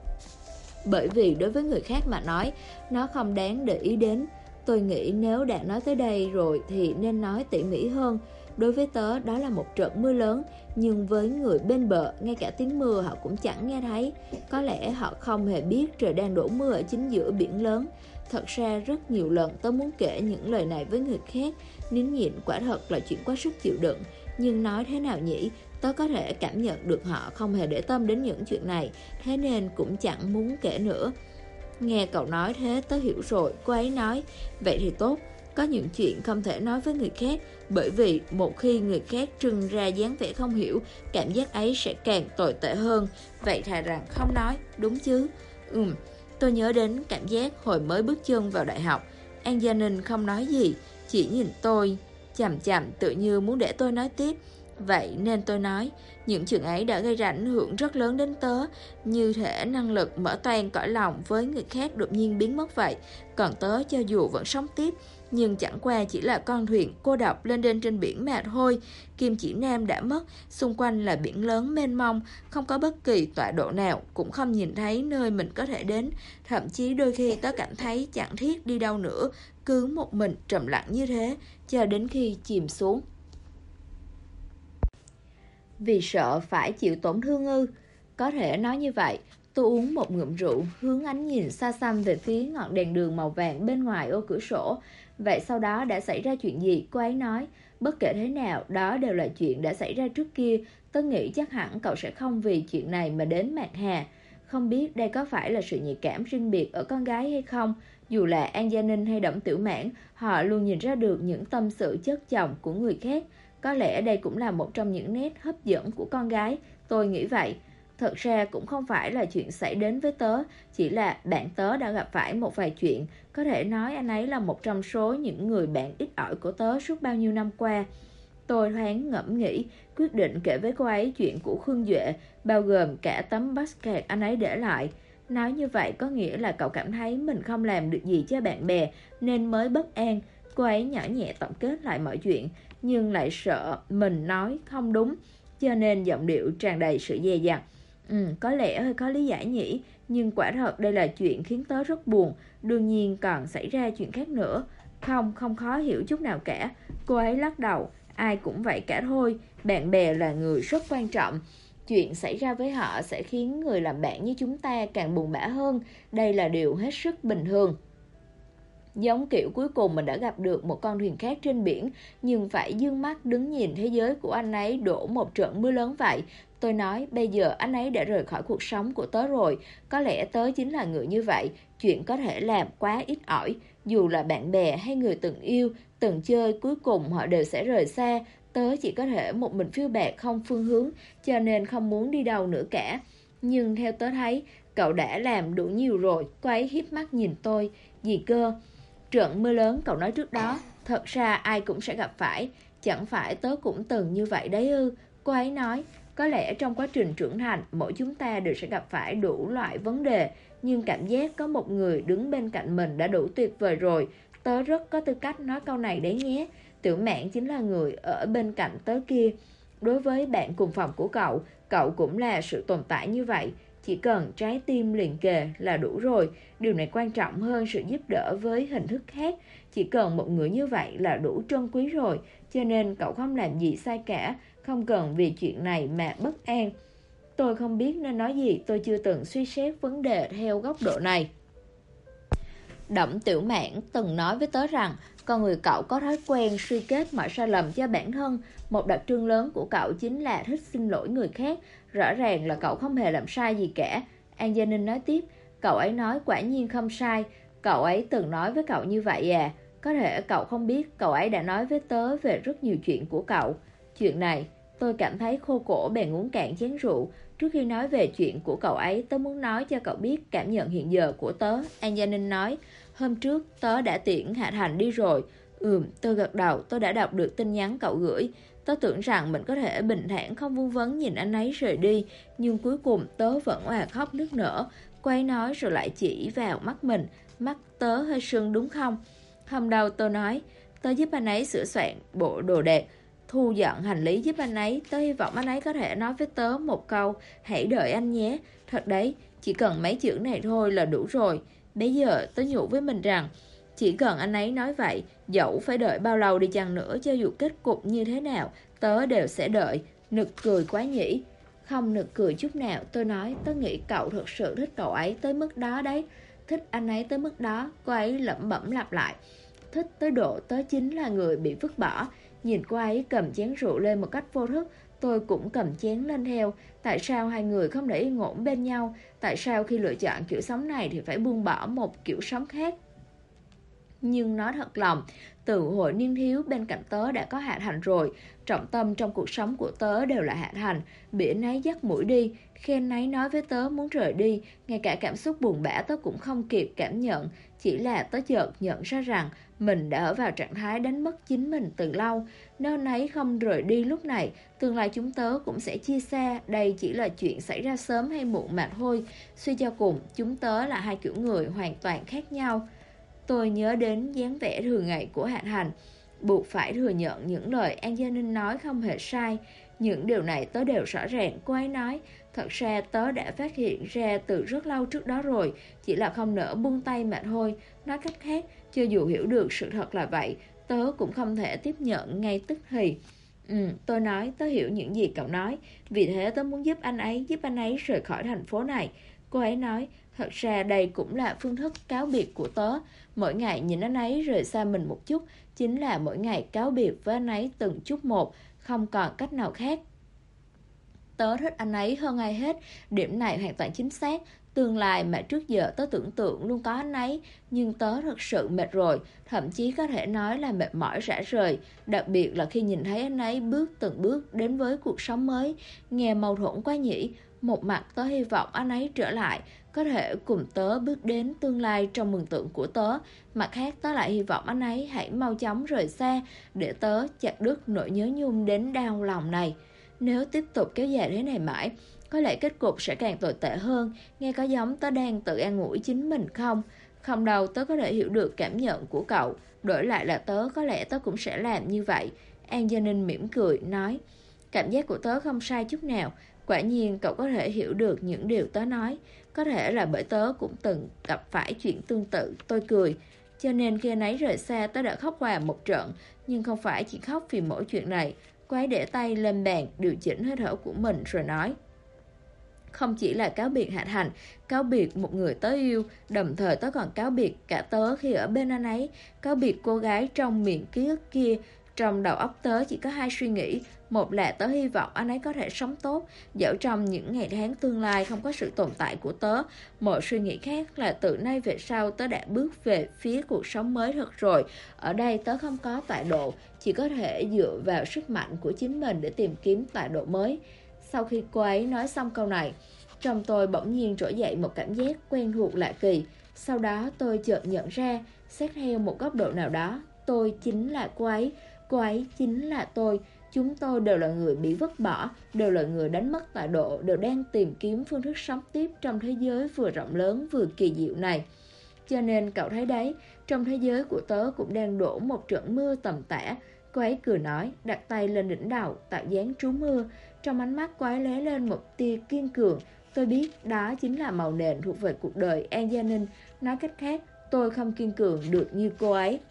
Bởi vì đối với người khác mà nói, nó không đáng để ý đến. Tôi nghĩ nếu đã nói tới đây rồi thì nên nói tỉ mỉ hơn. Đối với tớ đó là một trận mưa lớn, nhưng với người bên bờ, ngay cả tiếng mưa họ cũng chẳng nghe thấy. Có lẽ họ không hề biết trời đang đổ mưa ở chính giữa biển lớn. Thật ra rất nhiều lần tớ muốn kể những lời này với người khác. Nín nhịn quả thật là chuyện quá sức chịu đựng. Nhưng nói thế nào nhỉ, tớ có thể cảm nhận được họ không hề để tâm đến những chuyện này, thế nên cũng chẳng muốn kể nữa. Nghe cậu nói thế tớ hiểu rồi, cô ấy nói. Vậy thì tốt, có những chuyện không thể nói với người khác, bởi vì một khi người khác trưng ra dáng vẻ không hiểu, cảm giác ấy sẽ càng tồi tệ hơn. Vậy thà rằng không nói, đúng chứ? Tôi nhớ đến cảm giác hồi mới bước chân vào đại học. An Gia Ninh không nói gì, chỉ nhìn tôi chằm chằm, tự như muốn để tôi nói tiếp. Vậy nên tôi nói, những chuyện ấy đã gây ra ảnh hưởng rất lớn đến tớ, như thể năng lực mở toang cõi lòng với người khác đột nhiên biến mất vậy. Còn tớ cho dù vẫn sống tiếp, nhưng chẳng qua chỉ là con thuyền cô độc lên đên trên biển mà thôi. Kim Chỉ Nam đã mất, xung quanh là biển lớn mênh mông, không có bất kỳ tọa độ nào, cũng không nhìn thấy nơi mình có thể đến. Thậm chí đôi khi tớ cảm thấy chẳng thiết đi đâu nữa, cứ một mình trầm lặng như thế, cho đến khi chìm xuống. Vì sợ phải chịu tổn thương ư? Có thể nói như vậy. Tôi uống một ngụm rượu, hướng ánh nhìn xa xăm về phía ngọn đèn đường màu vàng bên ngoài ô cửa sổ. Vậy sau đó đã xảy ra chuyện gì? Cô ấy nói. Bất kể thế nào, đó đều là chuyện đã xảy ra trước kia. Tôi nghĩ chắc hẳn cậu sẽ không vì chuyện này mà đến Mạc Hà. Không biết đây có phải là sự nhạy cảm riêng biệt ở con gái hay không? Dù là An Gia Ninh hay Đổng Tiểu Mãn, họ luôn nhìn ra được những tâm sự chất chồng của người khác. Có lẽ đây cũng là một trong những nét hấp dẫn của con gái, tôi nghĩ vậy. Thật ra cũng không phải là chuyện xảy đến với tớ, chỉ là bạn tớ đã gặp phải một vài chuyện. Có thể nói anh ấy là một trong số những người bạn ít ỏi của tớ suốt bao nhiêu năm qua. Tôi thoáng ngẫm nghĩ, quyết định kể với cô ấy chuyện của Khương Duệ, bao gồm cả tấm basket anh ấy để lại. Nói như vậy có nghĩa là cậu cảm thấy mình không làm được gì cho bạn bè nên mới bất an. Cô ấy nhỏ nhẹ tổng kết lại mọi chuyện, nhưng lại sợ mình nói không đúng, cho nên giọng điệu tràn đầy sự dè dặt. Có lẽ hơi có lý giải nhỉ, nhưng quả thật đây là chuyện khiến tớ rất buồn. Đương nhiên còn xảy ra chuyện khác nữa. Không khó hiểu chút nào cả. Cô ấy lắc đầu. Ai cũng vậy cả thôi, bạn bè là người rất quan trọng. Chuyện xảy ra với họ sẽ khiến người làm bạn như chúng ta càng buồn bã hơn. Đây là điều hết sức bình thường. Giống kiểu cuối cùng mình đã gặp được một con thuyền khác trên biển, nhưng phải dương mắt đứng nhìn thế giới của anh ấy đổ một trận mưa lớn vậy. Tôi nói, bây giờ anh ấy đã rời khỏi cuộc sống của tớ rồi. Có lẽ tớ chính là người như vậy. Chuyện có thể làm quá ít ỏi. Dù là bạn bè hay người từng yêu, từng chơi, cuối cùng họ đều sẽ rời xa. Tớ chỉ có thể một mình phiêu bạt không phương hướng, cho nên không muốn đi đâu nữa cả. Nhưng theo tớ thấy, cậu đã làm đủ nhiều rồi. Cô ấy híp mắt nhìn tôi. Gì cơ? Trận mưa lớn cậu nói trước đó, thật ra ai cũng sẽ gặp phải. Chẳng phải tớ cũng từng như vậy đấy ư? Cô ấy nói, có lẽ trong quá trình trưởng thành, mỗi chúng ta đều sẽ gặp phải đủ loại vấn đề. Nhưng cảm giác có một người đứng bên cạnh mình đã đủ tuyệt vời rồi. Tớ rất có tư cách nói câu này đấy nhé. Tiểu Mạn chính là người ở bên cạnh tớ kia. Đối với bạn cùng phòng của cậu cũng là sự tồn tại như vậy. Chỉ cần trái tim liền kề là đủ rồi. Điều này quan trọng hơn sự giúp đỡ với hình thức khác. Chỉ cần một người như vậy là đủ trân quý rồi. Cho nên cậu không làm gì sai cả. Không cần vì chuyện này mà bất an. Tôi không biết nên nói gì. Tôi chưa từng suy xét vấn đề theo góc độ này. Đổng Tiểu Mãn từng nói với tớ rằng con người cậu có thói quen suy kết mọi sai lầm cho bản thân. Một đặc trưng lớn của cậu chính là thích xin lỗi người khác. Rõ ràng là cậu không hề làm sai gì cả. An Gia Ninh nói tiếp. Cậu ấy nói quả nhiên không sai. Cậu ấy từng nói với cậu như vậy à? Có thể cậu không biết, cậu ấy đã nói với tớ về rất nhiều chuyện của cậu. Chuyện này, tôi cảm thấy khô cổ bèn uống cạn chén rượu. Trước khi nói về chuyện của cậu ấy, tớ muốn nói cho cậu biết cảm nhận hiện giờ của tớ. An Gia Ninh nói. Hôm trước tớ đã tiễn Hạ Thành đi rồi. Tôi gật đầu. Tôi đã đọc được tin nhắn cậu gửi. Tớ tưởng rằng mình có thể bình thản không vương vấn nhìn anh ấy rời đi. Nhưng cuối cùng tớ vẫn òa khóc nức nở. Cô ấy nói rồi lại chỉ vào mắt mình. Mắt tớ hơi sưng đúng không? Hôm đầu tôi nói, tớ giúp anh ấy sửa soạn bộ đồ đạc, thu dọn hành lý giúp anh ấy. Tớ hy vọng anh ấy có thể nói với tớ một câu, hãy đợi anh nhé. Thật đấy, chỉ cần mấy chữ này thôi là đủ rồi. Bây giờ tớ nhủ với mình rằng, chỉ cần anh ấy nói vậy, dẫu phải đợi bao lâu đi chăng nữa, cho dù kết cục như thế nào, tớ đều sẽ đợi. Nực cười quá nhỉ? Không nực cười chút nào. Tôi nói, tớ nghĩ cậu thật sự thích cậu ấy tới mức đó đấy. Thích anh ấy tới mức đó. Cô ấy lẩm bẩm lặp lại. Thích tới độ tớ chính là người bị vứt bỏ. Nhìn cô ấy cầm chén rượu lên một cách vô thức, tôi cũng cầm chén lên theo. Tại sao hai người không để yên ổn bên nhau? Tại sao khi lựa chọn kiểu sống này thì phải buông bỏ một kiểu sống khác? Nhưng nói thật lòng, từ hồi niên thiếu bên cạnh tớ đã có Hạ Thành rồi. Trọng tâm trong cuộc sống của tớ đều là Hạ Thành. Biển ấy dắt mũi đi, khen ấy nói với tớ muốn rời đi. Ngay cả cảm xúc buồn bã tớ cũng không kịp cảm nhận. Chỉ là tớ chợt nhận ra rằng mình đã ở vào trạng thái đánh mất chính mình từ lâu. Nếu anh ấy không rời đi lúc này, tương lai chúng tớ cũng sẽ chia xa. Đây chỉ là chuyện xảy ra sớm hay muộn mà thôi. Suy cho cùng, chúng tớ là hai kiểu người hoàn toàn khác nhau. Tôi nhớ đến dáng vẻ thường ngày của Hạ Thành. Buộc phải thừa nhận những lời Angeline nói không hề sai. Những điều này tớ đều rõ ràng. Cô ấy nói, thật ra tớ đã phát hiện ra từ rất lâu trước đó rồi, chỉ là không nỡ buông tay mà thôi. Nói cách khác, cho dù hiểu được sự thật là vậy, tớ cũng không thể tiếp nhận ngay tức thì. Tôi nói, tớ hiểu những gì cậu nói, vì thế tớ muốn giúp anh ấy rời khỏi thành phố này. Cô ấy nói, thật ra đây cũng là phương thức cáo biệt của tớ. Mỗi ngày nhìn anh ấy rời xa mình một chút, chính là mỗi ngày cáo biệt với anh ấy từng chút một, không còn cách nào khác. Tớ thích anh ấy hơn ai hết, điểm này hoàn toàn chính xác. Tương lai mà trước giờ tớ tưởng tượng luôn có anh ấy, nhưng tớ thật sự mệt rồi, thậm chí có thể nói là mệt mỏi rã rời. Đặc biệt là khi nhìn thấy anh ấy bước từng bước đến với cuộc sống mới. Nghe mâu thuẫn quá nhỉ. Một mặt tớ hy vọng anh ấy trở lại, có thể cùng tớ bước đến tương lai trong mường tượng của tớ. Mặt khác tớ lại hy vọng anh ấy hãy mau chóng rời xa, để tớ chặt đứt nỗi nhớ nhung đến đau lòng này. Nếu tiếp tục kéo dài thế này mãi, có lẽ kết cục sẽ càng tồi tệ hơn. Nghe có giống tớ đang tự an ủi chính mình không? Không đâu, tớ có thể hiểu được cảm nhận của cậu. Đổi lại là tớ, có lẽ tớ cũng sẽ làm như vậy. Angeline mỉm cười, nói, cảm giác của tớ không sai chút nào. Quả nhiên cậu có thể hiểu được những điều tớ nói. Có thể là bởi tớ cũng từng gặp phải chuyện tương tự. Tôi cười. Cho nên khi anh ấy rời xa, tớ đã khóc hòa một trận. Nhưng không phải chỉ khóc vì mỗi chuyện này. Cô ấy để tay lên bàn, điều chỉnh hơi thở của mình rồi nói, không chỉ là cáo biệt Hạ Thành, cáo biệt một người tớ yêu, đồng thời tớ còn cáo biệt cả tớ khi ở bên anh ấy, cáo biệt cô gái trong miền ký ức kia. Trong đầu óc tớ chỉ có hai suy nghĩ. Một là tớ hy vọng anh ấy có thể sống tốt, dẫu trong những ngày tháng tương lai không có sự tồn tại của tớ. Một suy nghĩ khác là từ nay về sau tớ đã bước về phía cuộc sống mới thật rồi. Ở đây tớ không có tọa độ, chỉ có thể dựa vào sức mạnh của chính mình để tìm kiếm tọa độ mới. Sau khi cô ấy nói xong câu này, trong tôi bỗng nhiên trỗi dậy một cảm giác quen thuộc lạ kỳ. Sau đó tôi chợt nhận ra, xét theo một góc độ nào đó, tôi chính là cô ấy chính là tôi. Chúng tôi đều là người bị vứt bỏ, đều là người đánh mất tọa độ, đều đang tìm kiếm phương thức sống tiếp trong thế giới vừa rộng lớn vừa kỳ diệu này. Cho nên cậu thấy đấy, trong thế giới của tớ cũng đang đổ một trận mưa tầm tã. Cô ấy cười nói, đặt tay lên đỉnh đầu, tạo dáng trú mưa. Trong ánh mắt cô ấy lóe lên một tia kiên cường. Tôi biết đó chính là màu nền thuộc về cuộc đời Angeline. Nói cách khác, tôi không kiên cường được như cô ấy.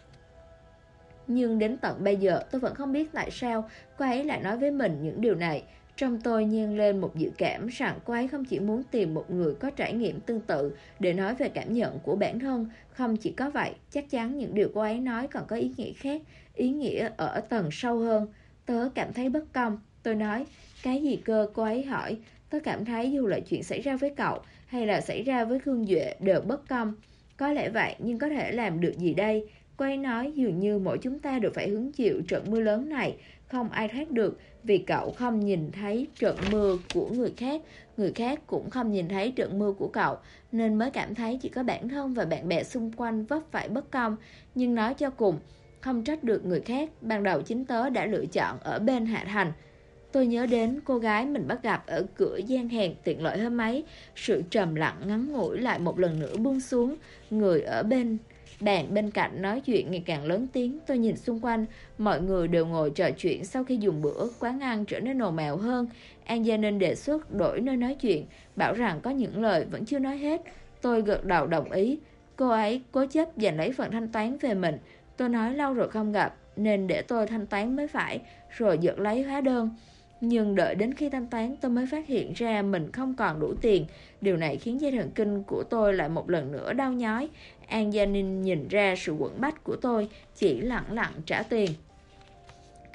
Nhưng đến tận bây giờ tôi vẫn không biết tại sao cô ấy lại nói với mình những điều này. Trong tôi nhiên lên một dự cảm rằng cô ấy không chỉ muốn tìm một người có trải nghiệm tương tự để nói về cảm nhận của bản thân. Không chỉ có vậy, chắc chắn những điều cô ấy nói còn có ý nghĩa khác, ý nghĩa ở tầng sâu hơn. Tớ cảm thấy bất công. Tôi nói, cái gì cơ? Cô ấy hỏi. Tớ cảm thấy dù là chuyện xảy ra với cậu hay là xảy ra với Khương Duệ đều bất công. Có lẽ vậy, nhưng có thể làm được gì đây? Cô ấy nói dường như mỗi chúng ta đều phải hứng chịu trận mưa lớn này. Không ai thoát được, vì cậu không nhìn thấy trận mưa của người khác cũng không nhìn thấy trận mưa của cậu, nên mới cảm thấy chỉ có bản thân và bạn bè xung quanh vấp phải bất công. Nhưng nói cho cùng, không trách được người khác, ban đầu chính tớ đã lựa chọn ở bên Hạ Thành. Tôi nhớ đến cô gái mình bắt gặp ở cửa gian hàng tiện lợi hôm ấy. Sự trầm lặng ngắn ngủi lại một lần nữa buông xuống. Người ở bên bàn bên cạnh nói chuyện ngày càng lớn tiếng. Tôi nhìn xung quanh, mọi người đều ngồi trò chuyện. Sau khi dùng bữa, quán ăn trở nên ồn ào hơn. Angeline đề xuất đổi nơi nói chuyện, bảo rằng có những lời vẫn chưa nói hết. Tôi gật đầu đồng ý. Cô ấy cố chấp giành lấy phần thanh toán về mình. Tôi nói lâu rồi không gặp, nên để tôi thanh toán mới phải, rồi giật lấy hóa đơn. Nhưng đợi đến khi thanh toán tôi mới phát hiện ra mình không còn đủ tiền. Điều này khiến dây thần kinh của tôi lại một lần nữa đau nhói. Angeline nhìn ra sự quẫn bách của tôi, chỉ lặng lặng trả tiền.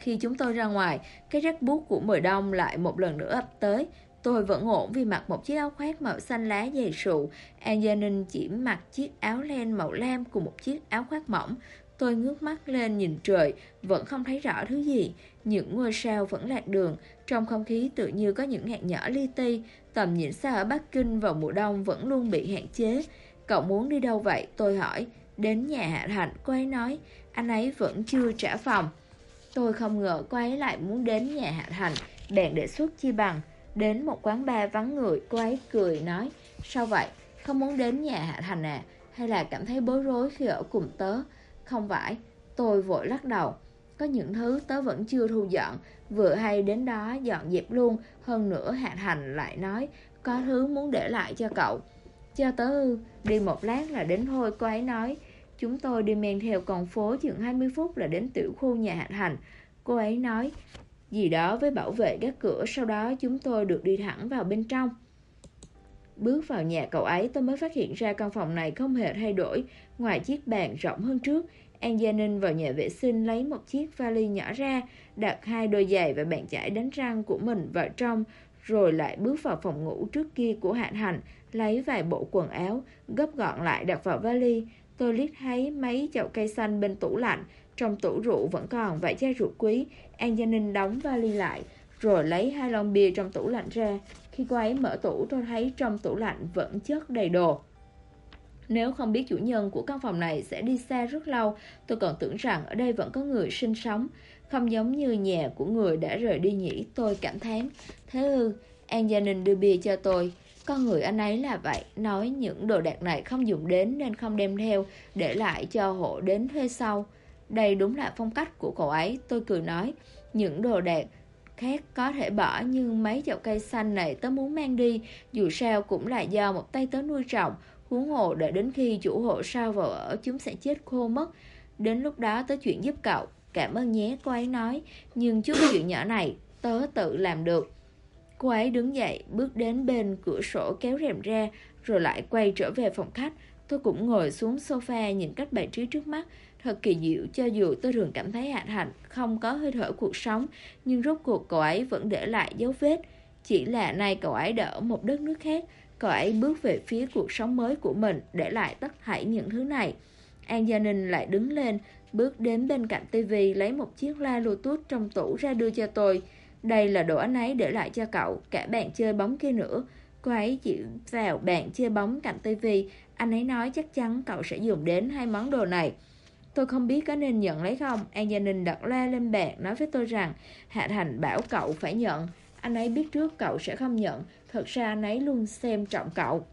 Khi chúng tôi ra ngoài, cái rét buốt của mùa đông lại một lần nữa ập tới. Tôi vẫn ổn vì mặc một chiếc áo khoác màu xanh lá dày sụ. Angeline chỉ mặc chiếc áo len màu lam cùng một chiếc áo khoác mỏng. Tôi ngước mắt lên nhìn trời, vẫn không thấy rõ thứ gì. Những ngôi sao vẫn lạc đường, trong không khí tự như có những hạt nhỏ li ti. Tầm nhìn xa ở Bắc Kinh vào mùa đông vẫn luôn bị hạn chế. Cậu muốn đi đâu vậy? Tôi hỏi. Đến nhà Hạ Hạnh, cô ấy nói. Anh ấy vẫn chưa trả phòng. Tôi không ngờ cô ấy lại muốn đến nhà Hạ Hạnh, bèn đề xuất chi bằng. Đến một quán bar vắng người, cô ấy cười nói. Sao vậy? Không muốn đến nhà Hạ Hạnh à? Hay là cảm thấy bối rối khi ở cùng tớ? Không phải. Tôi vội lắc đầu. Có những thứ tớ vẫn chưa thu dọn, vừa hay đến đó dọn dẹp luôn. Hơn nữa Hạ Hạnh lại nói có thứ muốn để lại cho cậu. Cho tớ ư? Đi một lát là đến thôi, cô ấy nói. Chúng tôi đi men theo con phố chừng 20 phút là đến tiểu khu nhà Hạ Hạnh. Cô ấy nói gì đó với bảo vệ các cửa, sau đó chúng tôi được đi thẳng vào bên trong. Bước vào nhà cậu ấy, tôi mới phát hiện ra căn phòng này không hề thay đổi. Ngoài chiếc bàn rộng hơn trước, Angeline vào nhà vệ sinh lấy một chiếc vali nhỏ ra, đặt 2 đôi giày và bàn chải đánh răng của mình vào trong, rồi lại bước vào phòng ngủ trước kia của Hạ Hạnh, lấy vài bộ quần áo, gấp gọn lại đặt vào vali. Tôi liếc thấy mấy chậu cây xanh bên tủ lạnh, trong tủ rượu vẫn còn vài chai rượu quý. Angeline đóng vali lại, rồi lấy 2 lon bia trong tủ lạnh ra. Khi cô ấy mở tủ, tôi thấy trong tủ lạnh vẫn chất đầy đồ. Nếu không biết chủ nhân của căn phòng này sẽ đi xa rất lâu, tôi còn tưởng rằng ở đây vẫn có người sinh sống. Không giống như nhà của người đã rời đi nhỉ, tôi cảm thán. Thế ư? Angeline đưa bia cho tôi. Con người anh ấy là vậy, nói những đồ đạc này không dùng đến nên không đem theo, để lại cho hộ đến thuê sau. Đây đúng là phong cách của cậu ấy, tôi cười nói. Những đồ đạc khác có thể bỏ, nhưng mấy chậu cây xanh này tớ muốn mang đi, dù sao cũng là do một tay tớ nuôi trồng. Huống hồ đợi đến khi chủ hộ sao vào ở, chúng sẽ chết khô mất. Đến lúc đó tớ chuyện giúp cậu. Cảm ơn nhé, cô ấy nói. Nhưng chút chuyện nhỏ này tớ tự làm được. Cô ấy đứng dậy, bước đến bên cửa sổ kéo rèm ra, rồi lại quay trở về phòng khách. Tôi cũng ngồi xuống sofa nhìn cách bày trí trước mắt. Thật kỳ diệu, cho dù tôi thường cảm thấy Hạ Hạnh không có hơi thở cuộc sống, nhưng rốt cuộc cậu ấy vẫn để lại dấu vết. Chỉ là nay cậu ấy đã ở một đất nước khác. Cậu ấy bước về phía cuộc sống mới của mình, để lại tất thảy những thứ này. Angeline lại đứng lên, bước đến bên cạnh tivi, lấy một chiếc loa Bluetooth trong tủ ra đưa cho tôi. Đây là đồ anh ấy để lại cho cậu, cả bàn chơi bóng kia nữa. Cô ấy chỉ vào bàn chơi bóng cạnh tivi. Anh ấy nói chắc chắn cậu sẽ dùng đến 2 món đồ này. Tôi không biết có nên nhận lấy không. Angeline đặt loa lên bàn, nói với tôi rằng Hạ Hạnh bảo cậu phải nhận. Anh ấy biết trước cậu sẽ không nhận. Thật ra anh ấy luôn xem trọng cậu.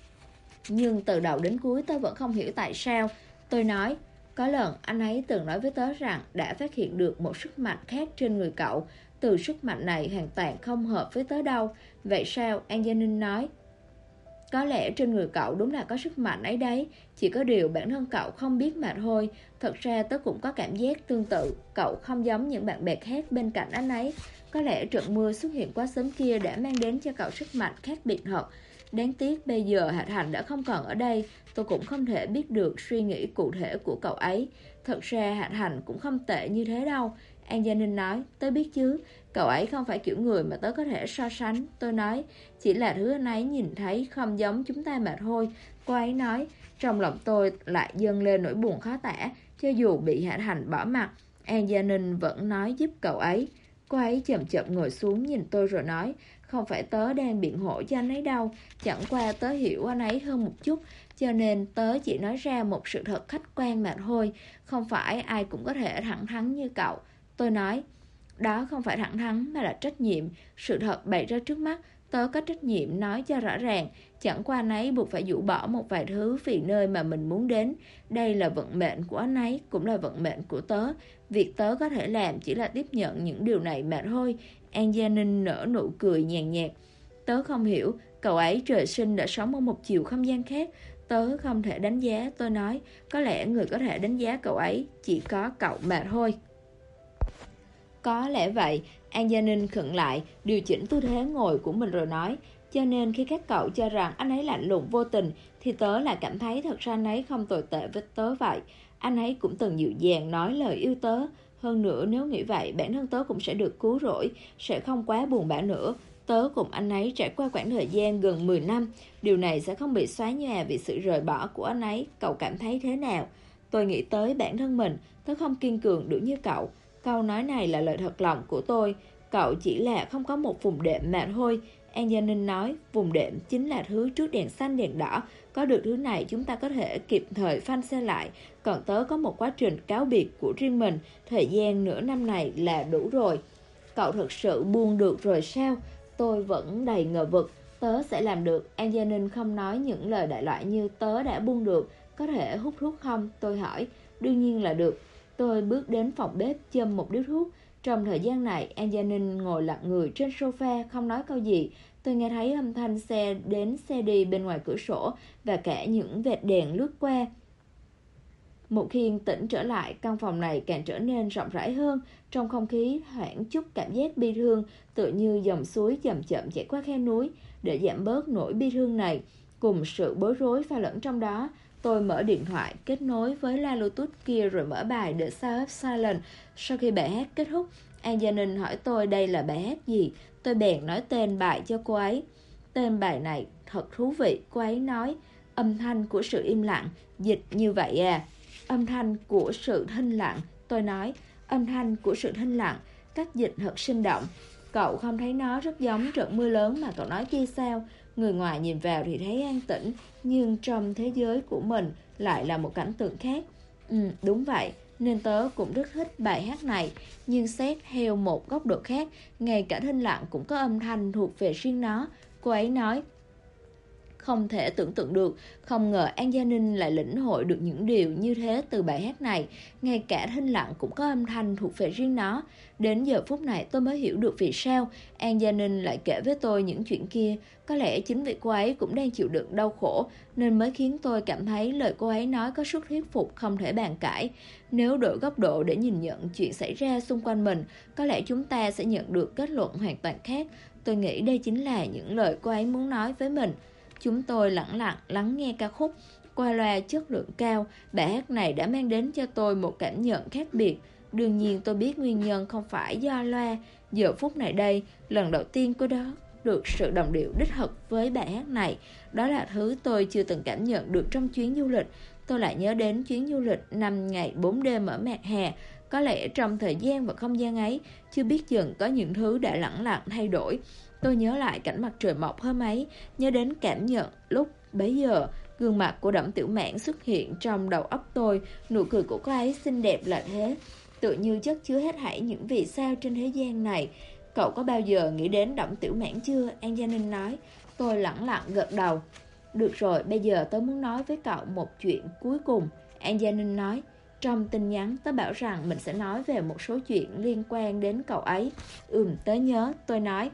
Nhưng từ đầu đến cuối tôi vẫn không hiểu tại sao. Tôi nói, có lần anh ấy từng nói với tớ rằng đã phát hiện được một sức mạnh khác trên người cậu. Từ sức mạnh này hoàn toàn không hợp với tớ đâu. Vậy sao? Angeline nói. Có lẽ trên người cậu đúng là có sức mạnh ấy đấy. Chỉ có điều bản thân cậu không biết mà thôi. Thật ra tớ cũng có cảm giác tương tự. Cậu không giống những bạn bè khác bên cạnh anh ấy. Có lẽ trận mưa xuất hiện quá sớm kia đã mang đến cho cậu sức mạnh khác biệt thật. Đáng tiếc bây giờ Hạ Hạnh đã không còn ở đây. Tôi cũng không thể biết được suy nghĩ cụ thể của cậu ấy. Thật ra Hạ Hạnh cũng không tệ như thế đâu. Angeline nói, tớ biết chứ. Cậu ấy không phải kiểu người mà tớ có thể so sánh. Tôi nói, chỉ là thứ anh ấy nhìn thấy không giống chúng ta mà thôi. Cô ấy nói, trong lòng tôi lại dâng lên nỗi buồn khó tả. Cho dù bị Hạ Hạnh bỏ mặt, Angeline vẫn nói giúp cậu ấy. Cô ấy chậm chậm ngồi xuống nhìn tôi rồi nói, không phải tớ đang biện hộ cho anh ấy đâu. Chẳng qua tớ hiểu anh ấy hơn một chút, cho nên tớ chỉ nói ra một sự thật khách quan mà thôi. Không phải ai cũng có thể thẳng thắn như cậu. Tôi nói, đó không phải thẳng thắn mà là trách nhiệm. Sự thật bày ra trước mắt, tớ có trách nhiệm nói cho rõ ràng. Chẳng qua anh ấy buộc phải dụ bỏ một vài thứ vì nơi mà mình muốn đến. Đây là vận mệnh của anh ấy, cũng là vận mệnh của tớ. Việc tớ có thể làm chỉ là tiếp nhận những điều này mà thôi. Angeline nở nụ cười nhàn nhạt. Tớ không hiểu, cậu ấy trời sinh đã sống ở một chiều không gian khác. Tớ không thể đánh giá, tôi nói. Có lẽ người có thể đánh giá cậu ấy chỉ có cậu mà thôi. Có lẽ vậy. Angeline khựng lại, điều chỉnh tư thế ngồi của mình rồi nói. Cho nên khi các cậu cho rằng anh ấy lạnh lùng vô tình, thì tớ là cảm thấy thật ra anh ấy không tồi tệ với tớ vậy. Anh ấy cũng từng dịu dàng nói lời yêu tớ. Hơn nữa nếu nghĩ vậy, bản thân tớ cũng sẽ được cứu rỗi, sẽ không quá buồn bã nữa. Tớ cùng anh ấy trải qua khoảng thời gian gần 10 năm, điều này sẽ không bị xóa nhòa vì sự rời bỏ của anh ấy. Cậu cảm thấy thế nào? Tôi nghĩ tới bản thân mình, tớ không kiên cường được như cậu. Câu nói này là lời thật lòng của tôi. Cậu chỉ là không có một vùng đệm mà thôi. Anjanin nói, vùng đệm chính là thứ trước đèn xanh đèn đỏ. Có được thứ này chúng ta có thể kịp thời phanh xe lại. Còn tớ có một quá trình cáo biệt của riêng mình. Thời gian nửa năm này là đủ rồi. Cậu thực sự buông được rồi sao? Tôi vẫn đầy ngờ vực. Tớ sẽ làm được. Anjanin không nói những lời đại loại như tớ đã buông được. Có thể hút thuốc không? Tôi hỏi. Đương nhiên là được. Tôi bước đến phòng bếp châm một điếu thuốc. Trong thời gian này, Anjanin ngồi lặng người trên sofa không nói câu gì. Tôi nghe thấy âm thanh xe đến xe đi bên ngoài cửa sổ và cả những vệt đèn lướt qua. Một khi yên tĩnh trở lại, căn phòng này càng trở nên rộng rãi hơn. Trong không khí thoảng chút cảm giác bi thương, tựa như dòng suối chậm chậm chảy qua khe núi. Để giảm bớt nỗi bi thương này, cùng sự bối rối pha lẫn trong đó, tôi mở điện thoại, kết nối với loa Bluetooth kia rồi mở bài The Sound of Silence. Sau khi bài hát kết thúc, Anjanin hỏi tôi đây là bài hát gì. Tôi bèn nói tên bài cho cô ấy. Tên bài này thật thú vị, cô ấy nói. Âm thanh của sự im lặng, dịch như vậy à? Âm thanh của sự thinh lặng, tôi nói. Âm thanh của sự thinh lặng, cách dịch thật sinh động. Cậu không thấy nó rất giống trận mưa lớn mà cậu nói kia sao? Người ngoài nhìn vào thì thấy an tĩnh, nhưng trong thế giới của mình lại là một cảnh tượng khác. Đúng vậy, nên tớ cũng rất thích bài hát này. Nhưng xét theo một góc độ khác, ngay cả thinh lặng cũng có âm thanh thuộc về riêng nó. Cô ấy nói. Không thể tưởng tượng được, không ngờ Anjanin lại lĩnh hội được những điều như thế từ bài hát này. Ngay cả thinh lặng cũng có âm thanh thuộc về riêng nó. Đến giờ phút này tôi mới hiểu được vì sao Anjanin lại kể với tôi những chuyện kia. Có lẽ chính vì cô ấy cũng đang chịu đựng đau khổ nên mới khiến tôi cảm thấy lời cô ấy nói có sức thuyết phục không thể bàn cãi. Nếu đổi góc độ để nhìn nhận chuyện xảy ra xung quanh mình, có lẽ chúng ta sẽ nhận được kết luận hoàn toàn khác. Tôi nghĩ đây chính là những lời cô ấy muốn nói với mình. Chúng tôi lặng lặng lắng nghe ca khúc qua loa chất lượng cao. Bài hát này đã mang đến cho tôi một cảm nhận khác biệt. Đương nhiên tôi biết nguyên nhân không phải do loa. Giờ phút này đây, lần đầu tiên cô đó được sự đồng điệu đích thực với bài hát này. Đó là thứ tôi chưa từng cảm nhận được trong chuyến du lịch. Tôi lại nhớ đến chuyến du lịch 5 ngày 4 đêm ở Mạc Hà. Có lẽ trong thời gian và không gian ấy, chưa biết chừng có những thứ đã lẳng lặng thay đổi. Tôi nhớ lại cảnh mặt trời mọc hôm ấy, nhớ đến cảm nhận lúc bấy giờ. Gương mặt của Đổng Tiểu Mãn xuất hiện trong đầu óc tôi. Nụ cười của cô ấy xinh đẹp là thế, tự như chất chứa hết thảy những vì sao trên thế gian này. Cậu có bao giờ nghĩ đến Đổng Tiểu Mãn chưa? Anjanin nói. Tôi lẳng lặng gật đầu. Được rồi, bây giờ tớ muốn nói với cậu một chuyện cuối cùng, Anjanin nói. Trong tin nhắn tớ bảo rằng mình sẽ nói về một số chuyện liên quan đến cậu ấy. Tớ nhớ, tôi nói.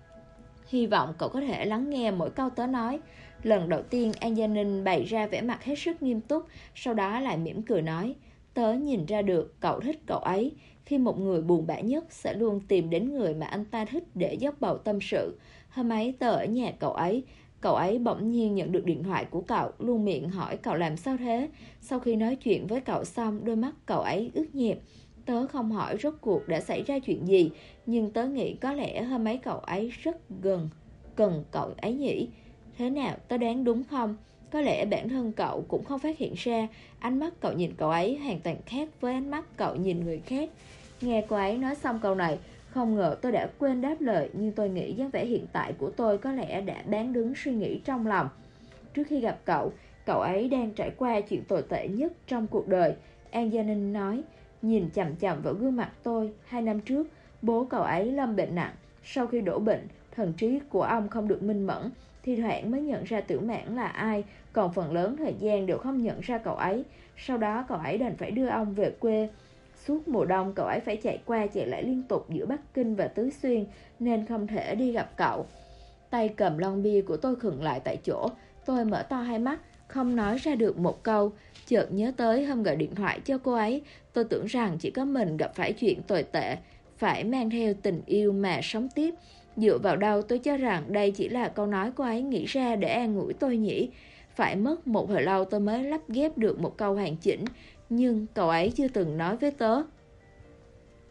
Hy vọng cậu có thể lắng nghe mỗi câu tớ nói. Lần đầu tiên Anjanin bày ra vẻ mặt hết sức nghiêm túc, sau đó lại mỉm cười nói. Tớ nhìn ra được cậu thích cậu ấy. Khi một người buồn bã nhất sẽ luôn tìm đến người mà anh ta thích để dốc bầu tâm sự. Hôm ấy tớ ở nhà cậu ấy bỗng nhiên nhận được điện thoại của cậu, luôn miệng hỏi cậu làm sao thế. Sau khi nói chuyện với cậu xong, đôi mắt cậu ấy ướt nhẹp. Tớ không hỏi rốt cuộc đã xảy ra chuyện gì, nhưng tớ nghĩ có lẽ hôm ấy cậu ấy rất cần cậu ấy nhỉ. Thế nào, tớ đoán đúng không? Có lẽ bản thân cậu cũng không phát hiện ra, ánh mắt cậu nhìn cậu ấy hoàn toàn khác với ánh mắt cậu nhìn người khác. Nghe cô ấy nói xong câu này, không ngờ tôi đã quên đáp lời, nhưng tôi nghĩ dáng vẻ hiện tại của tôi có lẽ đã bán đứng suy nghĩ trong lòng. Trước khi gặp cậu ấy đang trải qua chuyện tồi tệ nhất trong cuộc đời, Anjanin nói, nhìn chằm chằm vào gương mặt tôi. 2 năm trước, bố cậu ấy lâm bệnh nặng. Sau khi đổ bệnh, thần trí của ông không được minh mẫn, thi thoảng mới nhận ra Tiểu Mãn là ai, còn phần lớn thời gian đều không nhận ra cậu ấy. Sau đó cậu ấy đành phải đưa ông về quê. Suốt mùa đông cậu ấy phải chạy qua chạy lại liên tục giữa Bắc Kinh và Tứ Xuyên, nên không thể đi gặp cậu. Tay cầm lon bia của tôi khựng lại tại chỗ. Tôi mở to hai mắt, không nói ra được một câu. Chợt nhớ tới hôm gọi điện thoại cho cô ấy, tôi tưởng rằng chỉ có mình gặp phải chuyện tồi tệ, phải mang theo tình yêu mà sống tiếp. Dựa vào đâu tôi cho rằng đây chỉ là câu nói cô ấy nghĩ ra để an ủi tôi nhỉ? Phải mất một hồi lâu tôi mới lắp ghép được một câu hoàn chỉnh. Nhưng cậu ấy chưa từng nói với tớ.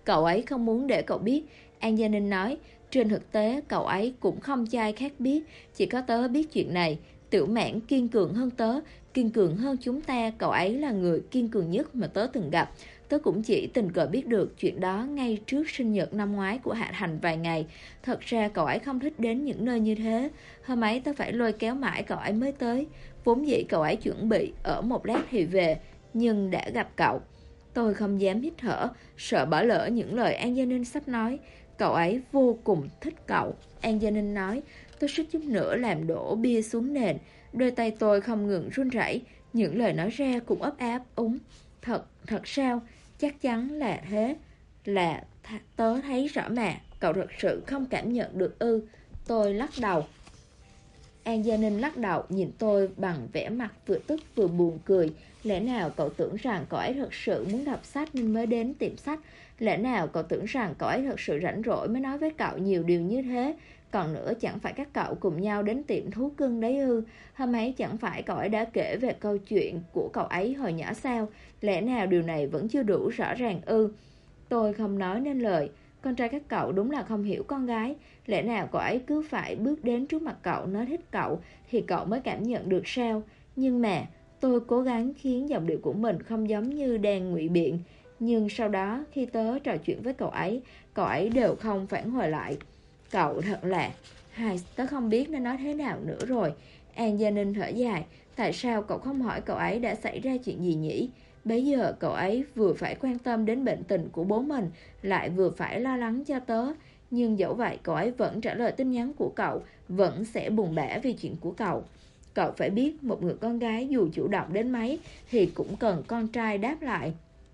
Cậu ấy không muốn để cậu biết, An Gia Ninh nói. Trên thực tế cậu ấy cũng không cho ai khác biết, chỉ có tớ biết chuyện này. Tiểu Mãn kiên cường hơn tớ, kiên cường hơn chúng ta. Cậu ấy là người kiên cường nhất mà tớ từng gặp. Tớ cũng chỉ tình cờ biết được chuyện đó ngay trước sinh nhật năm ngoái của Hạ Thành vài ngày. Thật ra cậu ấy không thích đến những nơi như thế. Hôm ấy tớ phải lôi kéo mãi cậu ấy mới tới. Vốn dĩ cậu ấy chuẩn bị ở một lát thì về, nhưng đã gặp cậu. Tôi không dám hít thở, sợ bỏ lỡ những lời An Gia Ninh sắp nói. Cậu ấy vô cùng thích cậu, An Gia Ninh nói. Tôi suýt chút nữa làm đổ bia xuống nền. Đôi tay tôi không ngừng run rẩy. Những lời nói ra cũng ấp áp úng. Thật sao? Chắc chắn là thế. Tớ thấy rõ mà. Cậu thật sự không cảm nhận được ư? Tôi lắc đầu. An Gia Ninh lắc đầu nhìn tôi bằng vẻ mặt vừa tức vừa buồn cười. Lẽ nào cậu tưởng rằng cậu ấy thật sự muốn đọc sách nên mới đến tiệm sách? Lẽ nào cậu tưởng rằng cậu ấy thật sự rảnh rỗi mới nói với cậu nhiều điều như thế? Còn nữa, chẳng phải các cậu cùng nhau đến tiệm thú cưng đấy ư? Hôm ấy chẳng phải cậu ấy đã kể về câu chuyện của cậu ấy hồi nhỏ sao? Lẽ nào điều này vẫn chưa đủ rõ ràng ư? Tôi không nói nên lời. Con trai các cậu đúng là không hiểu con gái. Lẽ nào cậu ấy cứ phải bước đến trước mặt cậu nói thích cậu thì cậu mới cảm nhận được sao? Nhưng mà tôi cố gắng khiến giọng điệu của mình không giống như đang ngụy biện. Nhưng sau đó khi tớ trò chuyện với cậu ấy đều không phản hồi lại. Cậu thật là... tớ không biết nên nói thế nào nữa rồi. An Gia Ninh thở dài. Tại sao cậu không hỏi cậu ấy đã xảy ra chuyện gì nhỉ? Bây giờ cậu ấy vừa phải quan tâm đến bệnh tình của bố mình, lại vừa phải lo lắng cho tớ. Nhưng dẫu vậy cậu ấy vẫn trả lời tin nhắn của cậu, vẫn sẽ buồn bã vì chuyện của cậu. Cậu phải biết một người con gái dù chủ động đến mấy thì cũng cần con trai đáp lại.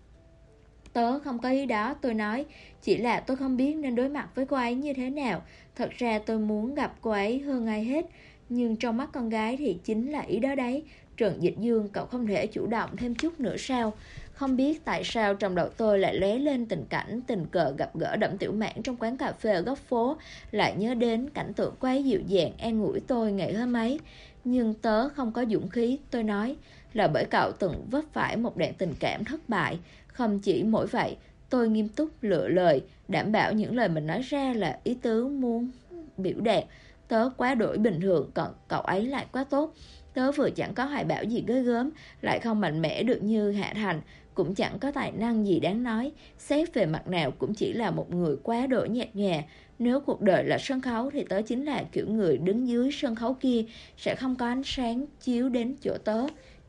Tớ không có ý đó, tôi nói. Chỉ là tôi không biết nên đối mặt với cô ấy như thế nào. Thật ra tôi muốn gặp cô ấy hơn ai hết. Nhưng trong mắt con gái thì chính là ý đó đấy. Trần Dịch Dương, cậu không thể chủ động thêm chút nữa sao? Không biết tại sao trong đầu tôi lại lóe lên tình cảnh tình cờ gặp gỡ Đẩm Tiểu Mãn trong quán cà phê ở góc phố. Lại nhớ đến cảnh tượng cô ấy dịu dàng an ủi tôi ngày hôm ấy. Nhưng tớ không có dũng khí, tôi nói. Là bởi cậu từng vấp phải một đoạn tình cảm thất bại. Không chỉ mỗi vậy, tôi nghiêm túc lựa lời, đảm bảo những lời mình nói ra là ý tứ muốn biểu đạt. Tớ quá đổi bình thường, còn cậu ấy lại quá tốt. Tớ vừa chẳng có hoài bão gì ghê gớm, lại không mạnh mẽ được như Hạ Thành, cũng chẳng có tài năng gì đáng nói. Xét về mặt nào cũng chỉ là một người quá đổi nhạt nhòa. Nếu cuộc đời là sân khấu thì tớ chính là kiểu người đứng dưới sân khấu kia, sẽ không có ánh sáng chiếu đến chỗ tớ.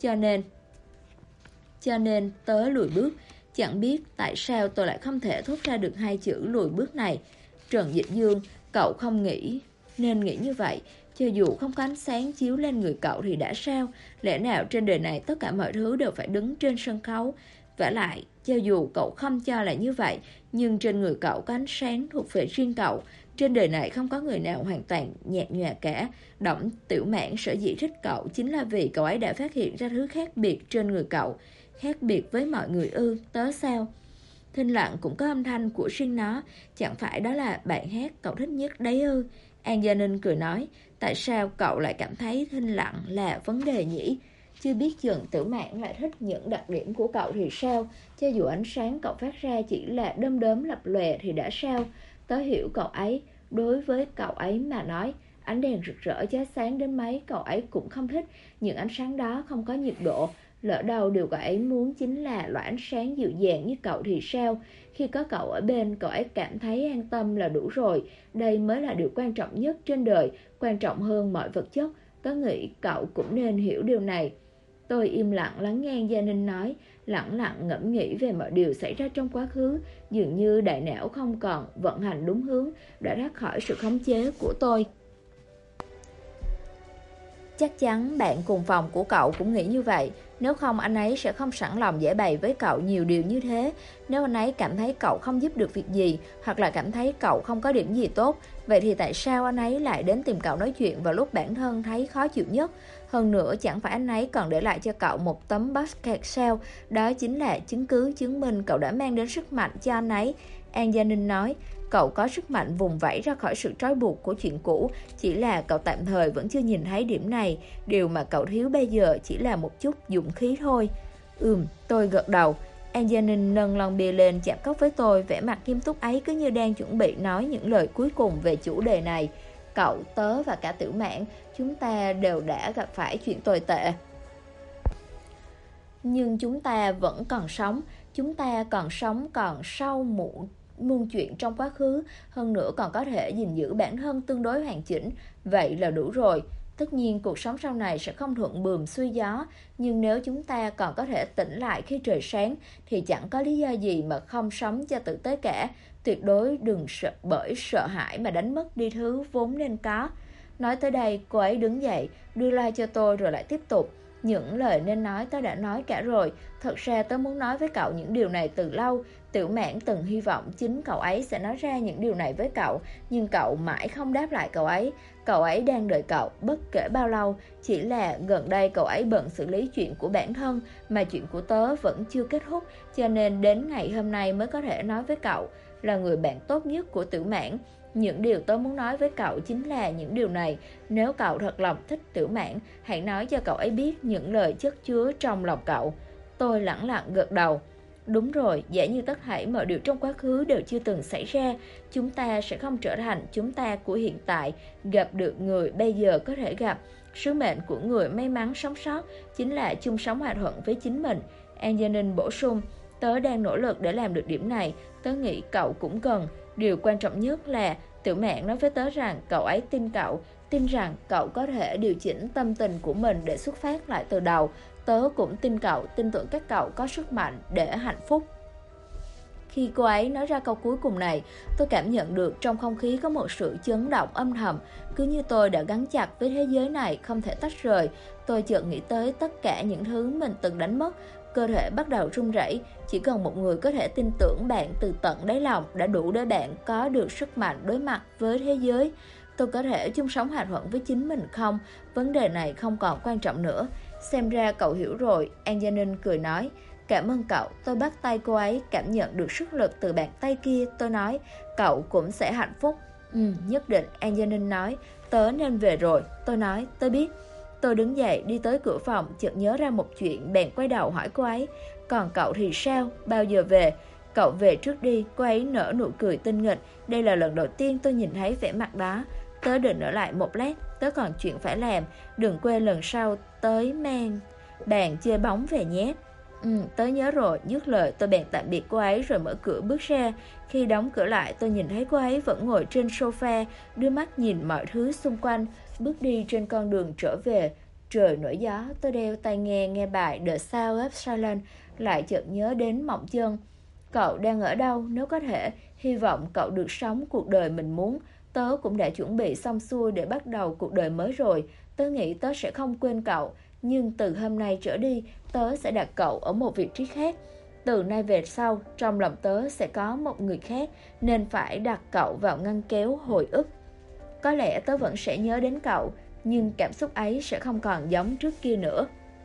Cho nên tớ lùi bước. Chẳng biết tại sao tôi lại không thể thốt ra được hai chữ lùi bước này. Trần Dịch Dương, cậu không nên nghĩ như vậy. Cho dù không có ánh sáng chiếu lên người cậu thì đã sao? Lẽ nào trên đời này tất cả mọi thứ đều phải đứng trên sân khấu? Vả lại, cho dù cậu không cho là như vậy, nhưng trên người cậu có ánh sáng thuộc về riêng cậu. Trên đời này không có người nào hoàn toàn nhạt nhòa cả. Đổng Tiểu Mãn sở dĩ thích cậu chính là vì cậu ấy đã phát hiện ra thứ khác biệt trên người cậu. Khác biệt với mọi người ư? Tớ sao? Thinh Lặng cũng có âm thanh của riêng nó. Chẳng phải đó là bài hát cậu thích nhất đấy ư? An Gia Ninh cười nói. Tại sao cậu lại cảm thấy Thinh Lặng là vấn đề nhỉ? Chưa biết chừng Tiểu Mãn lại thích những đặc điểm của cậu thì sao? Cho dù ánh sáng cậu phát ra chỉ là đom đóm lập lòe thì đã sao? Tớ hiểu cậu ấy. Đối với cậu ấy mà nói, ánh đèn rực rỡ chói sáng đến mấy cậu ấy cũng không thích. Những ánh sáng đó không có nhiệt độ. Lỡ đâu điều cậu ấy muốn chính là loại ánh sáng dịu dàng như cậu thì sao? Khi có cậu ở bên, cậu ấy cảm thấy an tâm là đủ rồi. Đây mới là điều quan trọng nhất trên đời, quan trọng hơn mọi vật chất. Tớ nghĩ cậu cũng nên hiểu điều này. Tôi im lặng lắng nghe Gia Ninh nói, lặng lặng ngẫm nghĩ về mọi điều xảy ra trong quá khứ. Dường như đại não không còn vận hành đúng hướng, đã thoát khỏi sự khống chế của tôi. Chắc chắn bạn cùng phòng của cậu cũng nghĩ như vậy. Nếu không anh ấy sẽ không sẵn lòng giải bày với cậu nhiều điều như thế. Nếu anh ấy cảm thấy cậu không giúp được việc gì, hoặc là cảm thấy cậu không có điểm gì tốt, vậy thì tại sao anh ấy lại đến tìm cậu nói chuyện vào lúc bản thân thấy khó chịu nhất? Hơn nữa chẳng phải anh ấy còn để lại cho cậu một tấm basket sao? Đó chính là chứng cứ chứng minh cậu đã mang đến sức mạnh cho anh ấy. An Gia Ninh nói. Cậu có sức mạnh vùng vẫy ra khỏi sự trói buộc của chuyện cũ. Chỉ là cậu tạm thời vẫn chưa nhìn thấy điểm này. Điều mà cậu thiếu bây giờ chỉ là một chút dũng khí thôi. Tôi gật đầu. Angeline nâng lon bia lên chạm cốc với tôi, vẻ mặt nghiêm túc ấy cứ như đang chuẩn bị nói những lời cuối cùng về chủ đề này. Cậu, tớ và cả Tiểu Mãn, chúng ta đều đã gặp phải chuyện tồi tệ. Nhưng chúng ta vẫn còn sống. Chúng ta còn sống còn sau muôn chuyện trong quá khứ. Hơn nữa còn có thể gìn giữ bản thân tương đối hoàn chỉnh. Vậy là đủ rồi. Tất nhiên cuộc sống sau này sẽ không thuận buồm xuôi gió, nhưng nếu chúng ta còn có thể tỉnh lại khi trời sáng thì chẳng có lý do gì mà không sống cho tử tế cả. Tuyệt đối đừng bởi sợ hãi mà đánh mất đi thứ vốn nên có. Nói tới đây, cô ấy đứng dậy, đưa loa cho tôi rồi lại tiếp tục. Những lời nên nói tớ đã nói cả rồi. Thật ra tớ muốn nói với cậu những điều này từ lâu. Tiểu Mãn từng hy vọng chính cậu ấy sẽ nói ra những điều này với cậu, nhưng cậu mãi không đáp lại cậu ấy. Cậu ấy đang đợi cậu bất kể bao lâu. Chỉ là gần đây cậu ấy bận xử lý chuyện của bản thân, mà chuyện của tớ vẫn chưa kết thúc, cho nên đến ngày hôm nay mới có thể nói với cậu. Là người bạn tốt nhất của Tiểu Mãn, những điều tớ muốn nói với cậu chính là những điều này. Nếu cậu thật lòng thích Tiểu Mãn, hãy nói cho cậu ấy biết những lời chất chứa trong lòng cậu. Tôi lẳng lặng gật đầu. Đúng rồi, giả như tất thảy mọi điều trong quá khứ đều chưa từng xảy ra, chúng ta sẽ không trở thành chúng ta của hiện tại, gặp được người bây giờ có thể gặp. Sứ mệnh của người may mắn sống sót chính là chung sống hòa thuận với chính mình. Angeline bổ sung, tớ đang nỗ lực để làm được điểm này, tớ nghĩ cậu cũng cần. Điều quan trọng nhất là Tiểu Mãn nói với tớ rằng cậu ấy tin cậu, tin rằng cậu có thể điều chỉnh tâm tình của mình để xuất phát lại từ đầu. Tớ cũng tin cậu, tin tưởng các cậu có sức mạnh để hạnh phúc. Khi cô ấy nói ra câu cuối cùng này, tôi cảm nhận được trong không khí có một sự chấn động âm thầm. Cứ như tôi đã gắn chặt với thế giới này, không thể tách rời. Tôi chợt nghĩ tới tất cả những thứ mình từng đánh mất. Cơ thể bắt đầu run rẩy. Chỉ cần một người có thể tin tưởng bạn từ tận đáy lòng đã đủ để bạn có được sức mạnh đối mặt với thế giới. Tôi có thể chung sống hòa thuận với chính mình không? Vấn đề này không còn quan trọng nữa. Xem ra cậu hiểu rồi, Angeline cười nói. Cảm ơn cậu, tôi bắt tay cô ấy, cảm nhận được sức lực từ bàn tay kia. Tôi nói, cậu cũng sẽ hạnh phúc. Nhất định, Angeline nói. Tớ nên về rồi. Tôi nói, tớ biết. Tôi đứng dậy đi tới cửa phòng, chợt nhớ ra một chuyện, bèn quay đầu hỏi cô ấy. Còn cậu thì sao? Bao giờ về? Cậu về trước đi. Cô ấy nở nụ cười tinh nghịch. Đây là lần đầu tiên tôi nhìn thấy vẻ mặt đó. Tớ định ở lại một lát, tớ còn chuyện phải làm. Đừng quên lần sau tới mang bàn chơi bóng về nhé. Tớ nhớ rồi. Dứt lời tôi bèn tạm biệt cô ấy rồi mở cửa bước ra. Khi đóng cửa lại tôi nhìn thấy cô ấy vẫn ngồi trên sofa, đưa mắt nhìn mọi thứ xung quanh, bước đi trên con đường trở về. Trời nổi gió, tôi đeo tai nghe bài The Sound of Silence, lại chợt nhớ đến Mộng Chân. Cậu đang ở đâu? Nếu có thể, hy vọng cậu được sống cuộc đời mình muốn. Tớ cũng đã chuẩn bị xong xuôi để bắt đầu cuộc đời mới rồi. Tớ nghĩ tớ sẽ không quên cậu, nhưng từ hôm nay trở đi, tớ sẽ đặt cậu ở một vị trí khác. Từ nay về sau, trong lòng tớ sẽ có một người khác, nên phải đặt cậu vào ngăn kéo hồi ức. Có lẽ tớ vẫn sẽ nhớ đến cậu, nhưng cảm xúc ấy sẽ không còn giống trước kia nữa.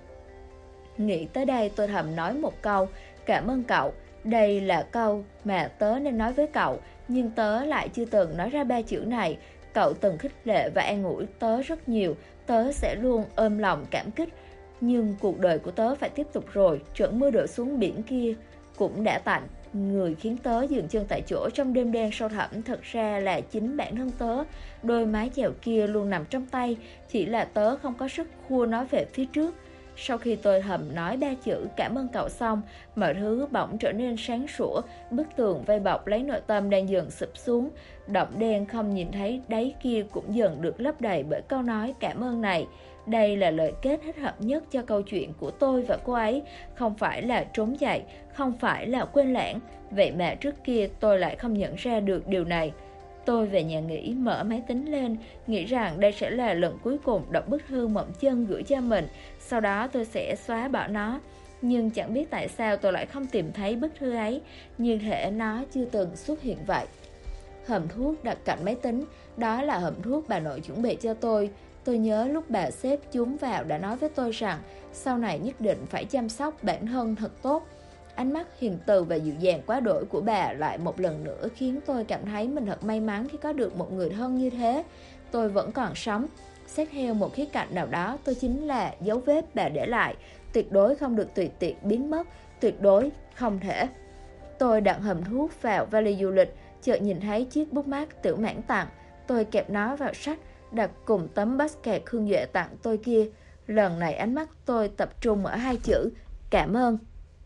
Nghĩ tới đây tôi thầm nói một câu, cảm ơn cậu. Đây là câu mà tớ nên nói với cậu, nhưng tớ lại chưa từng nói ra ba chữ này. Cậu từng khích lệ và an ủi tớ rất nhiều, tớ sẽ luôn ôm lòng cảm kích. Nhưng cuộc đời của tớ phải tiếp tục rồi, trận mưa đổ xuống biển kia cũng đã tạnh. Người khiến tớ dừng chân tại chỗ trong đêm đen sâu thẳm thật ra là chính bản thân tớ. Đôi mái chèo kia luôn nằm trong tay, chỉ là tớ không có sức khua nó về phía trước. Sau khi tôi thầm nói ba chữ cảm ơn cậu xong, mọi thứ bỗng trở nên sáng sủa. Bức tường vây bọc lấy nội tâm đang dần sụp xuống. Động đen không nhìn thấy đáy kia cũng dần được lấp đầy bởi câu nói cảm ơn này. Đây là lời kết thích hợp nhất cho câu chuyện của tôi và cô ấy. Không phải là trốn chạy, không phải là quên lãng. Vậy mà trước kia tôi lại không nhận ra được điều này. Tôi về nhà nghỉ, mở máy tính lên, nghĩ rằng đây sẽ là lần cuối cùng đọc bức thư Mộng Chân gửi cho mình. Sau đó tôi sẽ xóa bỏ nó. Nhưng chẳng biết tại sao tôi lại không tìm thấy bức thư ấy, như thể nó chưa từng xuất hiện vậy. Hộp thuốc đặt cạnh máy tính, đó là hộp thuốc bà nội chuẩn bị cho tôi. Tôi nhớ lúc bà xếp chúng vào đã nói với tôi rằng sau này nhất định phải chăm sóc bản thân thật tốt. Ánh mắt hiền từ và dịu dàng quá đổi của bà lại một lần nữa khiến tôi cảm thấy mình thật may mắn khi có được một người thân như thế. Tôi vẫn còn sống. Xét theo một khía cạnh nào đó, tôi chính là dấu vết bà để lại, tuyệt đối không được tùy tiện biến mất. tuyệt đối không thể. Tôi đặt hòm thuốc vào vali du lịch, chợt nhìn thấy chiếc bút mác Tiểu Mãn tặng. Tôi kẹp nó vào sách, đặt cùng tấm basket Khương Duệ tặng tôi kia. Lần này ánh mắt tôi tập trung ở hai chữ cảm ơn.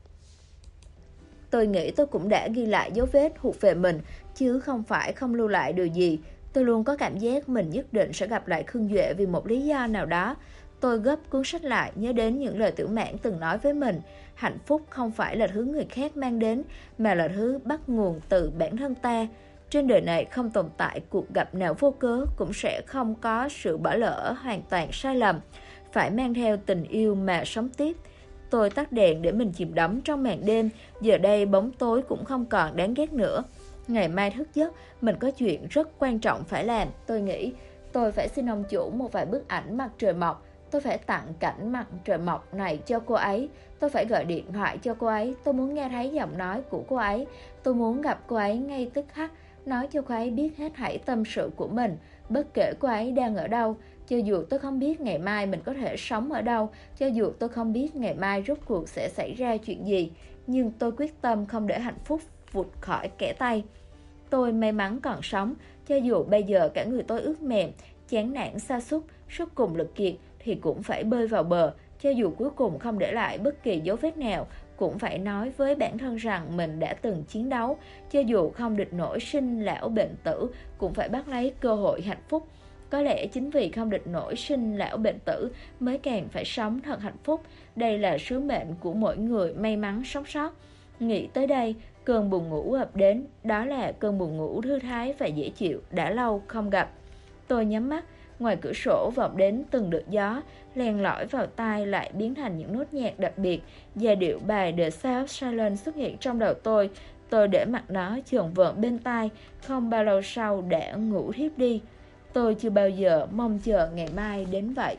Tôi nghĩ tôi cũng đã ghi lại dấu vết thuộc về mình, chứ không phải không lưu lại điều gì. Tôi luôn có cảm giác mình nhất định sẽ gặp lại Khương Duệ vì một lý do nào đó. Tôi gấp cuốn sách lại, nhớ đến những lời Tiểu Mãn từng nói với mình. Hạnh phúc không phải là thứ người khác mang đến, mà là thứ bắt nguồn từ bản thân ta. Trên đời này không tồn tại cuộc gặp nào vô cớ, cũng sẽ không có sự bỏ lỡ hoàn toàn sai lầm. Phải mang theo tình yêu mà sống tiếp. Tôi tắt đèn để mình chìm đắm trong màn đêm. Giờ đây bóng tối cũng không còn đáng ghét nữa. Ngày mai thức giấc, mình có chuyện rất quan trọng phải làm. Tôi nghĩ tôi phải xin ông chủ một vài bức ảnh mặt trời mọc. Tôi phải tặng cảnh mặt trời mọc này cho cô ấy. Tôi phải gọi điện thoại cho cô ấy. Tôi muốn nghe thấy giọng nói của cô ấy. Tôi muốn gặp cô ấy ngay tức khắc, nói cho cô ấy biết hết thảy tâm sự của mình. Bất kể cô ấy đang ở đâu, cho dù tôi không biết ngày mai mình có thể sống ở đâu, cho dù tôi không biết ngày mai rốt cuộc sẽ xảy ra chuyện gì, nhưng tôi quyết tâm không để hạnh phúc vụt khỏi kẻ tay. Tôi may mắn còn sống, cho dù bây giờ cả người tôi ướt mềm, chán nản sa sút, suốt cùng lực kiệt, thì cũng phải bơi vào bờ. Cho dù cuối cùng không để lại bất kỳ dấu vết nào, cũng phải nói với bản thân rằng mình đã từng chiến đấu. Cho dù không địch nổi sinh lão bệnh tử, cũng phải bắt lấy cơ hội hạnh phúc. Có lẽ chính vì không địch nổi sinh lão bệnh tử mới càng phải sống thật hạnh phúc. Đây là sứ mệnh của mỗi người may mắn sống sót. Nghĩ tới đây, cơn buồn ngủ ập đến. Đó là cơn buồn ngủ thư thái và dễ chịu đã lâu không gặp. Tôi nhắm mắt, ngoài cửa sổ vọng đến từng đợt gió len lỏi vào tai lại biến thành những nốt nhạc đặc biệt. Giai điệu bài The Sound Silence xuất hiện trong đầu tôi. Tôi để mặc nó chờn vợn bên tai, không bao lâu sau đã ngủ thiếp đi. Tôi chưa bao giờ mong chờ ngày mai đến vậy.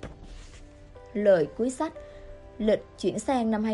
Lời cuối sách. Lịch chuyển sang năm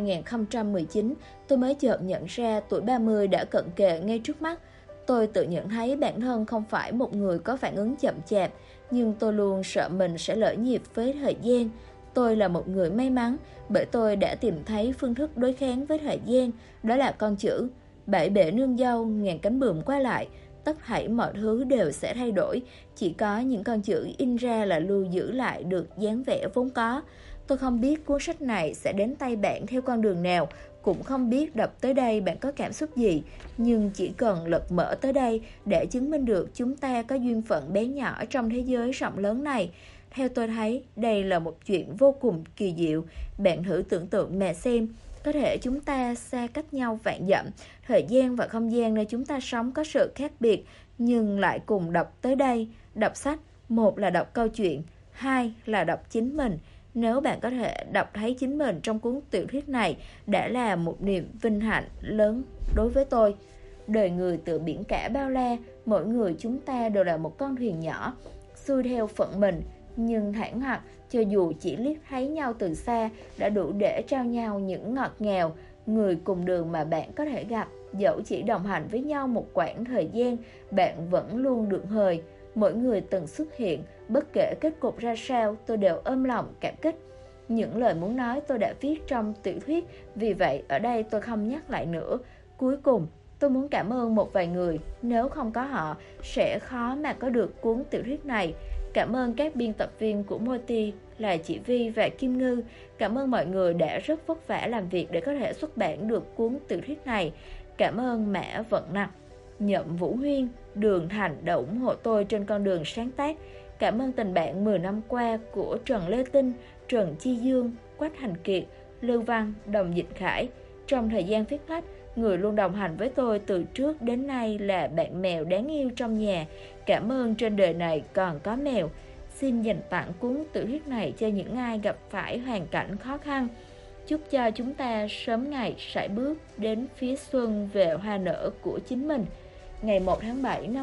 2019, tôi mới chợt nhận ra tuổi 30 đã cận kề ngay trước mắt. Tôi tự nhận thấy bản thân không phải một người có phản ứng chậm chạp, nhưng tôi luôn sợ mình sẽ lỡ nhịp với thời gian. Tôi là một người may mắn, bởi tôi đã tìm thấy phương thức đối kháng với thời gian, đó là con chữ. Bảy bể nương dâu, ngàn cánh buồm qua lại, tất thảy mọi thứ đều sẽ thay đổi, chỉ có những con chữ in ra là lưu giữ lại được dáng vẻ vốn có. Tôi không biết cuốn sách này sẽ đến tay bạn theo con đường nào, cũng không biết đọc tới đây bạn có cảm xúc gì, nhưng chỉ cần lật mở tới đây để chứng minh được chúng ta có duyên phận bé nhỏ trong thế giới rộng lớn này. Theo tôi thấy, đây là một chuyện vô cùng kỳ diệu. Bạn thử tưởng tượng mà xem, có thể chúng ta xa cách nhau vạn dặm, thời gian và không gian nơi chúng ta sống có sự khác biệt, nhưng lại cùng đọc tới đây. Đọc sách, một là đọc câu chuyện, hai là đọc chính mình. Nếu bạn có thể đọc thấy chính mình trong cuốn tiểu thuyết này đã là một niềm vinh hạnh lớn đối với tôi. Đời người tựa biển cả bao la, mỗi người chúng ta đều là một con thuyền nhỏ, xuôi theo phận mình, nhưng thản hoặc cho dù chỉ liếc thấy nhau từ xa đã đủ để trao nhau những ngọt ngào. Người cùng đường mà bạn có thể gặp, dẫu chỉ đồng hành với nhau một quãng thời gian, bạn vẫn luôn được hời. Mỗi người từng xuất hiện, bất kể kết cục ra sao, tôi đều ôm lòng cảm kích. Những lời muốn nói tôi đã viết trong tiểu thuyết, vì vậy ở đây tôi không nhắc lại nữa. Cuối cùng, tôi muốn cảm ơn một vài người, nếu không có họ, sẽ khó mà có được cuốn tiểu thuyết này. Cảm ơn các biên tập viên của Moti là chị Vi và Kim Ngư. Cảm ơn mọi người đã rất vất vả làm việc để có thể xuất bản được cuốn tiểu thuyết này. Cảm ơn Mã Vận Nặc, Nhậm Vũ Huyên, Đường Thành đã ủng hộ tôi trên con đường sáng tác. Cảm ơn tình bạn 10 năm qua của Trần Lê Tinh, Trần Chi Dương, Quách Hành Kiệt, Lưu Văn, Đồng Dịch Khải. Trong thời gian viết lách, người luôn đồng hành với tôi từ trước đến nay là bạn mèo đáng yêu trong nhà. Cảm ơn trên đời này còn có mèo. Xin dành tặng cuốn tiểu thuyết này cho những ai gặp phải hoàn cảnh khó khăn. Chúc cho chúng ta sớm ngày sải bước đến phía xuân về hoa nở của chính mình. Ngày 1 tháng 7 năm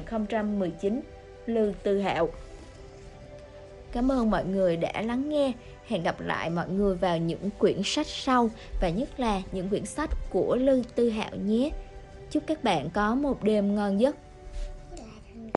2019, Lư Tư Hạo. Cảm ơn mọi người đã lắng nghe. Hẹn gặp lại mọi người vào những quyển sách sau, và nhất là những quyển sách của Lư Tư Hạo nhé. Chúc các bạn có một đêm ngon giấc.